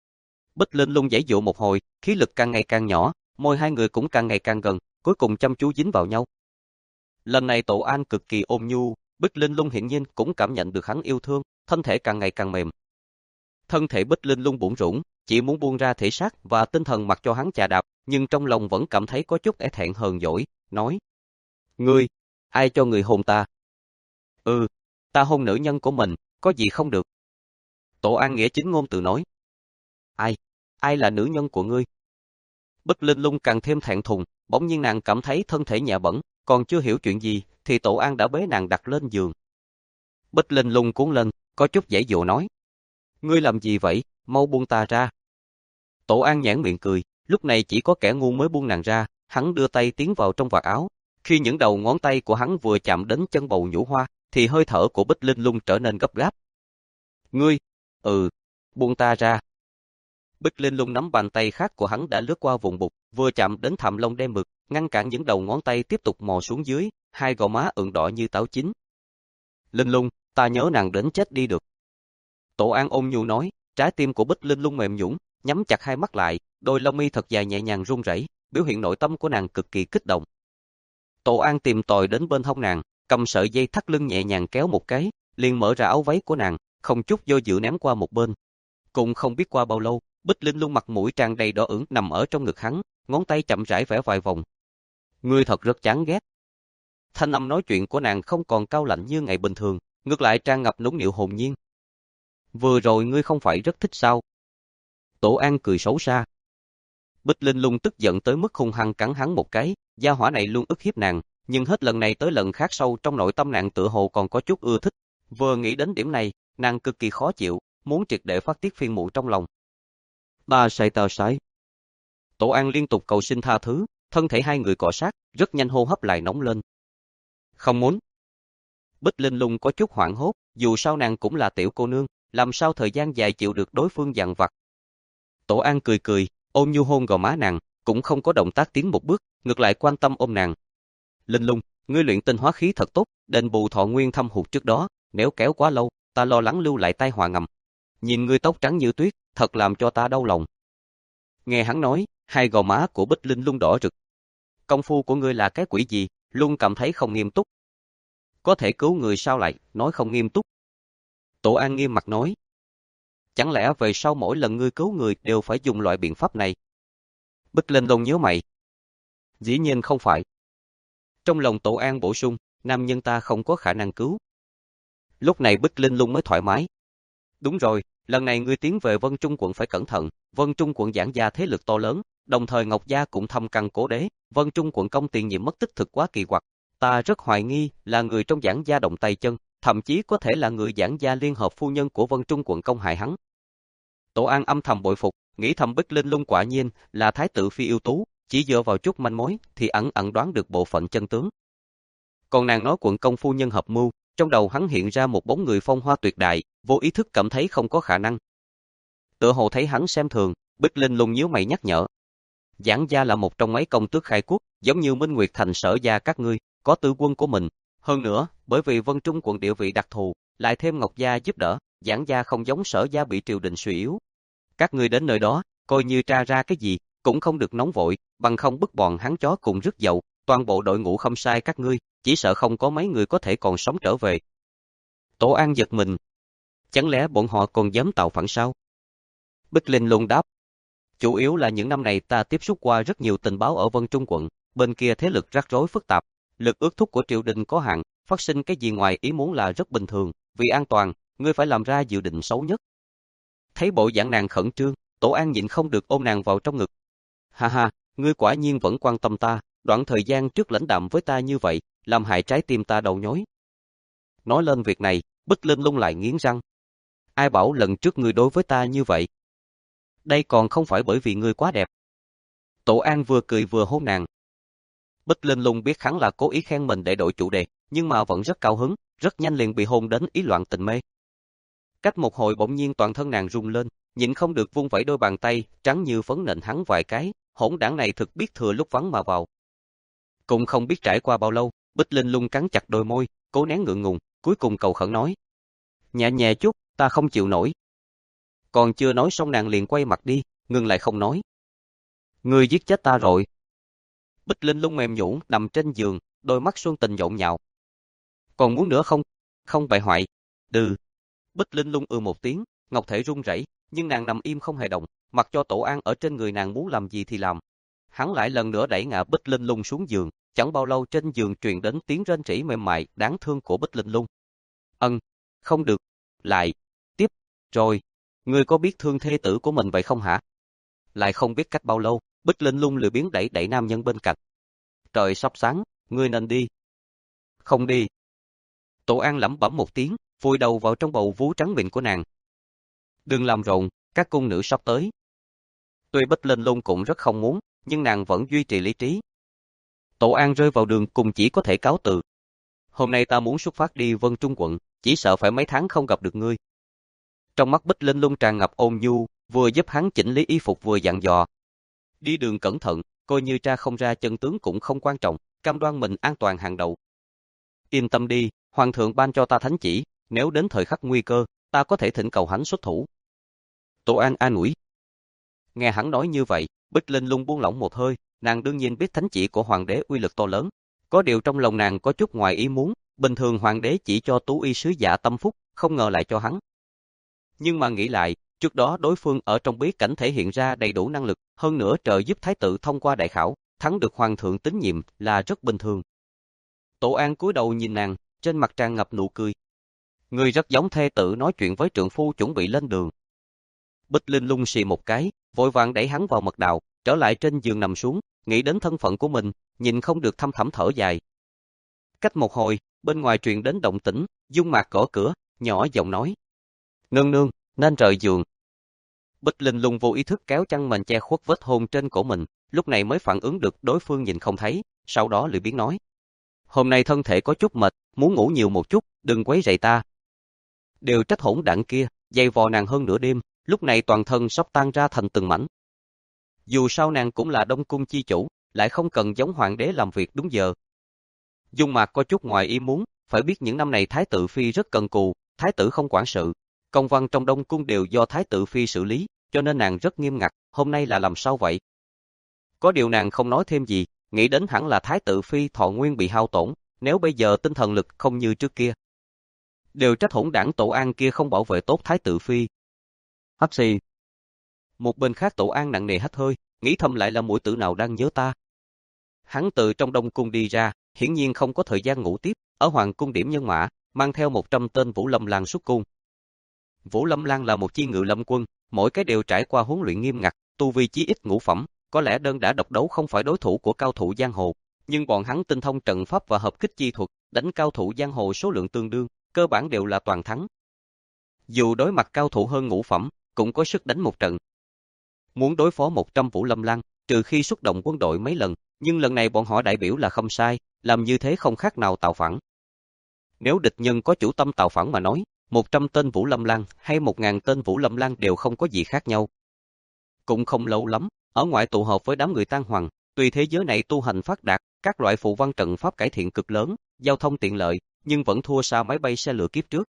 Bích Linh Lung giãy giụa một hồi, khí lực càng ngày càng nhỏ, môi hai người cũng càng ngày càng gần, cuối cùng chăm chú dính vào nhau. Lần này Tổ An cực kỳ ôn nhu, Bích Linh Lung hiển nhiên cũng cảm nhận được hắn yêu thương, thân thể càng ngày càng mềm. Thân thể Bích Linh Lung bủn rủn, chỉ muốn buông ra thể xác và tinh thần mặc cho hắn chà đạp, nhưng trong lòng vẫn cảm thấy có chút e thẹn hờn dỗi, nói: "Ngươi, ai cho người hôn ta?" "Ừ, ta hôn nữ nhân của mình, có gì không được?" Tổ An nghĩa chính ngôn từ nói. "Ai, ai là nữ nhân của ngươi?" Bích Linh Lung càng thêm thẹn thùng, bỗng nhiên nàng cảm thấy thân thể nhẹ bẫng, còn chưa hiểu chuyện gì thì Tổ An đã bế nàng đặt lên giường. Bích Linh Lung cuốn lên, có chút giãy giụa nói: "Ngươi làm gì vậy, mau buông ta ra." Tổ An nhãn miệng cười, lúc này chỉ có kẻ ngu mới buông nàng ra, hắn đưa tay tiến vào trong vạt áo. Khi những đầu ngón tay của hắn vừa chạm đến chân bầu nhũ hoa, thì hơi thở của Bích Linh Lung trở nên gấp gáp. "Ngươi, ừ, buông ta ra." Bích Linh Lung nắm bàn tay khác của hắn đã lướt qua vùng bụng, vừa chạm đến thảm lông đen mực, ngăn cản những đầu ngón tay tiếp tục mò xuống dưới, hai gò má ửng đỏ như táo chín. "Linh Lung, ta nhớ nàng đến chết đi được." Tổ An ôn nhu nói, trái tim của Bích Linh Lung mềm nhũn, nhắm chặt hai mắt lại, đôi lông mi thật dài nhẹ nhàng run rẩy, biểu hiện nội tâm của nàng cực kỳ kích động. Tổ An tìm tòi đến bên hông nàng, cầm sợi dây thắt lưng nhẹ nhàng kéo một cái, liền mở ra áo váy của nàng, không chút do dự ném qua một bên. Cũng không biết qua bao lâu, Bích Linh Lung mặt mũi tràn đầy đỏ ửng nằm ở trong ngực hắn, ngón tay chậm rãi vẽ vài vòng. "Ngươi thật rất chán ghét." Thanh âm nói chuyện của nàng không còn cao lạnh như ngày bình thường, ngược lại tràn ngập nũng nịu hồn nhiên. Vừa rồi ngươi không phải rất thích sao? Tổ An cười xấu xa. Bích Linh Lung tức giận tới mức hung hăng cắn hắn một cái, gia hỏa này luôn ức hiếp nàng, nhưng hết lần này tới lần khác sâu trong nội tâm nàng tựa hồ còn có chút ưa thích. Vừa nghĩ đến điểm này, nàng cực kỳ khó chịu, muốn triệt để phát tiết phiền muộn trong lòng. Ta sai ta sai. Tổ An liên tục cầu xin tha thứ, thân thể hai người cọ sát, rất nhanh hô hấp lại nóng lên. Không muốn. Bích Linh Lung có chút hoảng hốt, dù sao nàng cũng là tiểu cô nương, làm sao thời gian dài chịu được đối phương dằn vặt. Tổ An cười cười, ôm nhu hôn gò má nàng, cũng không có động tác tiến một bước, ngược lại quan tâm ôm nàng. Linh Lung, ngươi luyện tinh hóa khí thật tốt, đền bù thọ nguyên thâm hụt trước đó, nếu kéo quá lâu, ta lo lắng lưu lại tai họa ngầm. Nhìn ngươi tóc trắng như tuyết, thật làm cho ta đau lòng. Nghe hắn nói, hai gò má của Bích Linh Lung đỏ rực. Công phu của ngươi là cái quỷ gì, luôn cảm thấy không nghiêm túc. Có thể cứu người sao lại, nói không nghiêm túc. Tổ An nghiêm mặt nói. Chẳng lẽ về sau mỗi lần ngươi cứu người đều phải dùng loại biện pháp này? Bích Linh Lung nhíu mày. Dĩ nhiên không phải. Trong lòng Tổ An bổ sung, nam nhân ta không có khả năng cứu. Lúc này Bích Linh Lung mới thoải mái. Đúng rồi, lần này ngươi tiến về Vân Trung quận phải cẩn thận, Vân Trung quận giảng gia thế lực to lớn, đồng thời Ngọc Gia cũng thâm căn cố đế, Vân Trung quận công tiền nhiệm mất tích thực quá kỳ quặc. Ta rất hoài nghi là người trong giảng gia động tay chân, thậm chí có thể là người giảng gia liên hợp phu nhân của Vân Trung quận công hại hắn. Tổ An âm thầm bội phục, nghĩ thầm Bích Linh Lung quả nhiên là thái tử phi ưu tú, chỉ dựa vào chút manh mối thì ẩn ẩn đoán được bộ phận chân tướng. Còn nàng nói quận công phu nhân hợp mưu, trong đầu hắn hiện ra một bóng người phong hoa tuyệt đại, vô ý thức cảm thấy không có khả năng. Tựa hồ thấy hắn xem thường, Bích Linh Lung nhíu mày nhắc nhở. Giảng gia là một trong mấy công tước khai quốc, giống như Minh Nguyệt Thành Sở gia các ngươi, có tư quân của mình. Hơn nữa, bởi vì Vân Trung quận địa vị đặc thù, lại thêm Ngọc Gia giúp đỡ, giảng gia không giống Sở gia bị triều đình suy yếu. Các ngươi đến nơi đó, coi như tra ra cái gì, cũng không được nóng vội, bằng không bức bọn hắn chó cùng rứt dậu, toàn bộ đội ngũ không sai các ngươi, chỉ sợ không có mấy người có thể còn sống trở về. Tổ An giật mình. Chẳng lẽ bọn họ còn dám tạo phản sao? Bích Linh Lung đáp. Chủ yếu là những năm này ta tiếp xúc qua rất nhiều tình báo ở Vân Trung quận, bên kia thế lực rắc rối phức tạp, lực ước thúc của triều đình có hạn, phát sinh cái gì ngoài ý muốn là rất bình thường, vì an toàn, ngươi phải làm ra dự định xấu nhất. Thấy bộ dạng nàng khẩn trương, Tổ An nhịn không được ôm nàng vào trong ngực. Ha ha, ngươi quả nhiên vẫn quan tâm ta, đoạn thời gian trước lãnh đạm với ta như vậy, làm hại trái tim ta đầu nhói. Nói lên việc này, Bích Linh Lung lại nghiến răng. Ai bảo lần trước ngươi đối với ta như vậy? Đây còn không phải bởi vì ngươi quá đẹp. Tổ An vừa cười vừa hôn nàng. Bích Linh Lung biết hắn là cố ý khen mình để đổi chủ đề, nhưng mà vẫn rất cao hứng, rất nhanh liền bị hôn đến ý loạn tình mê. Cách một hồi bỗng nhiên toàn thân nàng rung lên, nhịn không được vung vẩy đôi bàn tay, trắng như phấn nện hắn vài cái, hỗn đảng này thực biết thừa lúc vắng mà vào. Cũng không biết trải qua bao lâu, Bích Linh Lung cắn chặt đôi môi, cố nén ngượng ngùng, cuối cùng cầu khẩn nói. Nhẹ nhẹ chút, ta không chịu nổi. Còn chưa nói xong nàng liền quay mặt đi, ngừng lại không nói. Ngươi giết chết ta rồi. Bích Linh Lung mềm nhũn nằm trên giường, đôi mắt xuân tình nhộn nhạo. Còn muốn nữa không? Không bại hoại. Đừ. Bích Linh Lung ừ một tiếng, ngọc thể run rẩy, nhưng nàng nằm im không hề động, mặc cho Tổ An ở trên người nàng muốn làm gì thì làm. Hắn lại lần nữa đẩy ngã Bích Linh Lung xuống giường, chẳng bao lâu trên giường truyền đến tiếng rên rỉ mềm mại đáng thương của Bích Linh Lung. Ân, không được, lại, tiếp, rồi, ngươi có biết thương thê tử của mình vậy không hả? Lại không biết cách bao lâu, Bích Linh Lung lười biếng đẩy đẩy nam nhân bên cạnh. Trời sắp sáng, ngươi nên đi. Không đi. Tổ An lẩm bẩm một tiếng, vùi đầu vào trong bầu vú trắng mịn của nàng. Đừng làm rộn, các cung nữ sắp tới. Tuy Bích Linh Lung cũng rất không muốn, nhưng nàng vẫn duy trì lý trí. Tổ An rơi vào đường cùng chỉ có thể cáo từ. Hôm nay ta muốn xuất phát đi Vân Trung quận, chỉ sợ phải mấy tháng không gặp được ngươi. Trong mắt Bích Linh Lung tràn ngập ôn nhu, vừa giúp hắn chỉnh lý y phục vừa dặn dò. Đi đường cẩn thận, coi như tra không ra chân tướng cũng không quan trọng, cam đoan mình an toàn hàng đầu. Yên tâm đi, Hoàng thượng ban cho ta thánh chỉ, nếu đến thời khắc nguy cơ, ta có thể thỉnh cầu hắn xuất thủ. Tổ An an ủi. Nghe hắn nói như vậy, Bích Linh Lung buông lỏng một hơi, nàng đương nhiên biết thánh chỉ của hoàng đế uy lực to lớn. Có điều trong lòng nàng có chút ngoài ý muốn, bình thường hoàng đế chỉ cho tú y sứ giả tâm phúc, không ngờ lại cho hắn. Nhưng mà nghĩ lại, trước đó đối phương ở trong bí cảnh thể hiện ra đầy đủ năng lực, hơn nữa trợ giúp thái tử thông qua đại khảo, thắng được hoàng thượng tín nhiệm là rất bình thường. Tổ An cúi đầu nhìn nàng, trên mặt tràn ngập nụ cười. Ngươi rất giống thê tử nói chuyện với trượng phu chuẩn bị lên đường. Bích Linh lung xì một cái, vội vàng đẩy hắn vào mật đạo, trở lại trên giường nằm xuống, nghĩ đến thân phận của mình, nhìn không được thâm thẳm thở dài. Cách một hồi, bên ngoài truyền đến động tĩnh, Dung Mạc gõ cửa, nhỏ giọng nói. Nương nương, nên rời giường. Bích Linh lung vô ý thức kéo chăn mền che khuất vết hôn trên cổ mình, lúc này mới phản ứng được đối phương nhìn không thấy, sau đó lười biếng nói. Hôm nay thân thể có chút mệt, muốn ngủ nhiều một chút, đừng quấy rầy ta. Đều trách hỗn đảng kia, dày vò nàng hơn nửa đêm, lúc này toàn thân sắp tan ra thành từng mảnh. Dù sao nàng cũng là Đông Cung chi chủ, lại không cần giống hoàng đế làm việc đúng giờ. Dung Mạc có chút ngoài ý muốn, phải biết những năm này Thái tử Phi rất cần cù, Thái tử không quản sự. Công văn trong Đông Cung đều do Thái tử Phi xử lý, cho nên nàng rất nghiêm ngặt, hôm nay là làm sao vậy? Có điều nàng không nói thêm gì, nghĩ đến hẳn là Thái tử Phi thọ nguyên bị hao tổn, nếu bây giờ tinh thần lực không như trước kia. Đều trách hỗn đảng Tổ An kia không bảo vệ tốt Thái tử Phi. Hắc xì. Một bên khác Tổ An nặng nề hắt hơi, nghĩ thầm lại là muội tử nào đang nhớ ta. Hắn từ trong Đông Cung đi ra, hiển nhiên không có thời gian ngủ tiếp, ở Hoàng Cung điểm nhân mã, mang theo một trăm tên Vũ Lâm Lang xuất cung. Vũ Lâm Lang là một chi ngự lâm quân, mỗi cái đều trải qua huấn luyện nghiêm ngặt, tu vi chí ít ngũ phẩm, có lẽ đơn đã độc đấu không phải đối thủ của cao thủ giang hồ, nhưng bọn hắn tinh thông trận pháp và hợp kích chi thuật, đánh cao thủ giang hồ số lượng tương đương, cơ bản đều là toàn thắng. Dù đối mặt cao thủ hơn ngũ phẩm, cũng có sức đánh một trận. Muốn đối phó một trăm Vũ Lâm Lang, trừ khi xuất động quân đội mấy lần, nhưng lần này bọn họ đại biểu là không sai, làm như thế không khác nào tạo phản. Nếu địch nhân có chủ tâm tạo phản mà nói, một trăm tên Vũ Lâm Lang hay một ngàn tên Vũ Lâm Lang đều không có gì khác nhau. Cũng không lâu lắm, ở ngoại tụ họp với đám người Tang Hoàng, tuy thế giới này tu hành phát đạt, các loại phù văn trận pháp cải thiện cực lớn, giao thông tiện lợi, nhưng vẫn thua xa máy bay xe lửa kiếp trước.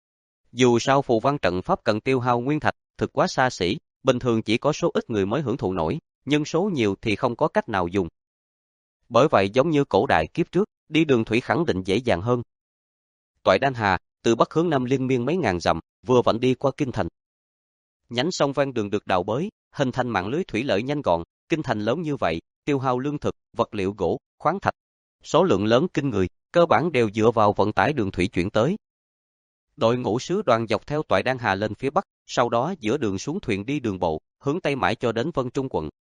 Dù sao phù văn trận pháp cần tiêu hao nguyên thạch, thực quá xa xỉ, bình thường chỉ có số ít người mới hưởng thụ nổi, nhân số nhiều thì không có cách nào dùng. Bởi vậy giống như cổ đại kiếp trước, đi đường thủy khẳng định dễ dàng hơn. Toại Đan Hà, từ bắc hướng nam liên miên mấy ngàn dặm, vừa vặn đi qua kinh thành. Nhánh sông ven đường được đào bới, hình thành mạng lưới thủy lợi nhanh gọn, kinh thành lớn như vậy, tiêu hao lương thực, vật liệu gỗ, khoáng thạch, số lượng lớn kinh người, cơ bản đều dựa vào vận tải đường thủy chuyển tới. Đội ngũ sứ đoàn dọc theo Toại Đan Hà lên phía bắc, sau đó giữa đường xuống thuyền đi đường bộ, hướng tây mãi cho đến Vân Trung quận.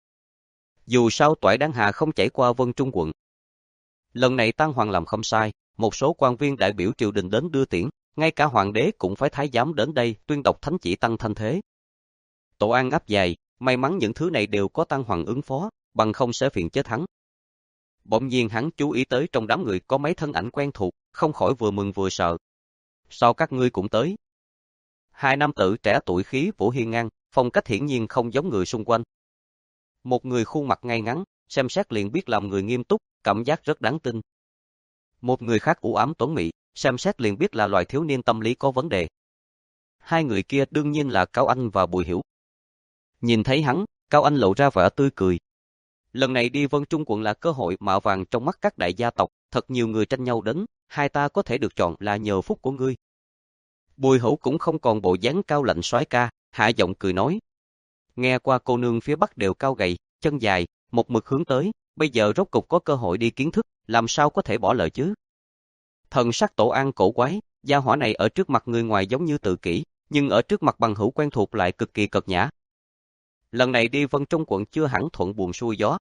Dù sao Toại Đan Hà không chảy qua Vân Trung quận. Lần này Tang Hoàng làm không sai, một số quan viên đại biểu triều đình đến đưa tiễn, ngay cả hoàng đế cũng phải thái giám đến đây tuyên đọc thánh chỉ tăng thanh thế. Tổ An áp dài, may mắn những thứ này đều có Tang Hoàng ứng phó, bằng không sẽ phiền chết hắn. Bỗng nhiên hắn chú ý tới trong đám người có mấy thân ảnh quen thuộc, không khỏi vừa mừng vừa sợ. Sao các ngươi cũng tới? Hai nam tử trẻ tuổi khí vũ hiên ngang, phong cách hiển nhiên không giống người xung quanh. Một người khuôn mặt ngay ngắn, xem xét liền biết làm người nghiêm túc, cảm giác rất đáng tin. Một người khác u ám tuấn mỹ, xem xét liền biết là loài thiếu niên tâm lý có vấn đề. Hai người kia đương nhiên là Cao Anh và Bùi Hiểu. Nhìn thấy hắn, Cao Anh lộ ra vẻ tươi cười. Lần này đi Vân Trung quận là cơ hội mạ vàng trong mắt các đại gia tộc, thật nhiều người tranh nhau đến, hai ta có thể được chọn là nhờ phúc của ngươi. Bùi Hữu cũng không còn bộ dáng cao lạnh soái ca, hạ giọng cười nói. Nghe qua cô nương phía bắc đều cao gầy, chân dài, một mực hướng tới, bây giờ rốt cục có cơ hội đi kiến thức, làm sao có thể bỏ lỡ chứ? Thần sắc Tổ An cổ quái, gia hỏa này ở trước mặt người ngoài giống như tự kỷ, nhưng ở trước mặt bằng hữu quen thuộc lại cực kỳ cợt nhã. Lần này đi Vân Trung quận chưa hẳn thuận buồm xuôi gió.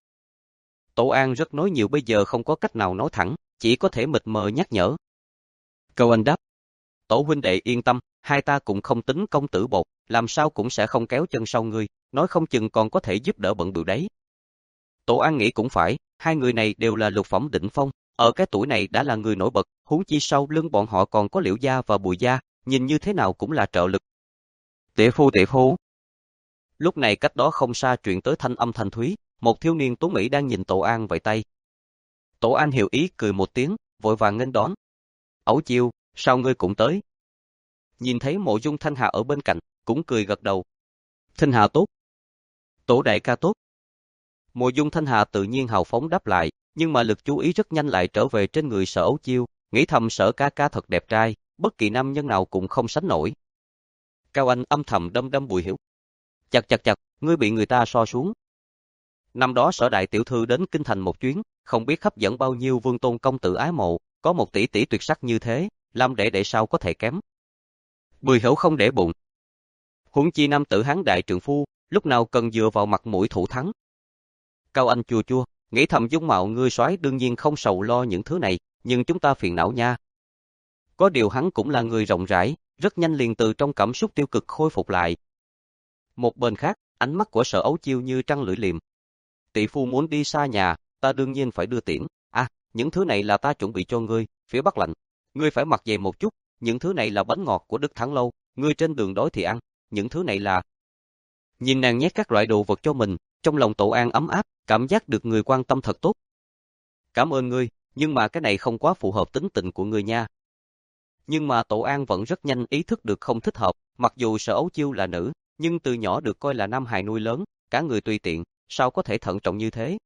Tổ An rất nói nhiều bây giờ không có cách nào nói thẳng, chỉ có thể mịt mờ nhắc nhở. Câu Anh đáp. Tổ huynh đệ yên tâm, hai ta cũng không tính công tử bột, làm sao cũng sẽ không kéo chân sau ngươi, nói không chừng còn có thể giúp đỡ bận bịu đấy. Tổ An nghĩ cũng phải, hai người này đều là lục phẩm đỉnh phong, ở cái tuổi này đã là người nổi bật, huống chi sau lưng bọn họ còn có Liễu gia và Bùi gia, nhìn như thế nào cũng là trợ lực. Tỷ phu tỷ phu. Lúc này cách đó không xa truyền tới thanh âm thanh thúy, một thiếu niên tuấn mỹ đang nhìn Tổ An vẫy tay. Tổ An hiểu ý cười một tiếng, vội vàng nghênh đón. Ẩu Chiêu, sao ngươi cũng tới? Nhìn thấy Mộ Dung Thanh Hà ở bên cạnh, cũng cười gật đầu. Thanh Hà tốt. Tổ đại ca tốt. Mộ Dung Thanh Hà tự nhiên hào phóng đáp lại, nhưng mà lực chú ý rất nhanh lại trở về trên người Sở Ấu Chiêu, nghĩ thầm Sở ca ca thật đẹp trai, bất kỳ nam nhân nào cũng không sánh nổi. Cao Anh âm thầm đâm đâm Bùi Hiểu. Chặt chặt chặt, ngươi bị người ta so xuống. Năm đó Sở đại tiểu thư đến kinh thành một chuyến, không biết hấp dẫn bao nhiêu vương tôn công tử ái mộ, có một tỷ tỷ tuyệt sắc như thế, Lâm đệ đệ sao có thể kém. Bùi Hữu không để bụng. Huống chi nam tử hán đại trượng phu, lúc nào cần dựa vào mặt mũi thủ thắng. Cao Anh chua chua, nghĩ thầm dung mạo ngươi soái đương nhiên không sầu lo những thứ này, nhưng chúng ta phiền não nha. Có điều hắn cũng là người rộng rãi, rất nhanh liền từ trong cảm xúc tiêu cực khôi phục lại. Một bên khác, ánh mắt của Sở Ấu Chiêu như trăng lưỡi liềm. Tỷ phu muốn đi xa nhà, ta đương nhiên phải đưa tiễn. À, những thứ này là ta chuẩn bị cho ngươi, phía Bắc lạnh. Ngươi phải mặc dày một chút, những thứ này là bánh ngọt của Đức Thắng Lâu, ngươi trên đường đói thì ăn, những thứ này là... Nhìn nàng nhét các loại đồ vật cho mình, trong lòng Tổ An ấm áp, cảm giác được người quan tâm thật tốt. Cảm ơn ngươi, nhưng mà cái này không quá phù hợp tính tình của ngươi nha. Nhưng mà Tổ An vẫn rất nhanh ý thức được không thích hợp, mặc dù Sở Ấu Chiêu là nữ, nhưng từ nhỏ được coi là nam hài nuôi lớn, cả người tùy tiện, sao có thể thận trọng như thế.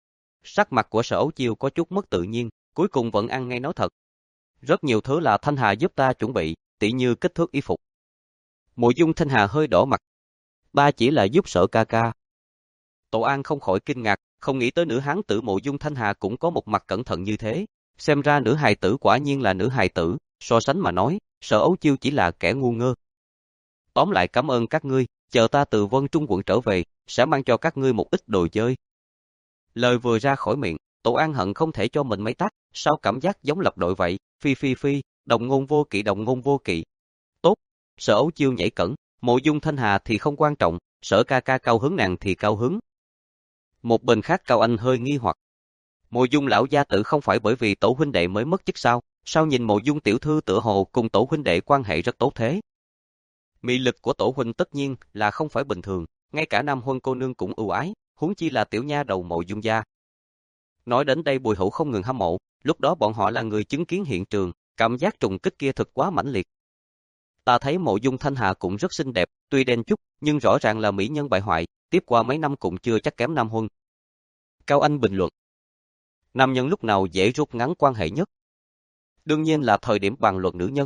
Sắc mặt của Sở Ấu Chiêu có chút mất tự nhiên, cuối cùng vẫn ăn ngay nói thật. Rất nhiều thứ là Thanh Hà giúp ta chuẩn bị, tỉ như kích thước y phục. Mộ Dung Thanh Hà hơi đỏ mặt. Ba chỉ là giúp Sở ca ca. Tổ An không khỏi kinh ngạc, không nghĩ tới nữ hán tử Mộ Dung Thanh Hà cũng có một mặt cẩn thận như thế. Xem ra nữ hài tử quả nhiên là nữ hài tử, so sánh mà nói, Sở Ấu Chiêu chỉ là kẻ ngu ngơ. Tóm lại cảm ơn các ngươi, chờ ta từ Vân Trung quận trở về, sẽ mang cho các ngươi một ít đồ chơi. Lời vừa ra khỏi miệng, Tổ An hận không thể cho mình mấy tát, sao cảm giác giống lập đội vậy, phi phi phi, đồng ngôn vô kỵ đồng ngôn vô kỵ. Tốt, Sở Ấu Chiêu nhảy cẩn, Mộ Dung Thanh Hà thì không quan trọng, Sở ca ca cao hứng nàng thì cao hứng. Một bên khác Cao Anh hơi nghi hoặc. Mộ Dung lão gia tử không phải bởi vì Tổ huynh đệ mới mất chức sao, sao nhìn Mộ Dung tiểu thư tựa hồ cùng Tổ huynh đệ quan hệ rất tốt thế. Mị lực của Tổ huynh tất nhiên là không phải bình thường, ngay cả Nam Huân cô nương cũng ưu ái, huống chi là tiểu nha đầu Mộ Dung gia. Nói đến đây Bùi Hữu không ngừng hâm mộ, lúc đó bọn họ là người chứng kiến hiện trường, cảm giác trùng kích kia thật quá mãnh liệt. Ta thấy Mộ Dung Thanh Hà cũng rất xinh đẹp, tuy đen chút, nhưng rõ ràng là mỹ nhân bại hoại, tiếp qua mấy năm cũng chưa chắc kém Nam Huân. Cao Anh bình luận. Nam nhân lúc nào dễ rút ngắn quan hệ nhất? Đương nhiên là thời điểm bàn luận nữ nhân.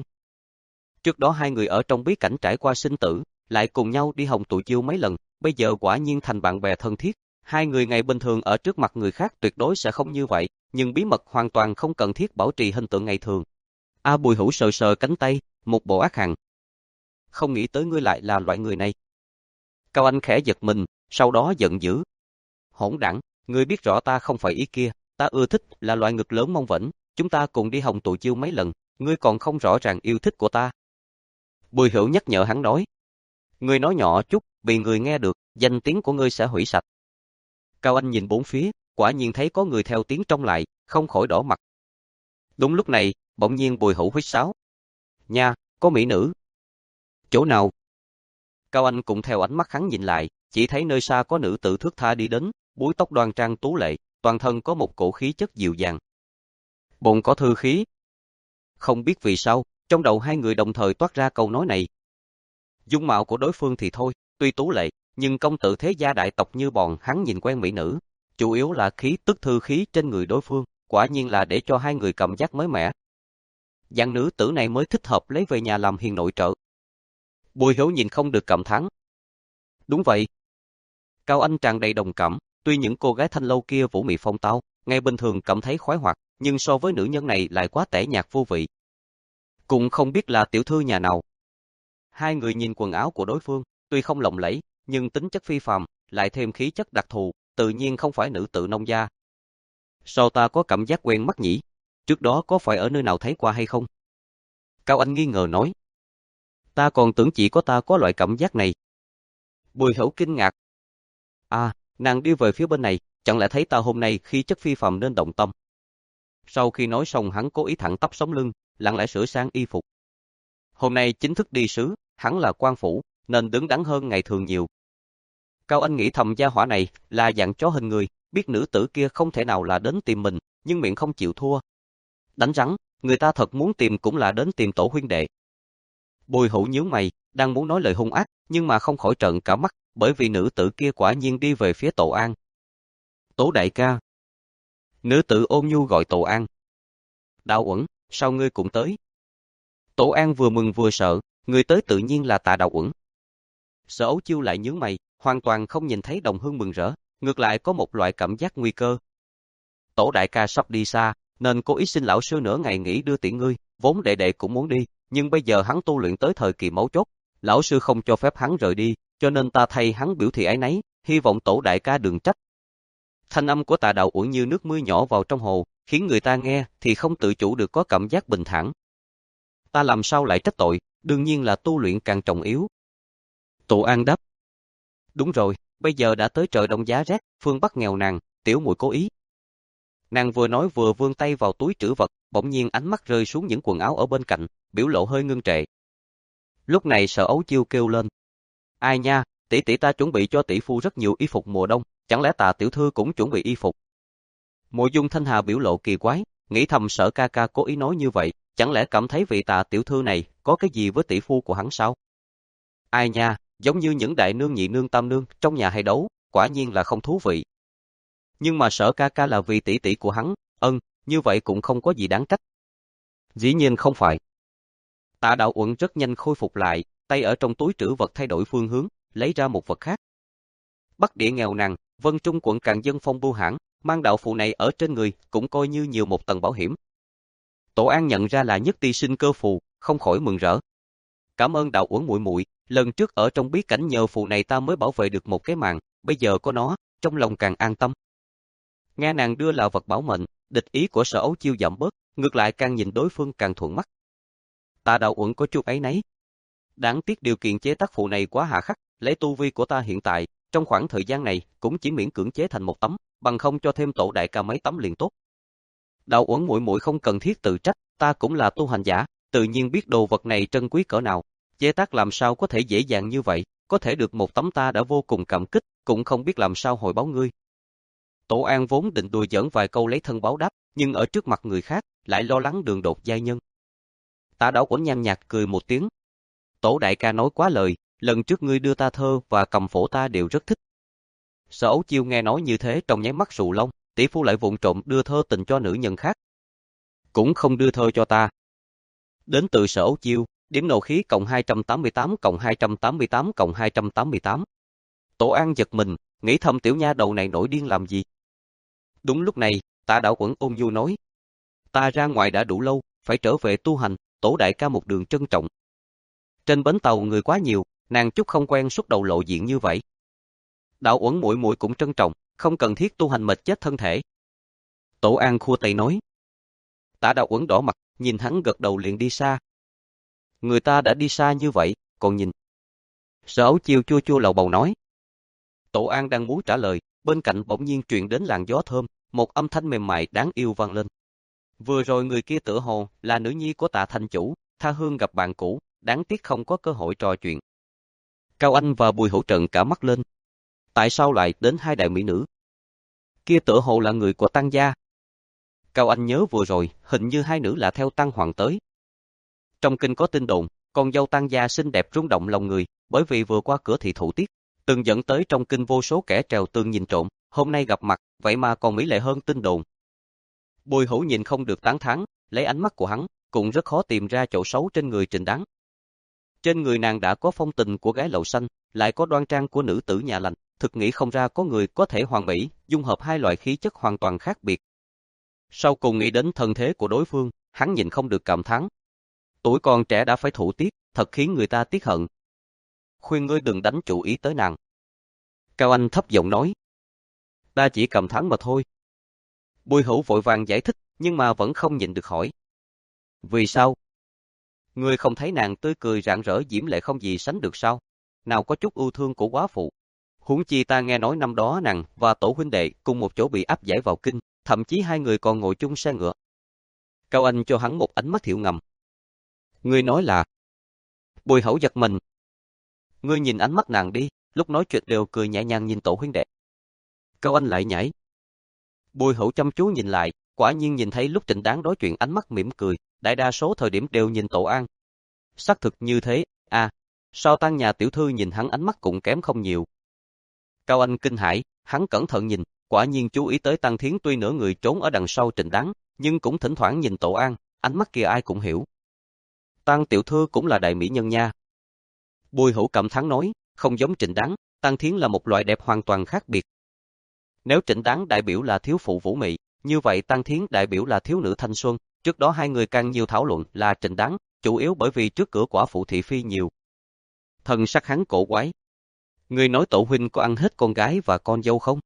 Trước đó hai người ở trong bí cảnh trải qua sinh tử, lại cùng nhau đi hồng tụ chiêu mấy lần, bây giờ quả nhiên thành bạn bè thân thiết. Hai người ngày bình thường ở trước mặt người khác tuyệt đối sẽ không như vậy, nhưng bí mật hoàn toàn không cần thiết bảo trì hình tượng ngày thường. A Bùi Hữu sờ sờ cánh tay, một bộ ác hàn. Không nghĩ tới ngươi lại là loại người này. Cao Anh khẽ giật mình, sau đó giận dữ. Hỗn đảng, ngươi biết rõ ta không phải ý kia, ta ưa thích là loại ngực lớn mông vĩnh, chúng ta cùng đi hồng tụ chiêu mấy lần, ngươi còn không rõ ràng yêu thích của ta. Bùi Hữu nhắc nhở hắn nói. Ngươi nói nhỏ chút, bị người nghe được, danh tiếng của ngươi sẽ hủy sạch. Cao Anh nhìn bốn phía, quả nhiên thấy có người theo tiếng trong lại, không khỏi đỏ mặt. Đúng lúc này, bỗng nhiên Bùi Hữu huýt sáo. Nha, có mỹ nữ. Chỗ nào? Cao Anh cũng theo ánh mắt hắn nhìn lại, chỉ thấy nơi xa có nữ tử thước tha đi đến, búi tóc đoan trang tú lệ, toàn thân có một cổ khí chất dịu dàng. Bồn có thư khí. Không biết vì sao, trong đầu hai người đồng thời toát ra câu nói này. Dung mạo của đối phương thì thôi, tuy tú lệ, nhưng công tử thế gia đại tộc như bọn hắn nhìn quen mỹ nữ, chủ yếu là khí tức thư khí trên người đối phương, quả nhiên là để cho hai người cảm giác mới mẻ. Dạng nữ tử này mới thích hợp lấy về nhà làm hiền nội trợ. Bùi Hữu nhìn không được cảm thán. Đúng vậy. Cao Anh tràn đầy đồng cảm, tuy những cô gái thanh lâu kia vũ mị phong tao, ngày bình thường cảm thấy khoái hoạt, nhưng so với nữ nhân này lại quá tẻ nhạt vô vị. Cũng không biết là tiểu thư nhà nào. Hai người nhìn quần áo của đối phương, tuy không lộng lẫy, nhưng tính chất phi phàm, lại thêm khí chất đặc thù, tự nhiên không phải nữ tử nông gia. Sao ta có cảm giác quen mắt nhỉ? Trước đó có phải ở nơi nào thấy qua hay không? Cao Anh nghi ngờ nói. Ta còn tưởng chỉ có ta có loại cảm giác này. Bùi Hữu kinh ngạc. À, nàng đi về phía bên này, chẳng lẽ thấy ta hôm nay khí chất phi phàm nên động tâm. Sau khi nói xong hắn cố ý thẳng tắp sống lưng, lặng lẽ sửa sang y phục. Hôm nay chính thức đi sứ, hắn là quan phủ, nên đứng đắn hơn ngày thường nhiều. Cao Anh nghĩ thầm gia hỏa này là dạng chó hình người, biết nữ tử kia không thể nào là đến tìm mình, nhưng miệng không chịu thua. Đánh rắn, người ta thật muốn tìm cũng là đến tìm Tổ huynh đệ. Bùi Hữu nhíu mày, đang muốn nói lời hung ác, nhưng mà không khỏi trợn cả mắt, bởi vì nữ tử kia quả nhiên đi về phía Tổ An. Tổ đại ca. Nữ tử ôn nhu gọi Tổ An. Đạo Uẩn, sao ngươi cũng tới? Tổ An vừa mừng vừa sợ, người tới tự nhiên là Tạ Đạo Uẩn. Sở Ấu Chiêu lại nhướng mày, hoàn toàn không nhìn thấy Đồng Hương mừng rỡ, ngược lại có một loại cảm giác nguy cơ. Tổ đại ca sắp đi xa, nên cố ý xin lão sư nửa ngày nghỉ đưa tiễn ngươi, vốn đệ đệ cũng muốn đi, nhưng bây giờ hắn tu luyện tới thời kỳ mấu chốt, lão sư không cho phép hắn rời đi, cho nên ta thay hắn biểu thị áy náy, hy vọng Tổ đại ca đừng trách. Thanh âm của Tạ Đạo Uẩn như nước mưa nhỏ vào trong hồ, khiến người ta nghe thì không tự chủ được có cảm giác bình thản. Ta làm sao lại trách tội, đương nhiên là tu luyện càng trọng yếu. Tổ An đáp. Đúng rồi, bây giờ đã tới trời đông giá rét, phương Bắc nghèo nàn, tiểu muội cố ý. Nàng vừa nói vừa vươn tay vào túi trữ vật, bỗng nhiên ánh mắt rơi xuống những quần áo ở bên cạnh, biểu lộ hơi ngưng trệ. Lúc này Sở Ấu Chiêu kêu lên. Ai nha, tỷ tỷ ta chuẩn bị cho tỷ phu rất nhiều y phục mùa đông, chẳng lẽ Tạ tiểu thư cũng chuẩn bị y phục? Mộ Dung Thanh Hà biểu lộ kỳ quái, nghĩ thầm Sở ca ca cố ý nói như vậy, chẳng lẽ cảm thấy vị Tạ tiểu thư này có cái gì với tỷ phu của hắn sao? Ai nha, giống như những đại nương nhị nương tam nương trong nhà hay đấu, quả nhiên là không thú vị. Nhưng mà Sở ca ca là vì tỷ tỷ của hắn, ân, như vậy cũng không có gì đáng trách. Dĩ nhiên không phải. Tạ Đạo Uẩn rất nhanh khôi phục lại, tay ở trong túi trữ vật thay đổi phương hướng, lấy ra một vật khác. Bắc địa nghèo nàn, Vân Trung quận càng dân phong bưu hãn, mang đạo phụ này ở trên người cũng coi như nhiều một tầng bảo hiểm. Tổ An nhận ra là nhất ti sinh cơ phù, không khỏi mừng rỡ. Cảm ơn Đạo Uẩn muội muội, lần trước ở trong bí cảnh nhờ phù này ta mới bảo vệ được một cái mạng, bây giờ có nó, trong lòng càng an tâm. Nghe nàng đưa là vật bảo mệnh, địch ý của Sở Ấu Chiêu giảm bớt, ngược lại càng nhìn đối phương càng thuận mắt. Tạ Đạo Uẩn có chút áy náy. Đáng tiếc điều kiện chế tác phù này quá hà khắc, lấy tu vi của ta hiện tại, trong khoảng thời gian này cũng chỉ miễn cưỡng chế thành một tấm, bằng không cho thêm Tổ đại ca mấy tấm liền tốt. Đạo Uẩn muội muội không cần thiết tự trách, ta cũng là tu hành giả, tự nhiên biết đồ vật này trân quý cỡ nào, chế tác làm sao có thể dễ dàng như vậy, có thể được một tấm ta đã vô cùng cảm kích, cũng không biết làm sao hồi báo ngươi. Tổ An vốn định đùa giỡn vài câu lấy thân báo đáp, nhưng ở trước mặt người khác, lại lo lắng đường đột giai nhân. Tạ Đạo Uẩn nhàn nhạt cười một tiếng. Tổ đại ca nói quá lời, lần trước ngươi đưa ta thơ và cầm phổ ta đều rất thích. Sở Ấu Chiêu nghe nói như thế trong nháy mắt sù lông, tỷ phu lại vụng trộm đưa thơ tình cho nữ nhân khác. Cũng không đưa thơ cho ta. Đến từ Sở Ấu Chiêu, điểm nộ khí cộng hai trăm tám mươi tám cộng hai trăm tám mươi tám cộng hai trăm tám mươi tám. Tổ An giật mình, nghĩ thầm tiểu nha đầu này nổi điên làm gì. Đúng lúc này, Tạ Đạo Uẩn ôn nhu nói. Ta ra ngoài đã đủ lâu, phải trở về tu hành, Tổ đại ca một đường trân trọng. Trên bến tàu người quá nhiều, nàng chút không quen xuất đầu lộ diện như vậy. Đạo Uẩn muội muội cũng trân trọng, không cần thiết tu hành mệt chết thân thể. Tổ An khua tay nói. Tạ Đạo Uẩn đỏ mặt, nhìn hắn gật đầu liền đi xa. Người ta đã đi xa như vậy, còn nhìn. Sở Ấu Chiêu chua chua lầu bầu nói. Tổ An đang muốn trả lời, bên cạnh bỗng nhiên truyền đến làn gió thơm, một âm thanh mềm mại đáng yêu vang lên. Vừa rồi người kia tựa hồ là nữ nhi của Tạ thành chủ, tha hương gặp bạn cũ, đáng tiếc không có cơ hội trò chuyện. Cao Anh và Bùi Hữu trợn cả mắt lên. Tại sao lại đến hai đại mỹ nữ? Kia tựa hồ là người của Tăng gia. Cao Anh nhớ vừa rồi, hình như hai nữ là theo Tăng Hoàng tới. Trong kinh có tin đồn, con dâu Tăng gia xinh đẹp rung động lòng người, bởi vì vừa qua cửa thị thủ tiết, từng dẫn tới trong kinh vô số kẻ trèo tường nhìn trộm, hôm nay gặp mặt, vậy mà còn mỹ lệ hơn tin đồn. Bùi Hữu nhìn không được tán thán, lấy ánh mắt của hắn, cũng rất khó tìm ra chỗ xấu trên người Trịnh Đáng. Trên người nàng đã có phong tình của gái lầu xanh, lại có đoan trang của nữ tử nhà lành, thực nghĩ không ra có người có thể hoàn mỹ, dung hợp hai loại khí chất hoàn toàn khác biệt. Sau cùng nghĩ đến thân thế của đối phương, hắn nhìn không được cảm thán. Tuổi còn trẻ đã phải thủ tiết, thật khiến người ta tiếc hận. Khuyên ngươi đừng đánh chủ ý tới nàng. Cao Anh thấp giọng nói. Ta chỉ cảm thán mà thôi. Bùi Hữu vội vàng giải thích, nhưng mà vẫn không nhịn được hỏi. Vì sao? Ngươi không thấy nàng tươi cười rạng rỡ diễm lệ không gì sánh được sao? Nào có chút ưu thương của quá phụ. Huống chi ta nghe nói năm đó nàng và tổ huynh đệ cùng một chỗ bị áp giải vào kinh, thậm chí hai người còn ngồi chung xe ngựa. Cao Anh cho hắn một ánh mắt hiểu ngầm. Ngươi nói là... Bùi Hữu giật mình. Ngươi nhìn ánh mắt nàng đi, lúc nói chuyện đều cười nhẹ nhàng nhìn tổ huynh đệ. Cao Anh lại nhảy. Bùi Hữu chăm chú nhìn lại, quả nhiên nhìn thấy lúc Trịnh Đáng đối chuyện ánh mắt mỉm cười, đại đa số thời điểm đều nhìn Tổ An. Xác thực như thế, à, sao Tăng nhà tiểu thư nhìn hắn ánh mắt cũng kém không nhiều. Cao Anh kinh hãi, hắn cẩn thận nhìn, quả nhiên chú ý tới Tăng Thiến tuy nửa người trốn ở đằng sau Trịnh Đáng, nhưng cũng thỉnh thoảng nhìn Tổ An, ánh mắt kia ai cũng hiểu. Tăng tiểu thư cũng là đại mỹ nhân nha. Bùi Hữu cảm thán nói, không giống Trịnh Đáng, Tăng Thiến là một loại đẹp hoàn toàn khác biệt. Nếu Trịnh Đáng đại biểu là thiếu phụ vũ mị, Như vậy Tăng Thiến đại biểu là thiếu nữ thanh xuân, trước đó hai người càng nhiều thảo luận là Trịnh Đán, chủ yếu bởi vì trước cửa quả phụ thị phi nhiều. Thần sắc hắn cổ quái. Người nói tổ huynh có ăn hết con gái và con dâu không?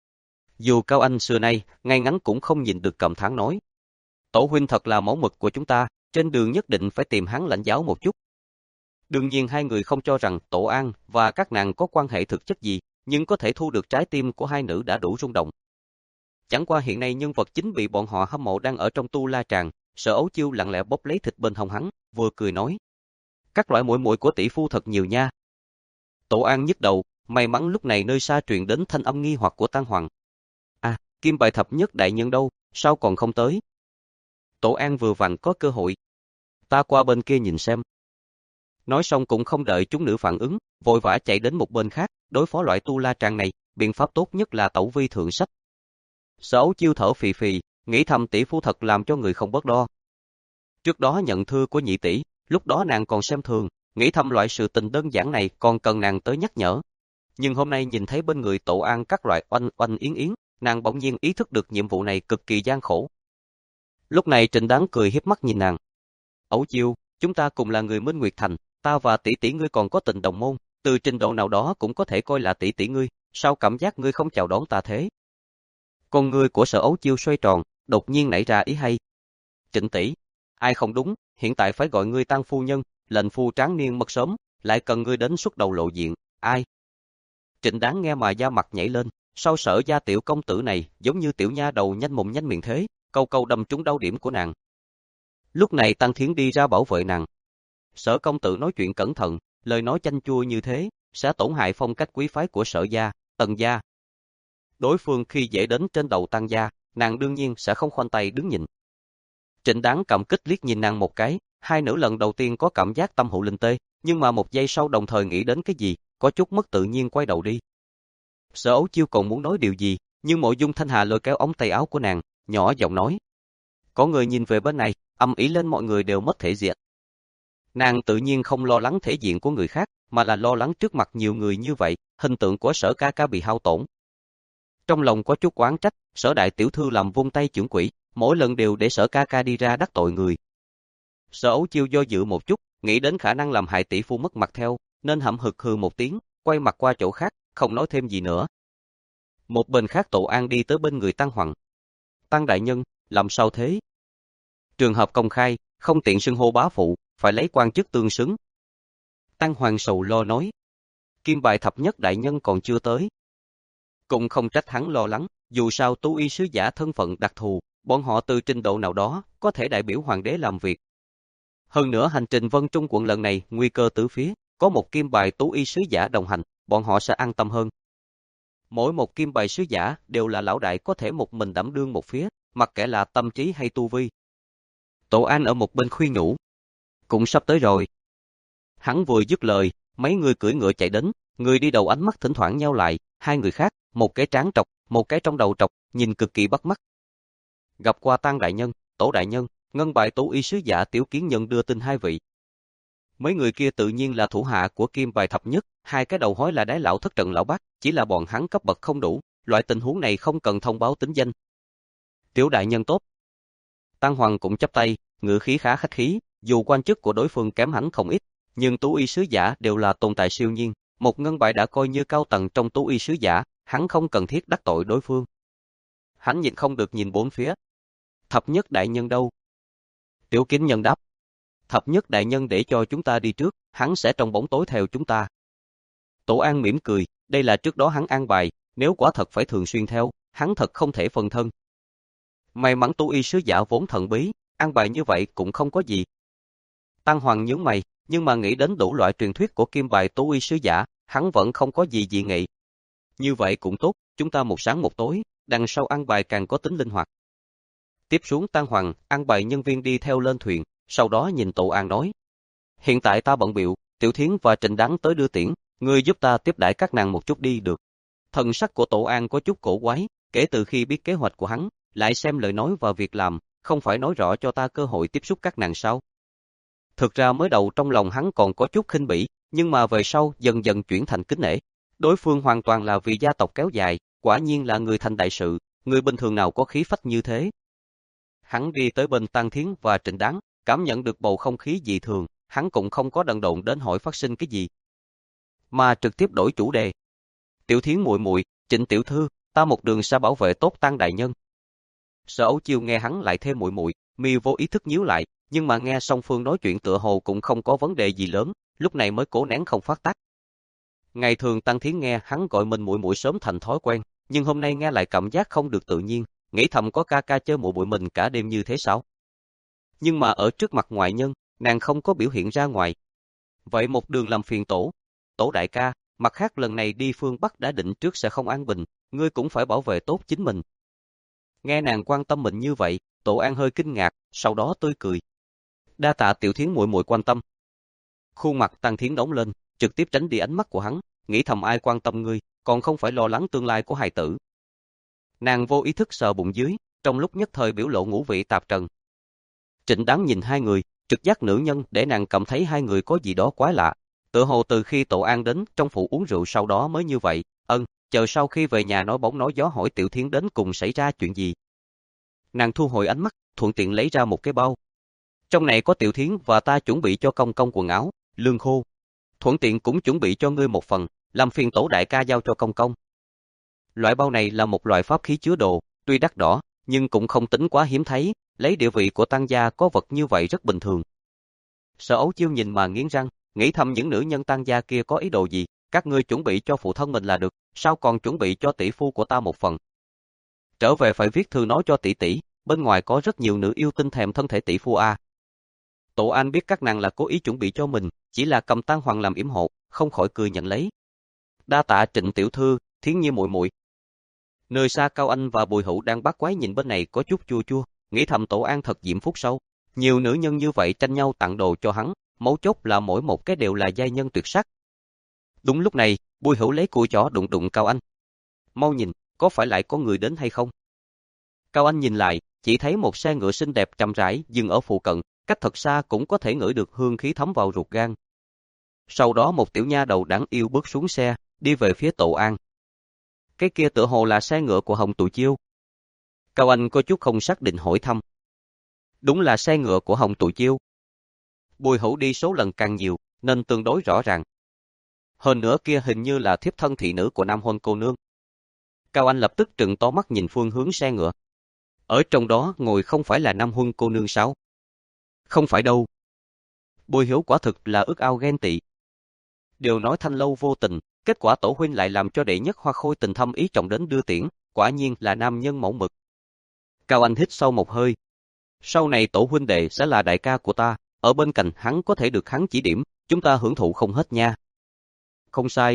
Dù Cao Anh xưa nay, ngay ngắn cũng không nhìn được cầm thán nói. Tổ huynh thật là mẫu mực của chúng ta, trên đường nhất định phải tìm hắn lãnh giáo một chút. Đương nhiên hai người không cho rằng Tổ An và các nàng có quan hệ thực chất gì, nhưng có thể thu được trái tim của hai nữ đã đủ rung động. Chẳng qua hiện nay nhân vật chính bị bọn họ hâm mộ đang ở trong tu la tràng, Sở Ấu Chiêu lặng lẽ bóp lấy thịt bên hông hắn, vừa cười nói. Các loại muội muội của tỷ phu thật nhiều nha. Tổ An nhức đầu, may mắn lúc này nơi xa truyền đến thanh âm nghi hoặc của Tăng Hoàng. À, Kim Bài thập nhất đại nhân đâu, sao còn không tới? Tổ An vừa vặn có cơ hội. Ta qua bên kia nhìn xem. Nói xong cũng không đợi chúng nữ phản ứng, vội vã chạy đến một bên khác, đối phó loại tu la tràng này, biện pháp tốt nhất là tẩu vi thượng sách. Sở Ấu Chiêu thở phì phì, nghĩ thầm tỷ phu thật làm cho người không bớt đo. Trước đó nhận thư của nhị tỷ, lúc đó nàng còn xem thường, nghĩ thầm loại sự tình đơn giản này còn cần nàng tới nhắc nhở. Nhưng hôm nay nhìn thấy bên người Tổ An các loại oanh oanh yến yến, nàng bỗng nhiên ý thức được nhiệm vụ này cực kỳ gian khổ. Lúc này Trịnh Đán cười hiếp mắt nhìn nàng. Ấu Chiêu, chúng ta cùng là người Minh Nguyệt Thành, ta và tỷ tỷ ngươi còn có tình đồng môn, từ trình độ nào đó cũng có thể coi là tỷ tỷ ngươi, sao cảm giác ngươi không chào đón ta thế? Con ngươi của Sở Ấu Chiêu xoay tròn, đột nhiên nảy ra ý hay. Trịnh tỷ, ai không đúng, hiện tại phải gọi ngươi Tăng phu nhân, lệnh phu tráng niên mất sớm, lại cần ngươi đến xuất đầu lộ diện, ai? Trịnh Đán nghe mà da mặt nhảy lên, sao Sở gia tiểu công tử này giống như tiểu nha đầu nhanh mồm nhanh miệng thế, câu câu đâm trúng đau điểm của nàng. Lúc này Tăng Thiến đi ra bảo vệ nàng. Sở công tử nói chuyện cẩn thận, lời nói chanh chua như thế, sẽ tổn hại phong cách quý phái của Sở gia, Tần gia. Đối phương khi dễ đến trên đầu Tăng gia, nàng đương nhiên sẽ không khoanh tay đứng nhìn. Trịnh Đán cảm kích liếc nhìn nàng một cái, hai nữ lần đầu tiên có cảm giác tâm hữu linh tê, nhưng mà một giây sau đồng thời nghĩ đến cái gì, có chút mất tự nhiên quay đầu đi. Sở Ấu Chiêu còn muốn nói điều gì, nhưng Mộ Dung Thanh Hà lôi kéo ống tay áo của nàng, nhỏ giọng nói. Có người nhìn về bên này, âm ý lên mọi người đều mất thể diện. Nàng tự nhiên không lo lắng thể diện của người khác, mà là lo lắng trước mặt nhiều người như vậy, hình tượng của Sở ca ca bị hao tổn. Trong lòng có chút oán trách, Sở đại tiểu thư làm vung tay chưởng quỷ, mỗi lần đều để Sở ca ca đi ra đắc tội người. Sở Ấu Chiêu do dự một chút, nghĩ đến khả năng làm hại tỷ phu mất mặt theo, nên hậm hực hừ một tiếng, quay mặt qua chỗ khác, không nói thêm gì nữa. Một bên khác Tổ An đi tới bên người Tăng Hoàng. Tăng đại nhân, làm sao thế? Trường hợp công khai, không tiện xưng hô bá phụ, phải lấy quan chức tương xứng. Tăng Hoàng sầu lo nói. Kim Bài thập nhất đại nhân còn chưa tới. Cũng không trách hắn lo lắng, dù sao tu y sứ giả thân phận đặc thù, bọn họ từ trình độ nào đó có thể đại biểu hoàng đế làm việc. Hơn nữa hành trình Vân Trung quận lần này nguy cơ tứ phía, có một Kim Bài tú y sứ giả đồng hành, bọn họ sẽ an tâm hơn. Mỗi một Kim Bài sứ giả đều là lão đại có thể một mình đảm đương một phía, mặc kệ là tâm trí hay tu vi. Tổ An ở một bên khuyên nhủ. Cũng sắp tới rồi. Hắn vừa dứt lời, mấy người cưỡi ngựa chạy đến, người đi đầu ánh mắt thỉnh thoảng nheo lại, hai người khác, một cái trán trọc, một cái trong đầu trọc, nhìn cực kỳ bắt mắt. Gặp qua Tăng đại nhân, Tổ đại nhân, ngân bài tú y sứ giả Tiểu Kiến Nhân đưa tin hai vị. Mấy người kia tự nhiên là thủ hạ của Kim Bài thập nhất, hai cái đầu hói là đái lão thất trận lão bác, chỉ là bọn hắn cấp bậc không đủ, loại tình huống này không cần thông báo tính danh. Tiểu đại nhân tốt. Tăng Hoàng cũng chắp tay, ngữ khí khá khách khí, dù quan chức của đối phương kém hắn không ít, nhưng tú y sứ giả đều là tồn tại siêu nhiên, một ngân bài đã coi như cao tầng trong tú y sứ giả, hắn không cần thiết đắc tội đối phương. Hắn nhìn không được nhìn bốn phía. Thập nhất đại nhân đâu? Tiểu Kiến Nhân đáp. Thập nhất đại nhân để cho chúng ta đi trước, hắn sẽ trong bóng tối theo chúng ta. Tổ An mỉm cười, đây là trước đó hắn an bài, nếu quả thật phải thường xuyên theo, hắn thật không thể phân thân. May mắn tu y sứ giả vốn thần bí, an bài như vậy cũng không có gì. Tăng Hoàng nhướng mày, nhưng mà nghĩ đến đủ loại truyền thuyết của Kim Bài tú y sứ giả, hắn vẫn không có gì dị nghị. Như vậy cũng tốt, chúng ta một sáng một tối, đằng sau an bài càng có tính linh hoạt. Tiếp xuống Tăng Hoàng, an bài nhân viên đi theo lên thuyền, sau đó nhìn Tổ An nói. Hiện tại ta bận bịu, Tiểu Thiến và Trịnh Đán tới đưa tiễn, ngươi giúp ta tiếp đãi các nàng một chút đi được. Thần sắc của Tổ An có chút cổ quái, kể từ khi biết kế hoạch của hắn, lại xem lời nói và việc làm, không phải nói rõ cho ta cơ hội tiếp xúc các nàng sao? Thực ra mới đầu trong lòng hắn còn có chút khinh bỉ, nhưng mà về sau dần dần chuyển thành kính nể. Đối phương hoàn toàn là vì gia tộc kéo dài, quả nhiên là người thành đại sự, người bình thường nào có khí phách như thế. Hắn đi tới bên Tăng Thiến và Trịnh Đán, cảm nhận được bầu không khí dị thường, hắn cũng không có đần độn đến hỏi phát sinh cái gì, mà trực tiếp đổi chủ đề. Tiểu Thiến muội muội, Trịnh tiểu thư, ta một đường sẽ bảo vệ tốt Tăng đại nhân. Sở Ấu Chiêu nghe hắn lại thêm muội muội, mi vô ý thức nhíu lại, nhưng mà nghe song phương nói chuyện tựa hồ cũng không có vấn đề gì lớn, lúc này mới cố nén không phát tác. Ngày thường Tăng Thiến nghe hắn gọi mình muội muội sớm thành thói quen, nhưng hôm nay nghe lại cảm giác không được tự nhiên, nghĩ thầm có ca ca chơi muội muội mình cả đêm như thế sao? Nhưng mà ở trước mặt ngoại nhân, nàng không có biểu hiện ra ngoài. Vậy một đường làm phiền tổ, tổ đại ca, mặt khác lần này đi phương Bắc đã định trước sẽ không an bình, ngươi cũng phải bảo vệ tốt chính mình. Nghe nàng quan tâm mình như vậy, Tổ An hơi kinh ngạc, sau đó tươi cười. Đa tạ Tiểu Thiến muội muội quan tâm. Khuôn mặt Tăng Thiến đóng lên, trực tiếp tránh đi ánh mắt của hắn, nghĩ thầm ai quan tâm ngươi, còn không phải lo lắng tương lai của hài tử. Nàng vô ý thức sờ bụng dưới, trong lúc nhất thời biểu lộ ngũ vị tạp trần. Trịnh Đán nhìn hai người, trực giác nữ nhân để nàng cảm thấy hai người có gì đó quái lạ. Tựa hồ từ khi Tổ An đến trong phủ uống rượu sau đó mới như vậy, ân, chờ sau khi về nhà nói bóng nói gió hỏi Tiểu Thiến đến cùng xảy ra chuyện gì. Nàng thu hồi ánh mắt, thuận tiện lấy ra một cái bao. Trong này có Tiểu Thiến và ta chuẩn bị cho công công quần áo, lương khô. Thuận tiện cũng chuẩn bị cho ngươi một phần, làm phiền tổ đại ca giao cho công công. Loại bao này là một loại pháp khí chứa đồ, tuy đắt đỏ, nhưng cũng không tính quá hiếm thấy, lấy địa vị của Tăng gia có vật như vậy rất bình thường. Sở Ấu Chiêu nhìn mà nghiến răng, nghĩ thầm những nữ nhân Tăng gia kia có ý đồ gì, các ngươi chuẩn bị cho phụ thân mình là được, sao còn chuẩn bị cho tỷ phu của ta một phần. Trở về phải viết thư nói cho tỷ tỷ, bên ngoài có rất nhiều nữ yêu tinh thèm thân thể tỷ phu a. Tổ An biết các nàng là cố ý chuẩn bị cho mình, chỉ là cầm Tang Hoàng làm yểm hộ, không khỏi cười nhận lấy. Đa tạ Trịnh tiểu thư, Thiến Nhi muội muội. Nơi xa Cao Anh và Bùi Hữu đang bắt quái nhìn bên này có chút chua chua, nghĩ thầm Tổ An thật diễm phúc sâu, nhiều nữ nhân như vậy tranh nhau tặng đồ cho hắn, mấu chốt là mỗi một cái đều là giai nhân tuyệt sắc. Đúng lúc này, Bùi Hữu lấy cùi chỏ đụng đụng Cao Anh. Mau nhìn, có phải lại có người đến hay không? Cao Anh nhìn lại, chỉ thấy một xe ngựa xinh đẹp chậm rãi dừng ở phụ cận, cách thật xa cũng có thể ngửi được hương khí thấm vào ruột gan. Sau đó một tiểu nha đầu đáng yêu bước xuống xe, đi về phía Tổ An. Cái kia tựa hồ là xe ngựa của Hồng Tụ Chiêu. Cao Anh có chút không xác định hỏi thăm. Đúng là xe ngựa của Hồng Tụ Chiêu. Bùi Hữu đi số lần càng nhiều, nên tương đối rõ ràng. Hơn nữa kia hình như là thiếp thân thị nữ của Nam Hôn cô nương. Cao Anh lập tức trừng to mắt nhìn phương hướng xe ngựa. Ở trong đó ngồi không phải là Nam Huân cô nương sao? Không phải đâu. Bùi Hiếu quả thực là ước ao ghen tị. Điều nói thanh lâu vô tình, kết quả tổ huynh lại làm cho đệ nhất hoa khôi tình thâm ý trọng đến đưa tiễn, quả nhiên là nam nhân mẫu mực. Cao Anh hít sâu một hơi. Sau này tổ huynh đệ sẽ là đại ca của ta, ở bên cạnh hắn có thể được hắn chỉ điểm, chúng ta hưởng thụ không hết nha. Không sai.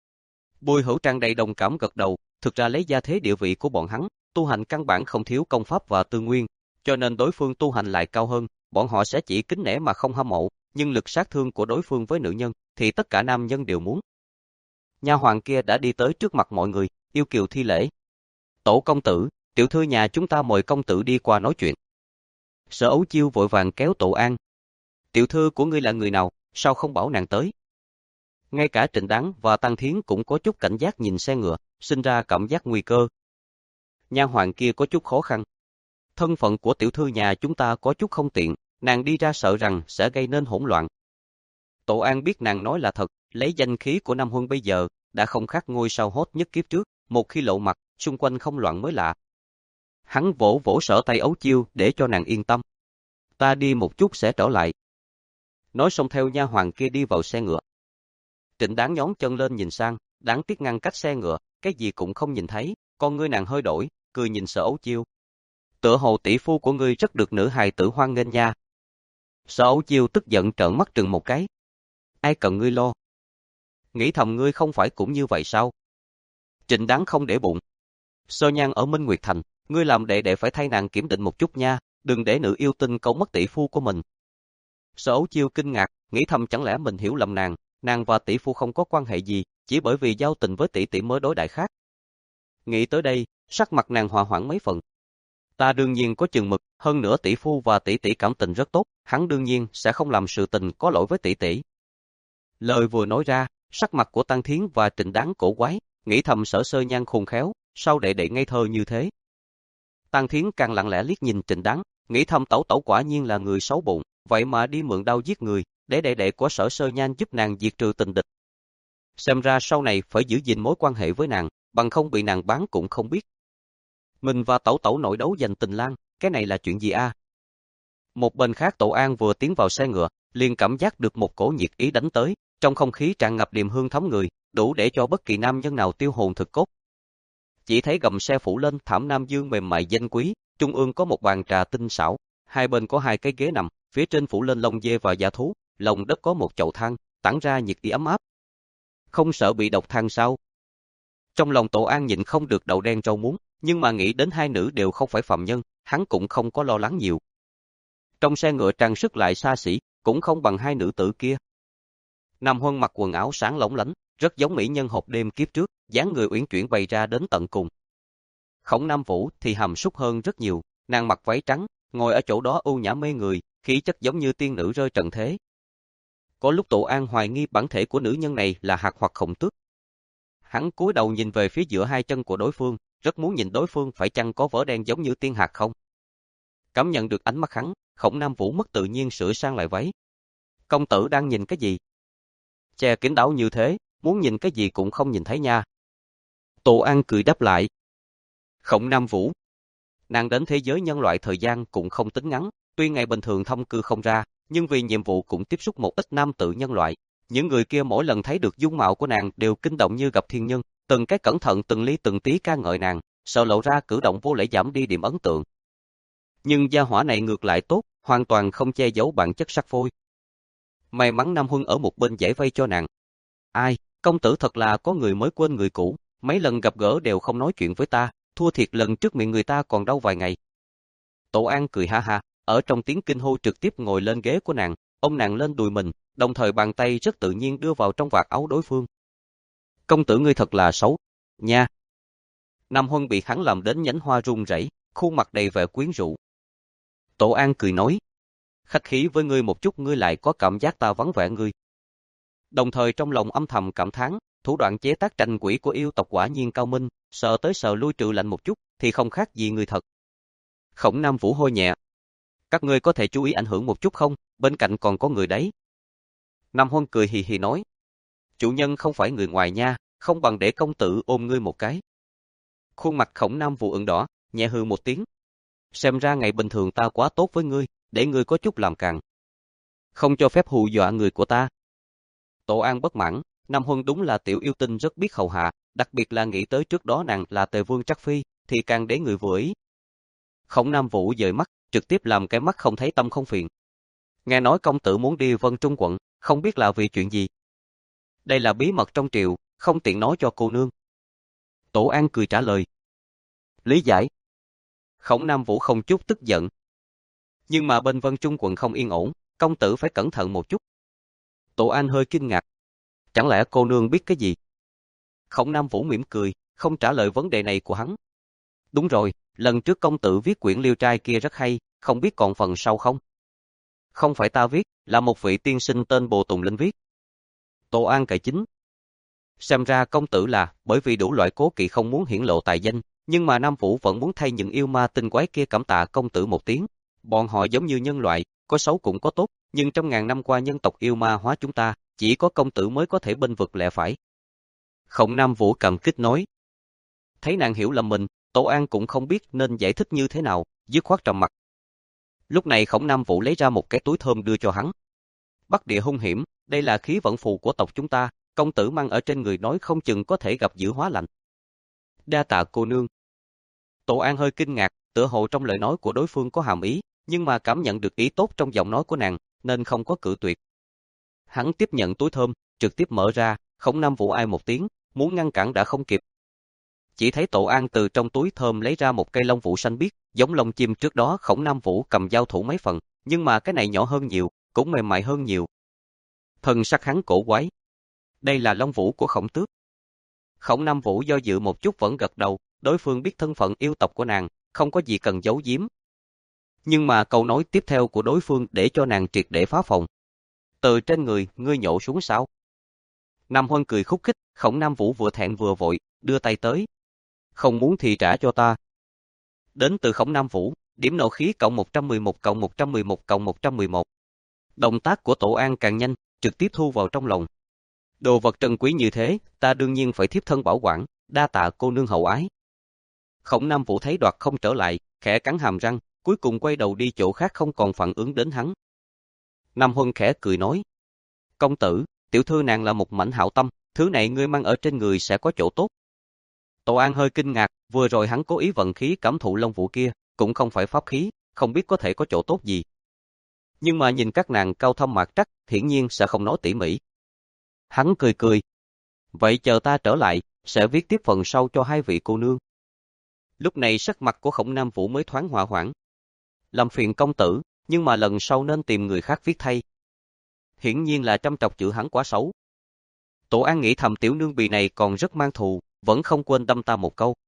Bùi Hữu tràn đầy đồng cảm gật đầu, thực ra lấy gia thế địa vị của bọn hắn, tu hành căn bản không thiếu công pháp và tư nguyên, cho nên đối phương tu hành lại cao hơn, bọn họ sẽ chỉ kính nể mà không hâm mộ, nhưng lực sát thương của đối phương với nữ nhân thì tất cả nam nhân đều muốn. Nha hoàn kia đã đi tới trước mặt mọi người, yêu kiều thi lễ. Tổ công tử, tiểu thư nhà chúng ta mời công tử đi qua nói chuyện. Sở Ấu Chiêu vội vàng kéo Tổ An. Tiểu thư của ngươi là người nào, sao không bảo nàng tới? Ngay cả Trịnh Đán và Tăng Thiến cũng có chút cảnh giác nhìn xe ngựa, sinh ra cảm giác nguy cơ. Nha hoàn kia có chút khó khăn. Thân phận của tiểu thư nhà chúng ta có chút không tiện, nàng đi ra sợ rằng sẽ gây nên hỗn loạn. Tổ An biết nàng nói là thật, lấy danh khí của Nam Huân bây giờ, đã không khác ngôi sao hot nhất kiếp trước, một khi lộ mặt, xung quanh không loạn mới lạ. Hắn vỗ vỗ Sở tay Ấu Chiêu để cho nàng yên tâm. Ta đi một chút sẽ trở lại. Nói xong theo nha hoàn kia đi vào xe ngựa. Trịnh Đán nhón chân lên nhìn sang, đáng tiếc ngăn cách xe ngựa, cái gì cũng không nhìn thấy, con ngươi nàng hơi đổi, cười nhìn Sở Ấu Chiêu. Tựa hồ tỷ phu của ngươi rất được nữ hài tử hoan nghênh nha. Sở Ấu Chiêu tức giận trợn mắt trừng một cái. Ai cần ngươi lo? Nghĩ thầm ngươi không phải cũng như vậy sao? Trịnh Đán không để bụng. Sơ Nhan ở Minh Nguyệt Thành, ngươi làm đệ đệ phải thay nàng kiểm định một chút nha, đừng để nữ yêu tinh câu mất tỷ phu của mình. Sở Ấu Chiêu kinh ngạc, nghĩ thầm chẳng lẽ mình hiểu lầm nàng, nàng và tỷ phu không có quan hệ gì, chỉ bởi vì giao tình với tỷ tỷ mới đối đãi khác. Nghĩ tới đây, sắc mặt nàng hòa hoãn mấy phần. Ta đương nhiên có chừng mực, hơn nữa tỷ phu và tỷ tỷ cảm tình rất tốt, hắn đương nhiên sẽ không làm sự tình có lỗi với tỷ tỷ. Lời vừa nói ra, sắc mặt của Tăng Thiến và Trịnh Đán cổ quái, nghĩ thầm Sở Sơ Nhan khôn khéo, sao đệ đệ ngây thơ như thế. Tang Thiến càng lặng lẽ liếc nhìn Trịnh Đán, nghĩ thầm Tẩu Tẩu quả nhiên là người xấu bụng, vậy mà đi mượn đao giết người, để đệ đệ của Sở Sơ Nhan giúp nàng diệt trừ tình địch. Xem ra sau này phải giữ gìn mối quan hệ với nàng, bằng không bị nàng bán cũng không biết. Mình và Tẩu Tẩu nội đấu giành tình lang, cái này là chuyện gì a? À? Một bên khác Tổ An vừa tiến vào xe ngựa, liền cảm giác được một cổ nhiệt ý đánh tới, trong không khí tràn ngập điềm hương thấm người, đủ để cho bất kỳ nam nhân nào tiêu hồn thực cốt. Chỉ thấy gầm xe phủ lên thảm nam dương mềm mại danh quý, trung ương có một bàn trà tinh xảo, hai bên có hai cái ghế nằm, phía trên phủ lên lông dê và da thú, lòng đất có một chậu than, tản ra nhiệt ý ấm áp. Không sợ bị độc than sao? Trong lòng Tổ An nhịn không được đầu đen rau muống, nhưng mà nghĩ đến hai nữ đều không phải phàm nhân, hắn cũng không có lo lắng nhiều. Trong xe ngựa trang sức lại xa xỉ, cũng không bằng hai nữ tử kia. Nam Huân mặc quần áo sáng lóng lánh, rất giống mỹ nhân hộp đêm kiếp trước, dáng người uyển chuyển bày ra đến tận cùng. Khổng Nam Vũ thì hàm súc hơn rất nhiều, nàng mặc váy trắng, ngồi ở chỗ đó ưu nhã mê người, khí chất giống như tiên nữ rơi trần thế. Có lúc Tổ An hoài nghi bản thể của nữ nhân này là hạt hoặc khổng tước. Hắn cúi đầu nhìn về phía giữa hai chân của đối phương, rất muốn nhìn đối phương phải chăng có vỡ đen giống như tiên hạt không. Cảm nhận được ánh mắt hắn, Khổng Nam Vũ mất tự nhiên sửa sang lại váy. Công tử đang nhìn cái gì? Che kín đáo như thế, muốn nhìn cái gì cũng không nhìn thấy nha. Tổ An cười đáp lại. Khổng Nam Vũ. Nàng đến thế giới nhân loại thời gian cũng không tính ngắn, tuy ngày bình thường thông cư không ra, nhưng vì nhiệm vụ cũng tiếp xúc một ít nam tử nhân loại. Những người kia mỗi lần thấy được dung mạo của nàng đều kinh động như gặp thiên nhân, từng cái cẩn thận từng ly từng tí ca ngợi nàng, sợ lộ ra cử động vô lễ giảm đi điểm ấn tượng. Nhưng gia hỏa này ngược lại tốt, hoàn toàn không che giấu bản chất sắc phôi. May mắn Nam Huân ở một bên giải vây cho nàng. Ai, công tử thật là có người mới quên người cũ, mấy lần gặp gỡ đều không nói chuyện với ta, thua thiệt lần trước miệng người ta còn đau vài ngày. Tổ An cười ha ha, ở trong tiếng kinh hô trực tiếp ngồi lên ghế của nàng, ôm nàng lên đùi mình, đồng thời bàn tay rất tự nhiên đưa vào trong vạt áo đối phương. Công tử ngươi thật là xấu, nha. Nam Huân bị hắn làm đến nhánh hoa run rẩy, khuôn mặt đầy vẻ quyến rũ. Tổ An cười nói, khách khí với ngươi một chút ngươi lại có cảm giác ta vắng vẻ ngươi. Đồng thời trong lòng âm thầm cảm thán, thủ đoạn chế tác tranh quỷ của yêu tộc quả nhiên cao minh, sợ tới sợ lui trừ lạnh một chút, thì không khác gì người thật. Khổng Nam Vũ hôi nhẹ. Các ngươi có thể chú ý ảnh hưởng một chút không, bên cạnh còn có người đấy. Nam Huân cười hì hì nói, chủ nhân không phải người ngoài nha, không bằng để công tử ôm ngươi một cái. Khuôn mặt Khổng Nam Vũ ửng đỏ, nhẹ hừ một tiếng. Xem ra ngày bình thường ta quá tốt với ngươi, để ngươi có chút làm càng. Không cho phép hù dọa người của ta. Tổ An bất mãn, Nam Huân đúng là tiểu yêu tinh rất biết hầu hạ, đặc biệt là nghĩ tới trước đó nàng là Tề Vương Trắc Phi, thì càng để người vừa ý. Khổng Nam Vũ dời mắt, trực tiếp làm cái mắt không thấy tâm không phiền. Nghe nói công tử muốn đi Vân Trung quận, không biết là vì chuyện gì. Đây là bí mật trong triều, không tiện nói cho cô nương. Tổ An cười trả lời. Lý giải. Khổng Nam Vũ không chút tức giận. Nhưng mà bên Vân Trung quận không yên ổn, công tử phải cẩn thận một chút. Tổ An hơi kinh ngạc. Chẳng lẽ cô nương biết cái gì? Khổng Nam Vũ mỉm cười, không trả lời vấn đề này của hắn. Đúng rồi, lần trước công tử viết quyển liêu trai kia rất hay, không biết còn phần sau không? Không phải ta viết, là một vị tiên sinh tên Bồ Tùng Linh viết. Tổ An cải chính. Xem ra công tử là bởi vì đủ loại cố kỵ không muốn hiển lộ tài danh, nhưng mà Nam Vũ vẫn muốn thay những yêu ma tinh quái kia cảm tạ công tử một tiếng. Bọn họ giống như nhân loại, có xấu cũng có tốt, nhưng trong ngàn năm qua nhân tộc yêu ma hóa chúng ta, chỉ có công tử mới có thể bênh vực lẽ phải. Khổng Nam Vũ cảm kích nói. Thấy nàng hiểu lầm mình, Tổ An cũng không biết nên giải thích như thế nào, dứt khoát trầm mặt. Lúc này Khổng Nam Vũ lấy ra một cái túi thơm đưa cho hắn. Bắc địa hung hiểm, đây là khí vận phù của tộc chúng ta, công tử mang ở trên người nói không chừng có thể gặp dữ hóa lành. Đa tạ cô nương. Tổ An hơi kinh ngạc, tựa hồ trong lời nói của đối phương có hàm ý, nhưng mà cảm nhận được ý tốt trong giọng nói của nàng, nên không có cự tuyệt. Hắn tiếp nhận túi thơm, trực tiếp mở ra, Khổng Nam Vũ ai một tiếng, muốn ngăn cản đã không kịp. Chỉ thấy Tổ An từ trong túi thơm lấy ra một cây lông vũ xanh biếc, giống lông chim trước đó Khổng Nam Vũ cầm giao thủ mấy phần, nhưng mà cái này nhỏ hơn nhiều, cũng mềm mại hơn nhiều. Thần sắc hắn cổ quái. Đây là lông vũ của Khổng Tước. Khổng Nam Vũ do dự một chút vẫn gật đầu, đối phương biết thân phận yêu tộc của nàng, không có gì cần giấu giếm. Nhưng mà câu nói tiếp theo của đối phương để cho nàng triệt để phá phòng. Từ trên người, ngươi nhổ xuống sao? Nam Huân cười khúc khích, Khổng Nam Vũ vừa thẹn vừa vội, đưa tay tới. Không muốn thì trả cho ta. Đến từ Khổng Nam Vũ, điểm nộ khí cộng một trăm mười một cộng một trăm mười một cộng một trăm mười một. Động tác của Tổ An càng nhanh, trực tiếp thu vào trong lòng. Đồ vật trân quý như thế, ta đương nhiên phải thiếp thân bảo quản, đa tạ cô nương hậu ái. Khổng Nam Vũ thấy đoạt không trở lại, khẽ cắn hàm răng, cuối cùng quay đầu đi chỗ khác không còn phản ứng đến hắn. Nam Huân khẽ cười nói, công tử, tiểu thư nàng là một mảnh hảo tâm, thứ này ngươi mang ở trên người sẽ có chỗ tốt. Tổ An hơi kinh ngạc, vừa rồi hắn cố ý vận khí cảm thụ lông vũ kia, cũng không phải pháp khí, không biết có thể có chỗ tốt gì. Nhưng mà nhìn các nàng cao thâm mạc trắc, hiển nhiên sẽ không nói tỉ mỉ. Hắn cười cười. Vậy chờ ta trở lại, sẽ viết tiếp phần sau cho hai vị cô nương. Lúc này sắc mặt của Khổng Nam Vũ mới thoáng hòa hoãn. Làm phiền công tử, nhưng mà lần sau nên tìm người khác viết thay. Hiển nhiên là chăm chọc chữ hắn quá xấu. Tổ An nghĩ thầm tiểu nương bì này còn rất mang thù, vẫn không quên đâm ta một câu.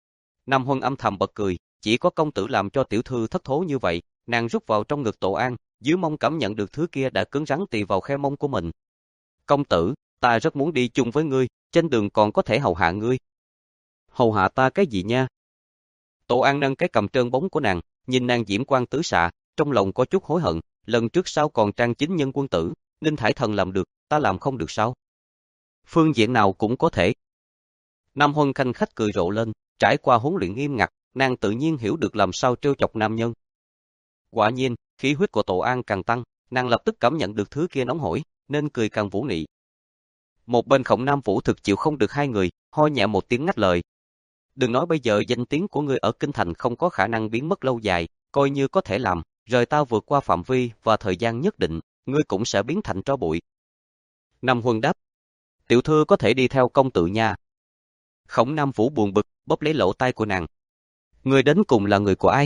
Nam Huân âm thầm bật cười, chỉ có công tử làm cho tiểu thư thất thố như vậy, nàng rút vào trong ngực Tổ An, dưới mông cảm nhận được thứ kia đã cứng rắn tì vào khe mông của mình. Công tử, ta rất muốn đi chung với ngươi, trên đường còn có thể hầu hạ ngươi. Hầu hạ ta cái gì nha? Tổ An nâng cái cầm trơn bóng của nàng, nhìn nàng diễm quang tứ xạ, trong lòng có chút hối hận, lần trước sao còn trang chính nhân quân tử, Ninh Thải Thần làm được, ta làm không được sao? Phương diện nào cũng có thể. Nam Huân khanh khách cười rộ lên, trải qua huấn luyện nghiêm ngặt, nàng tự nhiên hiểu được làm sao trêu chọc nam nhân. Quả nhiên, khí huyết của Tổ An càng tăng, nàng lập tức cảm nhận được thứ kia nóng hổi, nên cười càng vũ nị. Một bên Khổng Nam Vũ thực chịu không được hai người, ho nhẹ một tiếng ngắt lời. Đừng nói bây giờ danh tiếng của ngươi ở Kinh Thành không có khả năng biến mất lâu dài, coi như có thể làm, rời ta vượt qua phạm vi và thời gian nhất định, ngươi cũng sẽ biến thành tro bụi. Nam Huân đáp, tiểu thư có thể đi theo công tử nha. Khổng Nam Vũ buồn bực, bóp lấy lỗ tai của nàng. Ngươi đến cùng là người của ai?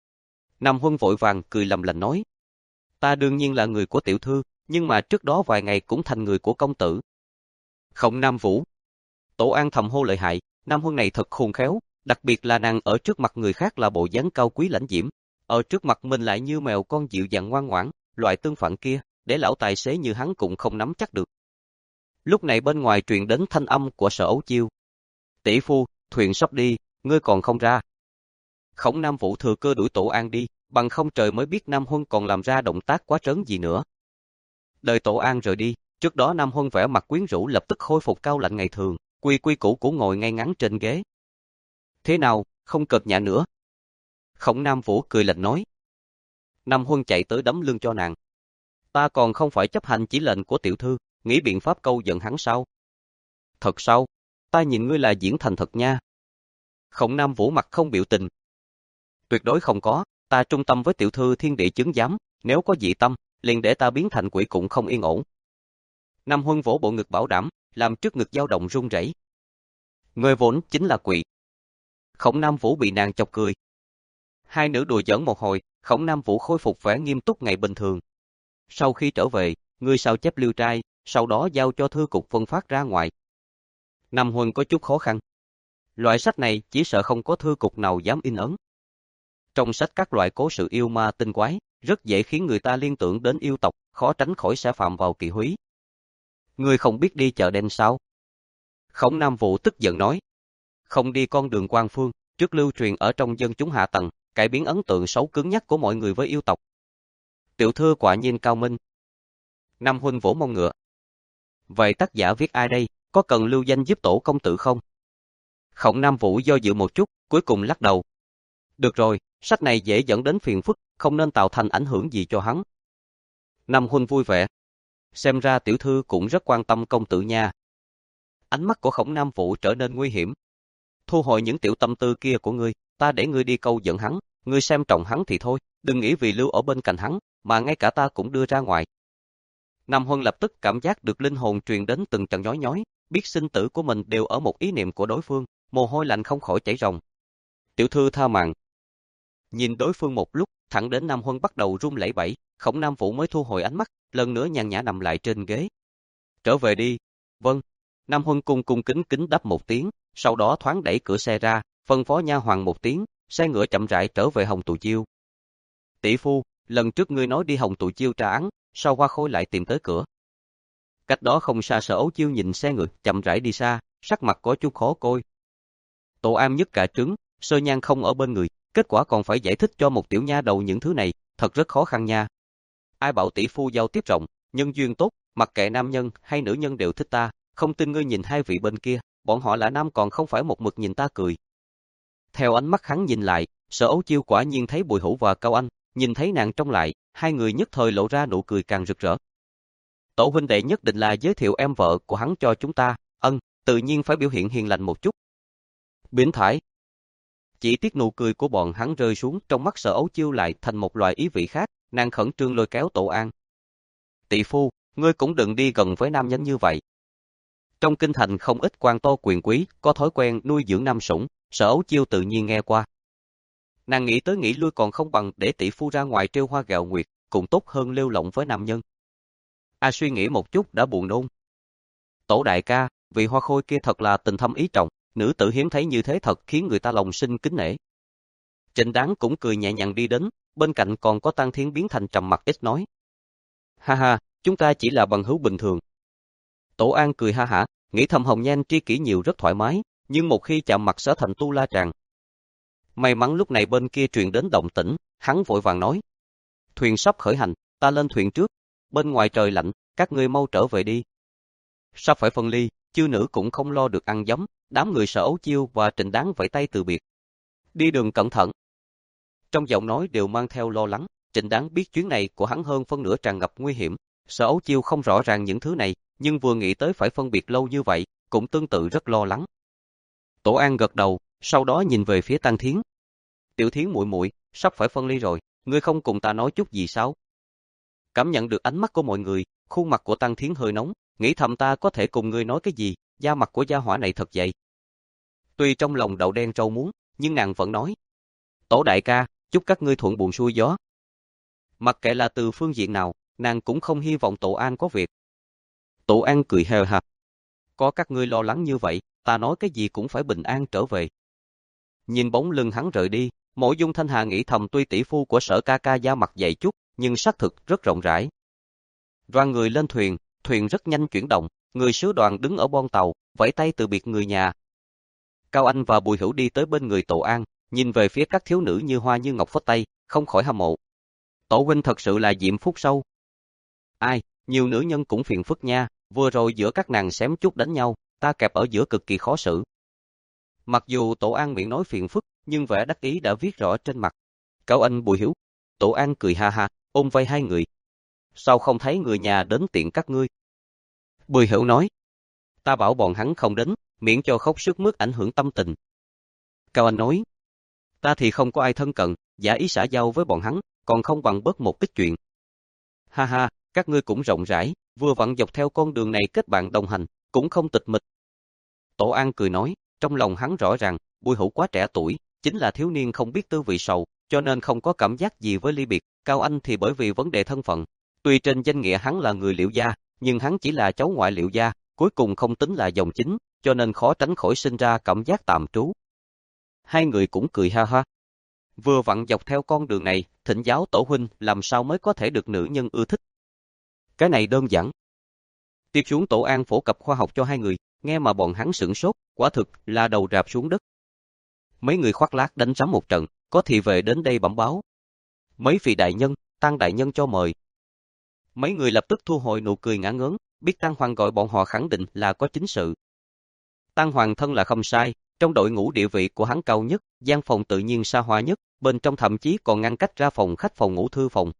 Nam Huân vội vàng cười lầm lành nói. Ta đương nhiên là người của tiểu thư, nhưng mà trước đó vài ngày cũng thành người của công tử. Khổng Nam Vũ. Tổ An thầm hô lợi hại, Nam Huân này thật khôn khéo, đặc biệt là nàng ở trước mặt người khác là bộ dáng cao quý lãnh diễm, ở trước mặt mình lại như mèo con dịu dàng ngoan ngoãn, loại tương phản kia, để lão tài xế như hắn cũng không nắm chắc được. Lúc này bên ngoài truyền đến thanh âm của Sở Ấu Chiêu. Tỷ phu, thuyền sắp đi, ngươi còn không ra. Khổng Nam Vũ thừa cơ đuổi Tổ An đi, bằng không trời mới biết Nam Huân còn làm ra động tác quá trớn gì nữa. Đợi Tổ An rời đi, trước đó Nam Huân vẻ mặt quyến rũ lập tức khôi phục cao lạnh ngày thường, quy quy củ củ ngồi ngay ngắn trên ghế. Thế nào, không cợt nhã nữa? Khổng Nam Vũ cười lạnh nói. Nam Huân chạy tới đấm lưng cho nàng. Ta còn không phải chấp hành chỉ lệnh của tiểu thư, nghĩ biện pháp câu giận hắn sao? Thật sao? Ta nhìn ngươi là diễn thành thật nha. Khổng Nam Vũ mặt không biểu tình. Tuyệt đối không có, ta trung tâm với tiểu thư thiên địa chứng giám, nếu có dị tâm, liền để ta biến thành quỷ cũng không yên ổn. Nam Huân vỗ bộ ngực bảo đảm, làm trước ngực dao động run rẩy. Ngươi vốn chính là quỷ. Khổng Nam Vũ bị nàng chọc cười. Hai nữ đùa giỡn một hồi, Khổng Nam Vũ khôi phục vẻ nghiêm túc ngày bình thường. Sau khi trở về, ngươi sao chép liêu trai, sau đó giao cho thư cục phân phát ra ngoài. Nam Huân có chút khó khăn. Loại sách này chỉ sợ không có thư cục nào dám in ấn. Trong sách các loại cố sự yêu ma tinh quái, rất dễ khiến người ta liên tưởng đến yêu tộc, khó tránh khỏi sẽ phạm vào kỵ húy. Ngươi không biết đi chợ đen sao? Khổng Nam Vũ tức giận nói. Không đi con đường quan phương, trước lưu truyền ở trong dân chúng hạ tầng, cải biến ấn tượng xấu cứng nhắc của mọi người với yêu tộc. Tiểu thư quả nhiên cao minh. Nam Huân vỗ mông ngựa. Vậy tác giả viết ai đây, có cần lưu danh giúp tổ công tử không? Khổng Nam Vũ do dự một chút, cuối cùng lắc đầu. Được rồi, sách này dễ dẫn đến phiền phức, không nên tạo thành ảnh hưởng gì cho hắn. Nam Huân vui vẻ. Xem ra tiểu thư cũng rất quan tâm công tử nha. Ánh mắt của Khổng Nam Vũ trở nên nguy hiểm. Thu hồi những tiểu tâm tư kia của ngươi, ta để ngươi đi câu dẫn hắn, ngươi xem trọng hắn thì thôi, đừng nghĩ vì lưu ở bên cạnh hắn, mà ngay cả ta cũng đưa ra ngoài. Nam Huân lập tức cảm giác được linh hồn truyền đến từng trận nhói nhói, biết sinh tử của mình đều ở một ý niệm của đối phương, mồ hôi lạnh không khỏi chảy ròng. Tiểu thư tha mạng. Nhìn đối phương một lúc, thẳng đến Nam Huân bắt đầu run lẩy bẩy, Khổng Nam Vũ mới thu hồi ánh mắt, lần nữa nhàn nhã nằm lại trên ghế. Trở về đi. Vâng. Nam Huân cung cung kính kính đáp một tiếng, sau đó thoáng đẩy cửa xe ra, phân phó nha hoàn một tiếng, xe ngựa chậm rãi trở về Hồng Tụ Chiêu. Tỷ phu, lần trước ngươi nói đi Hồng Tụ Chiêu tra án, sao Hoa Khôi lại tìm tới cửa? Cách đó không xa Sở Ấu Chiêu nhìn xe ngựa chậm rãi đi xa, sắc mặt có chút khó coi. Tổ Am nhất cả trứng, Sơ Nhan không ở bên người, kết quả còn phải giải thích cho một tiểu nha đầu những thứ này, thật rất khó khăn nha. Ai bảo tỷ phu giao tiếp rộng, nhân duyên tốt, mặc kệ nam nhân hay nữ nhân đều thích ta, không tin ngươi nhìn hai vị bên kia, bọn họ là nam còn không phải một mực nhìn ta cười. Theo ánh mắt hắn nhìn lại, Sở Ấu Chiêu quả nhiên thấy Bùi Hữu và Cao Anh, nhìn thấy nàng trông lại, hai người nhất thời lộ ra nụ cười càng rực rỡ. Tổ huynh đệ nhất định là giới thiệu em vợ của hắn cho chúng ta, ân, tự nhiên phải biểu hiện hiền lành một chút. Biến thái. Chỉ tiếc nụ cười của bọn hắn rơi xuống, trong mắt Sở Ấu Chiêu lại thành một loại ý vị khác, nàng khẩn trương lôi kéo Tổ An. Tỷ phu, ngươi cũng đừng đi gần với nam nhân như vậy. Trong kinh thành không ít quan to quyền quý, có thói quen nuôi dưỡng nam sủng, Sở Ấu Chiêu tự nhiên nghe qua. Nàng nghĩ tới nghĩ lui còn không bằng để tỷ phu ra ngoài trêu hoa gạo nguyệt, cũng tốt hơn lêu lỏng với nam nhân. A suy nghĩ một chút đã buồn nôn. Tổ đại ca, vị hoa khôi kia thật là tình thâm ý trọng, nữ tử hiếm thấy như thế thật khiến người ta lòng sinh kính nể. Trịnh Đáng cũng cười nhẹ nhàng đi đến, bên cạnh còn có Tăng Thiến biến thành trầm mặc ít nói. Ha ha, chúng ta chỉ là bằng hữu bình thường. Tổ An cười ha hả, nghĩ thầm Hồng Nhan tri kỷ nhiều rất thoải mái, nhưng một khi chạm mặt sẽ thành tu la tràng. May mắn lúc này bên kia truyền đến động tĩnh, hắn vội vàng nói. Thuyền sắp khởi hành, ta lên thuyền trước, bên ngoài trời lạnh, các ngươi mau trở về đi. Sắp phải phân ly, chư nữ cũng không lo được ăn giấm, đám người Sở Ấu Chiêu và Trịnh Đáng vẫy tay từ biệt. Đi đường cẩn thận. Trong giọng nói đều mang theo lo lắng, Trịnh Đáng biết chuyến này của hắn hơn phân nửa tràn ngập nguy hiểm. Sở Ấu Chiêu không rõ ràng những thứ này, nhưng vừa nghĩ tới phải phân biệt lâu như vậy, cũng tương tự rất lo lắng. Tổ An gật đầu, sau đó nhìn về phía Tăng Thiến. Tiểu Thiến muội muội, sắp phải phân ly rồi, ngươi không cùng ta nói chút gì sao? Cảm nhận được ánh mắt của mọi người, khuôn mặt của Tăng Thiến hơi nóng, nghĩ thầm ta có thể cùng ngươi nói cái gì, da mặt của gia hỏa này thật dày. Tuy trong lòng đậu đen rau muống, nhưng nàng vẫn nói. Tổ đại ca, chúc các ngươi thuận buồm xuôi gió. Mặc kệ là từ phương diện nào, nàng cũng không hy vọng Tổ An có việc. Tổ An cười hờ hả. Có các ngươi lo lắng như vậy, ta nói cái gì cũng phải bình an trở về. Nhìn bóng lưng hắn rời đi, Mộ Dung Thanh Hà nghĩ thầm tuy tỷ phu của Sở ca ca da mặt dày chút, nhưng xác thực rất rộng rãi. Đoàn người lên thuyền, thuyền rất nhanh chuyển động, người sứ đoàn đứng ở bon tàu, vẫy tay từ biệt người nhà. Cao Anh và Bùi Hữu đi tới bên người Tổ An, nhìn về phía các thiếu nữ như hoa như ngọc phất tay, không khỏi hâm mộ. Tổ huynh thật sự là diệm phúc sâu. Ai, nhiều nữ nhân cũng phiền phức nha, vừa rồi giữa các nàng xém chút đánh nhau, ta kẹp ở giữa cực kỳ khó xử. Mặc dù Tổ An miệng nói phiền phức, nhưng vẻ đắc ý đã viết rõ trên mặt. Cao Anh Bùi Hữu. Tổ An cười ha ha, ôm vai hai người. Sao không thấy người nhà đến tiện các ngươi? Bùi Hữu nói. Ta bảo bọn hắn không đến, miễn cho khóc sức mướt ảnh hưởng tâm tình. Cao Anh nói. Ta thì không có ai thân cận, giả ý xã giao với bọn hắn, còn không bằng bớt một ít chuyện. Ha ha, các ngươi cũng rộng rãi, vừa vặn dọc theo con đường này kết bạn đồng hành, cũng không tịch mịch. Tổ An cười nói, trong lòng hắn rõ ràng, Bùi Hữu quá trẻ tuổi, chính là thiếu niên không biết tư vị sầu, cho nên không có cảm giác gì với ly biệt. Cao Anh thì bởi vì vấn đề thân phận, tuy trên danh nghĩa hắn là người Liệu gia, nhưng hắn chỉ là cháu ngoại Liệu gia, cuối cùng không tính là dòng chính, cho nên khó tránh khỏi sinh ra cảm giác tạm trú. Hai người cũng cười ha ha. Vừa vặn dọc theo con đường này, thỉnh giáo tổ huynh làm sao mới có thể được nữ nhân ưa thích. Cái này đơn giản. Tiếp xuống Tổ An phổ cập khoa học cho hai người, nghe mà bọn hắn sửng sốt, quả thực là đầu rạp xuống đất. Mấy người khoác lác đánh rắm một trận, có thị vệ đến đây bẩm báo. Mấy vị đại nhân, Tăng đại nhân cho mời. Mấy người lập tức thu hồi nụ cười ngả ngớn, biết Tăng Hoàng gọi bọn họ khẳng định là có chính sự. Tăng Hoàng thân là không sai, trong đội ngũ địa vị của hắn cao nhất, gian phòng tự nhiên xa hoa nhất, bên trong thậm chí còn ngăn cách ra phòng khách phòng ngủ thư phòng.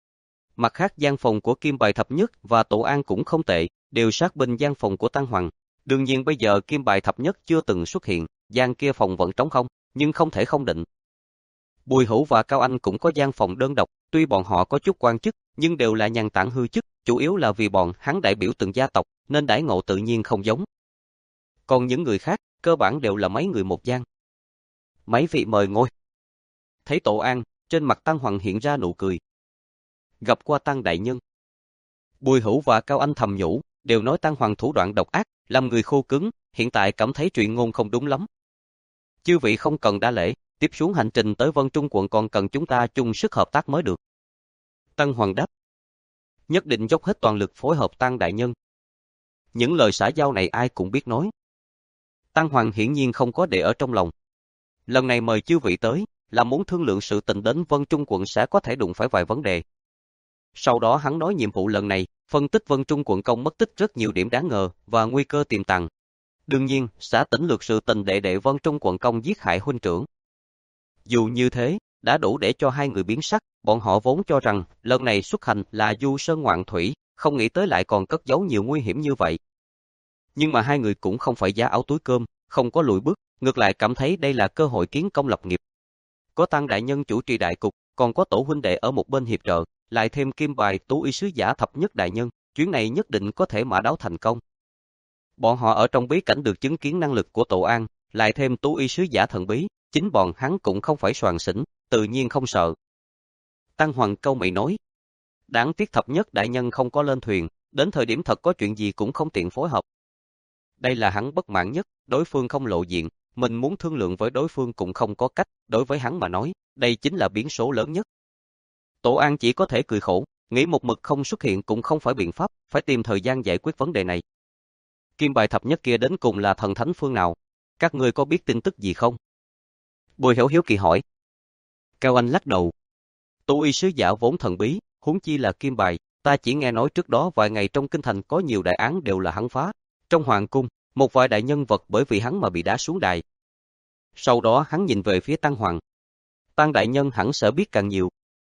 Mặt khác gian phòng của Kim Bài Thập Nhất và Tổ An cũng không tệ, đều sát bên gian phòng của Tăng Hoàng. Đương nhiên bây giờ Kim Bài Thập Nhất chưa từng xuất hiện, gian kia phòng vẫn trống không, nhưng không thể không định. Bùi Hữu và Cao Anh cũng có gian phòng đơn độc, tuy bọn họ có chút quan chức, nhưng đều là nhàn tản hư chức, chủ yếu là vì bọn hắn đại biểu từng gia tộc, nên đãi ngộ tự nhiên không giống. Còn những người khác, cơ bản đều là mấy người một gian. Mấy vị mời ngồi. Thấy Tổ An, trên mặt Tăng Hoàng hiện ra nụ cười. Gặp qua Tăng đại nhân. Bùi Hữu và Cao Anh thầm nhủ, đều nói Tăng Hoàng thủ đoạn độc ác, làm người khô cứng, hiện tại cảm thấy chuyện ngôn không đúng lắm. Chư vị không cần đa lễ, tiếp xuống hành trình tới Vân Trung quận còn cần chúng ta chung sức hợp tác mới được. Tăng Hoàng đáp. Nhất định dốc hết toàn lực phối hợp Tăng đại nhân. Những lời xã giao này ai cũng biết nói. Tăng Hoàng hiển nhiên không có để ở trong lòng. Lần này mời chư vị tới, là muốn thương lượng sự tình đến Vân Trung quận sẽ có thể đụng phải vài vấn đề. Sau đó hắn nói nhiệm vụ lần này, phân tích Vân Trung quận công mất tích rất nhiều điểm đáng ngờ và nguy cơ tiềm tàng. Đương nhiên, sẽ tỉnh lược sự tình đệ đệ Vân Trung quận công giết hại huynh trưởng. Dù như thế, đã đủ để cho hai người biến sắc, bọn họ vốn cho rằng lần này xuất hành là du sơn ngoạn thủy, không nghĩ tới lại còn cất giấu nhiều nguy hiểm như vậy. Nhưng mà hai người cũng không phải giá áo túi cơm, không có lùi bước, ngược lại cảm thấy đây là cơ hội kiến công lập nghiệp. Có Tăng đại nhân chủ trì đại cục, còn có tổ huynh đệ ở một bên hiệp trợ, lại thêm kim bài tú y sứ giả thập nhất đại nhân, chuyến này nhất định có thể mã đáo thành công. Bọn họ ở trong bí cảnh được chứng kiến năng lực của Tổ An, lại thêm tú y sứ giả thần bí, chính bọn hắn cũng không phải soàn xỉn, tự nhiên không sợ. Tăng Hoàng câu mày nói, đáng tiếc thập nhất đại nhân không có lên thuyền, đến thời điểm thật có chuyện gì cũng không tiện phối hợp. Đây là hắn bất mãn nhất, đối phương không lộ diện, mình muốn thương lượng với đối phương cũng không có cách, đối với hắn mà nói, đây chính là biến số lớn nhất. Tổ An chỉ có thể cười khổ, nghĩ một mực không xuất hiện cũng không phải biện pháp, phải tìm thời gian giải quyết vấn đề này. Kim bài thập nhất kia đến cùng là thần thánh phương nào? Các ngươi có biết tin tức gì không? Bùi Hiểu hiếu kỳ hỏi. Cao Anh lắc đầu. Tú y sứ giả vốn thần bí, huống chi là kim bài, ta chỉ nghe nói trước đó vài ngày trong kinh thành có nhiều đại án đều là hắn phá. Trong hoàng cung, một vài đại nhân vật bởi vì hắn mà bị đá xuống đài. Sau đó hắn nhìn về phía Tăng Hoàng. Tăng đại nhân hẳn sẽ biết càng nhiều.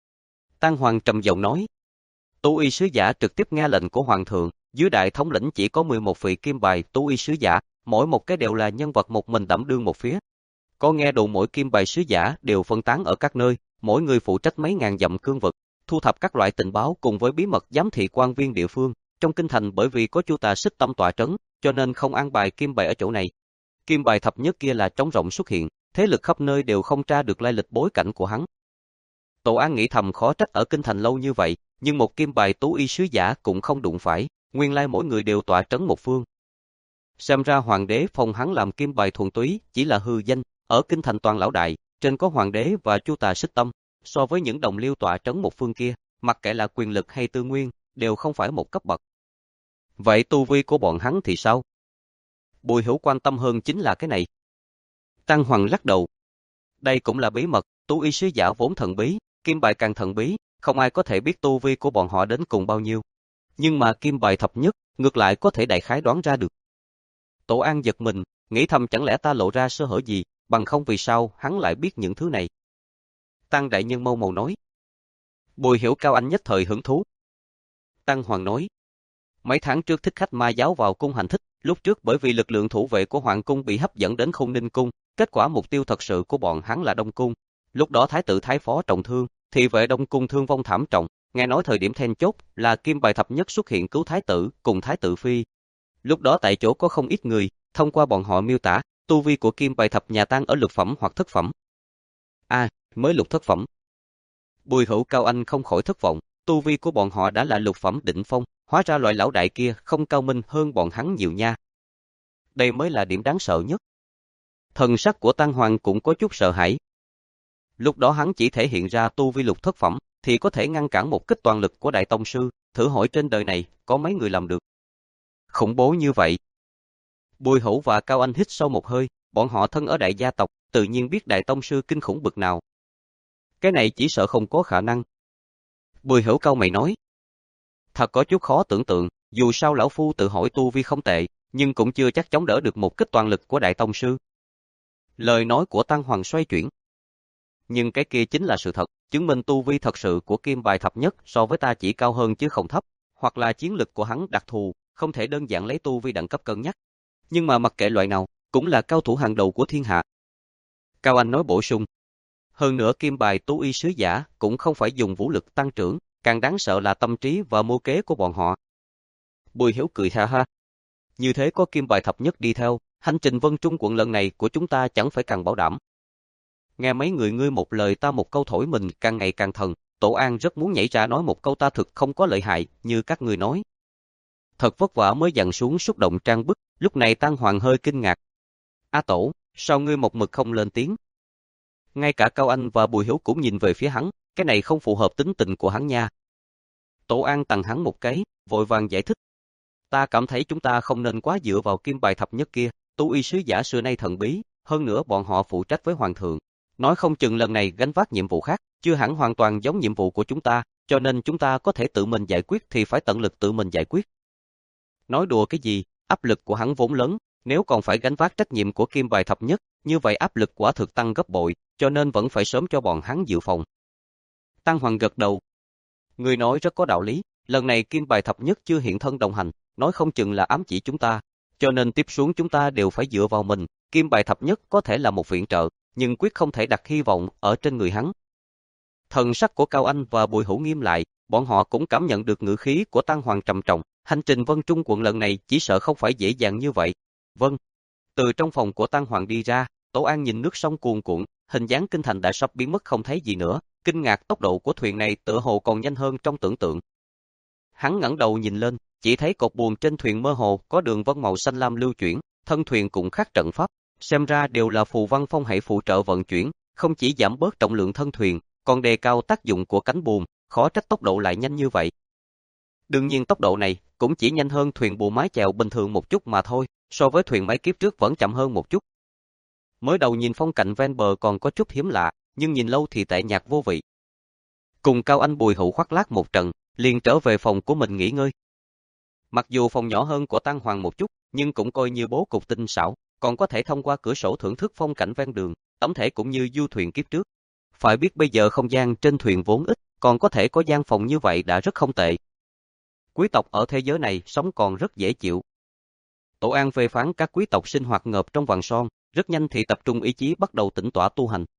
Tăng Hoàng trầm giọng nói. Tú y sứ giả trực tiếp nghe lệnh của hoàng thượng, dưới đại thống lĩnh chỉ có mười một vị kim bài tú y sứ giả, mỗi một cái đều là nhân vật một mình đảm đương một phía. Có nghe đồn mỗi kim bài sứ giả đều phân tán ở các nơi, mỗi người phụ trách mấy ngàn dặm cương vực, thu thập các loại tình báo cùng với bí mật giám thị quan viên địa phương. Trong kinh thành bởi vì có Chu Tà Xích Tâm tọa trấn, cho nên không an bài kim bài ở chỗ này. Kim bài thập nhất kia là trống rỗng xuất hiện, thế lực khắp nơi đều không tra được lai lịch bối cảnh của hắn. Tổ An nghĩ thầm khó trách ở kinh thành lâu như vậy, nhưng một kim bài tú y sứ giả cũng không đụng phải, nguyên lai mỗi người đều tọa trấn một phương. Xem ra hoàng đế phong hắn làm kim bài thuần túy chỉ là hư danh, ở kinh thành toàn lão đại, trên có hoàng đế và Chu Tà Xích Tâm, so với những đồng liêu tọa trấn một phương kia, mặc kệ là quyền lực hay tư nguyên, đều không phải một cấp bậc. Vậy tu vi của bọn hắn thì sao? Bùi Hữu quan tâm hơn chính là cái này. Tăng Hoàng lắc đầu. Đây cũng là bí mật, tú y sứ giả vốn thần bí, kim bài càng thần bí, không ai có thể biết tu vi của bọn họ đến cùng bao nhiêu. Nhưng mà kim bài thập nhất, ngược lại có thể đại khái đoán ra được. Tổ An giật mình, nghĩ thầm chẳng lẽ ta lộ ra sơ hở gì, bằng không vì sao hắn lại biết những thứ này. Tăng đại nhân mâu màu nói. Bùi Hiểu Cao Anh nhất thời hứng thú. Tăng Hoàng nói. Mấy tháng trước thích khách ma giáo vào cung hành thích, lúc trước bởi vì lực lượng thủ vệ của hoàng cung bị hấp dẫn đến Khôn Ninh cung, kết quả mục tiêu thật sự của bọn hắn là Đông cung. Lúc đó thái tử thái phó trọng thương, thị vệ Đông cung thương vong thảm trọng, nghe nói thời điểm then chốt là kim bài thập nhất xuất hiện cứu thái tử cùng thái tử phi. Lúc đó tại chỗ có không ít người, thông qua bọn họ miêu tả, tu vi của kim bài thập nhà tan ở lục phẩm hoặc thất phẩm. A, à, mới lục thất phẩm. Bùi Hữu Cao Anh không khỏi thất vọng, tu vi của bọn họ đã là lục phẩm đỉnh phong, hóa ra loại lão đại kia không cao minh hơn bọn hắn nhiều nha. Đây mới là điểm đáng sợ nhất. Thần sắc của Tăng Hoàng cũng có chút sợ hãi. Lúc đó hắn chỉ thể hiện ra tu vi lục thất phẩm, thì có thể ngăn cản một kích toàn lực của đại tông sư, thử hỏi trên đời này, có mấy người làm được. Khủng bố như vậy. Bùi Hữu và Cao Anh hít sâu một hơi, bọn họ thân ở đại gia tộc, tự nhiên biết đại tông sư kinh khủng bực nào. Cái này chỉ sợ không có khả năng. Bùi Hữu cau mày nói. Thật có chút khó tưởng tượng, dù sao lão phu tự hỏi tu vi không tệ, nhưng cũng chưa chắc chống đỡ được một kích toàn lực của đại tông sư. Lời nói của Tăng Hoàng xoay chuyển. Nhưng cái kia chính là sự thật, chứng minh tu vi thật sự của kim bài thập nhất so với ta chỉ cao hơn chứ không thấp, hoặc là chiến lực của hắn đặc thù, không thể đơn giản lấy tu vi đẳng cấp cân nhắc. Nhưng mà mặc kệ loại nào, cũng là cao thủ hàng đầu của thiên hạ. Cao Anh nói bổ sung. Hơn nữa kim bài tú y sứ giả cũng không phải dùng vũ lực tăng trưởng, càng đáng sợ là tâm trí và mưu kế của bọn họ. Bùi Hiếu cười ha ha. Như thế có kim bài thập nhất đi theo, hành trình Vân Trung quận lần này của chúng ta chẳng phải càng bảo đảm. Nghe mấy người ngươi một lời ta một câu thổi mình càng ngày càng thần, Tổ An rất muốn nhảy ra nói một câu ta thực không có lợi hại, như các ngươi nói. Thật vất vả mới dằn xuống xúc động trang bức, lúc này Tăng Hoàng hơi kinh ngạc. A Tổ, sao ngươi một mực không lên tiếng? Ngay cả Cao Anh và Bùi Hiếu cũng nhìn về phía hắn, cái này không phù hợp tính tình của hắn nha. Tổ An tặng hắn một cái, vội vàng giải thích. Ta cảm thấy chúng ta không nên quá dựa vào kim bài thập nhất kia, tu y sứ giả xưa nay thần bí, hơn nữa bọn họ phụ trách với hoàng thượng. Nói không chừng lần này gánh vác nhiệm vụ khác, chưa hẳn hoàn toàn giống nhiệm vụ của chúng ta, cho nên chúng ta có thể tự mình giải quyết thì phải tận lực tự mình giải quyết. Nói đùa cái gì, áp lực của hắn vốn lớn, nếu còn phải gánh vác trách nhiệm của kim bài thập nhất, như vậy áp lực quả thực tăng gấp bội, cho nên vẫn phải sớm cho bọn hắn dự phòng. Tăng Hoàng gật đầu. Người nói rất có đạo lý, lần này kim bài thập nhất chưa hiện thân đồng hành, nói không chừng là ám chỉ chúng ta, cho nên tiếp xuống chúng ta đều phải dựa vào mình, kim bài thập nhất có thể là một viện trợ, nhưng quyết không thể đặt hy vọng ở trên người hắn. Thần sắc của Cao Anh và Bùi Hữu nghiêm lại, bọn họ cũng cảm nhận được ngữ khí của Tăng Hoàng trầm trọng, hành trình Vân Trung quận lần này chỉ sợ không phải dễ dàng như vậy. Vâng. Từ trong phòng của Tăng Hoàng đi ra, Tổ An nhìn nước sông cuồn cuộn, hình dáng kinh thành đã sắp biến mất không thấy gì nữa, kinh ngạc tốc độ của thuyền này tựa hồ còn nhanh hơn trong tưởng tượng. Hắn ngẩng đầu nhìn lên, chỉ thấy cột buồm trên thuyền mơ hồ có đường vân màu xanh lam lưu chuyển, thân thuyền cũng khắc trận pháp, xem ra đều là phù văn phong hệ phụ trợ vận chuyển, không chỉ giảm bớt trọng lượng thân thuyền, còn đề cao tác dụng của cánh buồm, khó trách tốc độ lại nhanh như vậy. Đương nhiên tốc độ này cũng chỉ nhanh hơn thuyền buồm mái chèo bình thường một chút mà thôi, so với thuyền máy kiếp trước vẫn chậm hơn một chút. Mới đầu nhìn phong cảnh ven bờ còn có chút hiếm lạ, nhưng nhìn lâu thì tệ nhạt vô vị. Cùng Cao Anh Bùi Hữu khoác lác một trận, liền trở về phòng của mình nghỉ ngơi. Mặc dù phòng nhỏ hơn của Tăng Hoàng một chút, nhưng cũng coi như bố cục tinh xảo, còn có thể thông qua cửa sổ thưởng thức phong cảnh ven đường, tổng thể cũng như du thuyền kiếp trước. Phải biết bây giờ không gian trên thuyền vốn ít, còn có thể có gian phòng như vậy đã rất không tệ. Quý tộc ở thế giới này sống còn rất dễ chịu. Tổ An phê phán các quý tộc sinh hoạt ngợp trong vàng son, rất nhanh thì tập trung ý chí bắt đầu tĩnh tọa tu hành.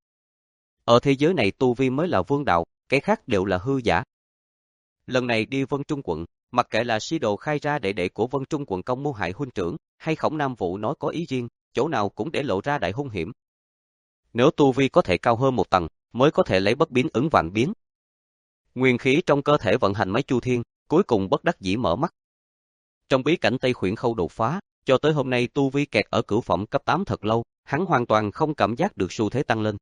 Ở thế giới này tu vi mới là vương đạo, cái khác đều là hư giả. Lần này đi Vân Trung quận, mặc kệ là Si Đồ khai ra đệ đệ của Vân Trung quận công mưu hại huynh trưởng, hay Khổng Nam Vũ nói có ý riêng, chỗ nào cũng để lộ ra đại hung hiểm. Nếu tu vi có thể cao hơn một tầng, mới có thể lấy bất biến ứng vạn biến. Nguyên khí trong cơ thể vận hành máy chu thiên, cuối cùng bất đắc dĩ mở mắt. Trong bí cảnh Tây Khuyển Khâu đột phá, cho tới hôm nay tu vi kẹt ở cửu phẩm cấp tám thật lâu, hắn hoàn toàn không cảm giác được xu thế tăng lên.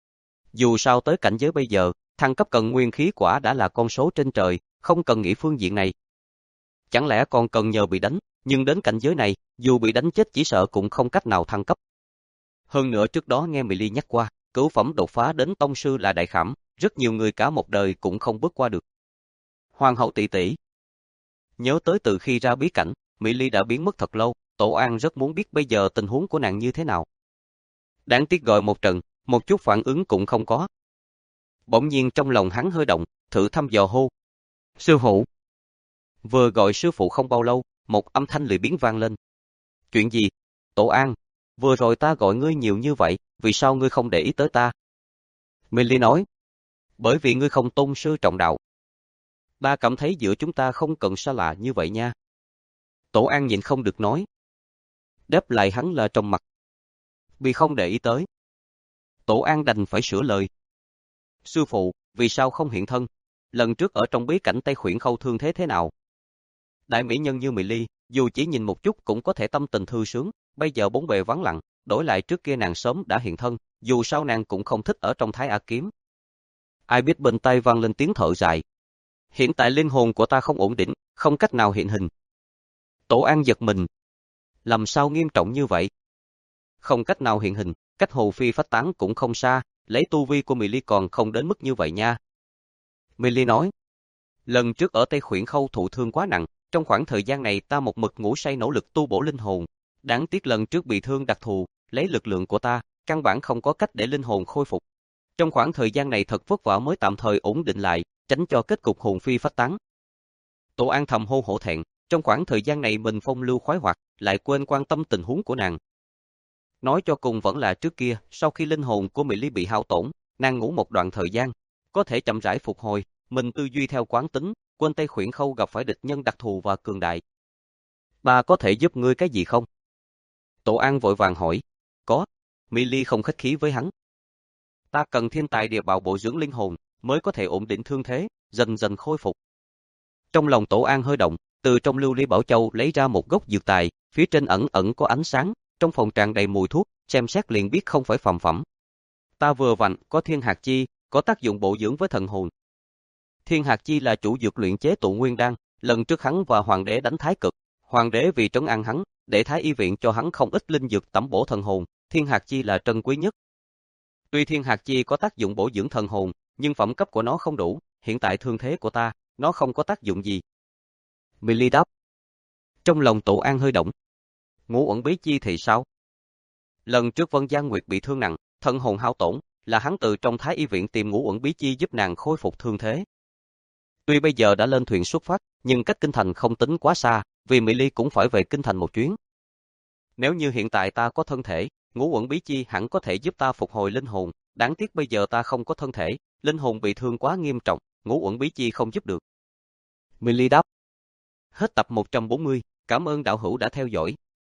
Dù sao tới cảnh giới bây giờ, thăng cấp cần nguyên khí quả đã là con số trên trời, không cần nghĩ phương diện này. Chẳng lẽ còn cần nhờ bị đánh, nhưng đến cảnh giới này, dù bị đánh chết chỉ sợ cũng không cách nào thăng cấp. Hơn nữa trước đó nghe Mỹ Ly nhắc qua, cửu phẩm đột phá đến tông sư là đại khảm, rất nhiều người cả một đời cũng không bước qua được. Hoàng hậu tỷ tỷ. Nhớ tới từ khi ra bí cảnh, Mỹ Ly đã biến mất thật lâu, Tổ An rất muốn biết bây giờ tình huống của nàng như thế nào. Đáng tiếc gọi một trận, một chút phản ứng cũng không có. Bỗng nhiên trong lòng hắn hơi động, thử thăm dò hô. Sư phụ. Vừa gọi sư phụ không bao lâu, một âm thanh lười biếng vang lên. Chuyện gì? Tổ An, vừa rồi ta gọi ngươi nhiều như vậy, vì sao ngươi không để ý tới ta? Mỹ Ly nói. Bởi vì ngươi không tôn sư trọng đạo. Ta cảm thấy giữa chúng ta không cần xa lạ như vậy nha. Tổ An nhịn không được nói. Đáp lại hắn là trong mặt. Vì không để ý tới. Tổ An đành phải sửa lời. Sư phụ, vì sao không hiện thân? Lần trước ở trong bí cảnh Tây Khuyển Khâu thương thế thế nào? Đại mỹ nhân như Mỹ Ly, dù chỉ nhìn một chút cũng có thể tâm tình thư sướng, bây giờ bốn bề vắng lặng, đổi lại trước kia nàng sớm đã hiện thân, dù sao nàng cũng không thích ở trong Thái A Kiếm. Ai biết bên tai vang lên tiếng thở dài. Hiện tại linh hồn của ta không ổn định, không cách nào hiện hình. Tổ An giật mình. Làm sao nghiêm trọng như vậy? Không cách nào hiện hình, cách Hồ Phi phách tán cũng không xa, lấy tu vi của Mỹ Ly còn không đến mức như vậy nha. Mỹ Ly nói. Lần trước ở Tây Khuyển Khâu thụ thương quá nặng, trong khoảng thời gian này ta một mực ngủ say nỗ lực tu bổ linh hồn. Đáng tiếc lần trước bị thương đặc thù, lấy lực lượng của ta, căn bản không có cách để linh hồn khôi phục. Trong khoảng thời gian này thật vất vả mới tạm thời ổn định lại, tránh cho kết cục hồn phi phách tán. Tổ An thầm hô hổ thẹn, trong khoảng thời gian này mình phong lưu khoái hoạt, lại quên quan tâm tình huống của nàng. Nói cho cùng vẫn là trước kia, sau khi linh hồn của Mỹ Ly bị hao tổn, nàng ngủ một đoạn thời gian, có thể chậm rãi phục hồi, mình tư duy theo quán tính, quên Tây Khuyển Khâu gặp phải địch nhân đặc thù và cường đại. Ta có thể giúp ngươi cái gì không? Tổ An vội vàng hỏi. Có. Mỹ Ly không khách khí với hắn. Ta cần thiên tài địa bảo bổ dưỡng linh hồn, mới có thể ổn định thương thế, dần dần khôi phục. Trong lòng Tổ An hơi động, từ trong lưu ly bảo châu lấy ra một gốc dược tài, phía trên ẩn ẩn có ánh sáng, trong phòng tràn đầy mùi thuốc, xem xét liền biết không phải phàm phẩm. Ta vừa vặn có thiên hạt chi, có tác dụng bổ dưỡng với thần hồn. Thiên hạt chi là chủ dược luyện chế tụ nguyên đan, lần trước hắn và hoàng đế đánh thái cực, hoàng đế vì trấn an hắn, để thái y viện cho hắn không ít linh dược tẩm bổ thần hồn, thiên hạt chi là trân quý nhất. Tuy thiên hạt chi có tác dụng bổ dưỡng thần hồn, nhưng phẩm cấp của nó không đủ, hiện tại thương thế của ta, nó không có tác dụng gì. Millie đáp. Trong lòng Tổ An hơi động. Ngũ uẩn bí chi thì sao? Lần trước Vân Giang Nguyệt bị thương nặng, thần hồn hao tổn, là hắn từ trong Thái Y viện tìm ngũ uẩn bí chi giúp nàng khôi phục thương thế. Tuy bây giờ đã lên thuyền xuất phát, nhưng cách kinh thành không tính quá xa, vì Mỹ Ly cũng phải về kinh thành một chuyến. Nếu như hiện tại ta có thân thể, ngũ uẩn bí chi hẳn có thể giúp ta phục hồi linh hồn, đáng tiếc bây giờ ta không có thân thể, linh hồn bị thương quá nghiêm trọng, ngũ uẩn bí chi không giúp được. Mỹ Ly đáp. Hết tập một trăm bốn mươi, cảm ơn đạo hữu đã theo dõi.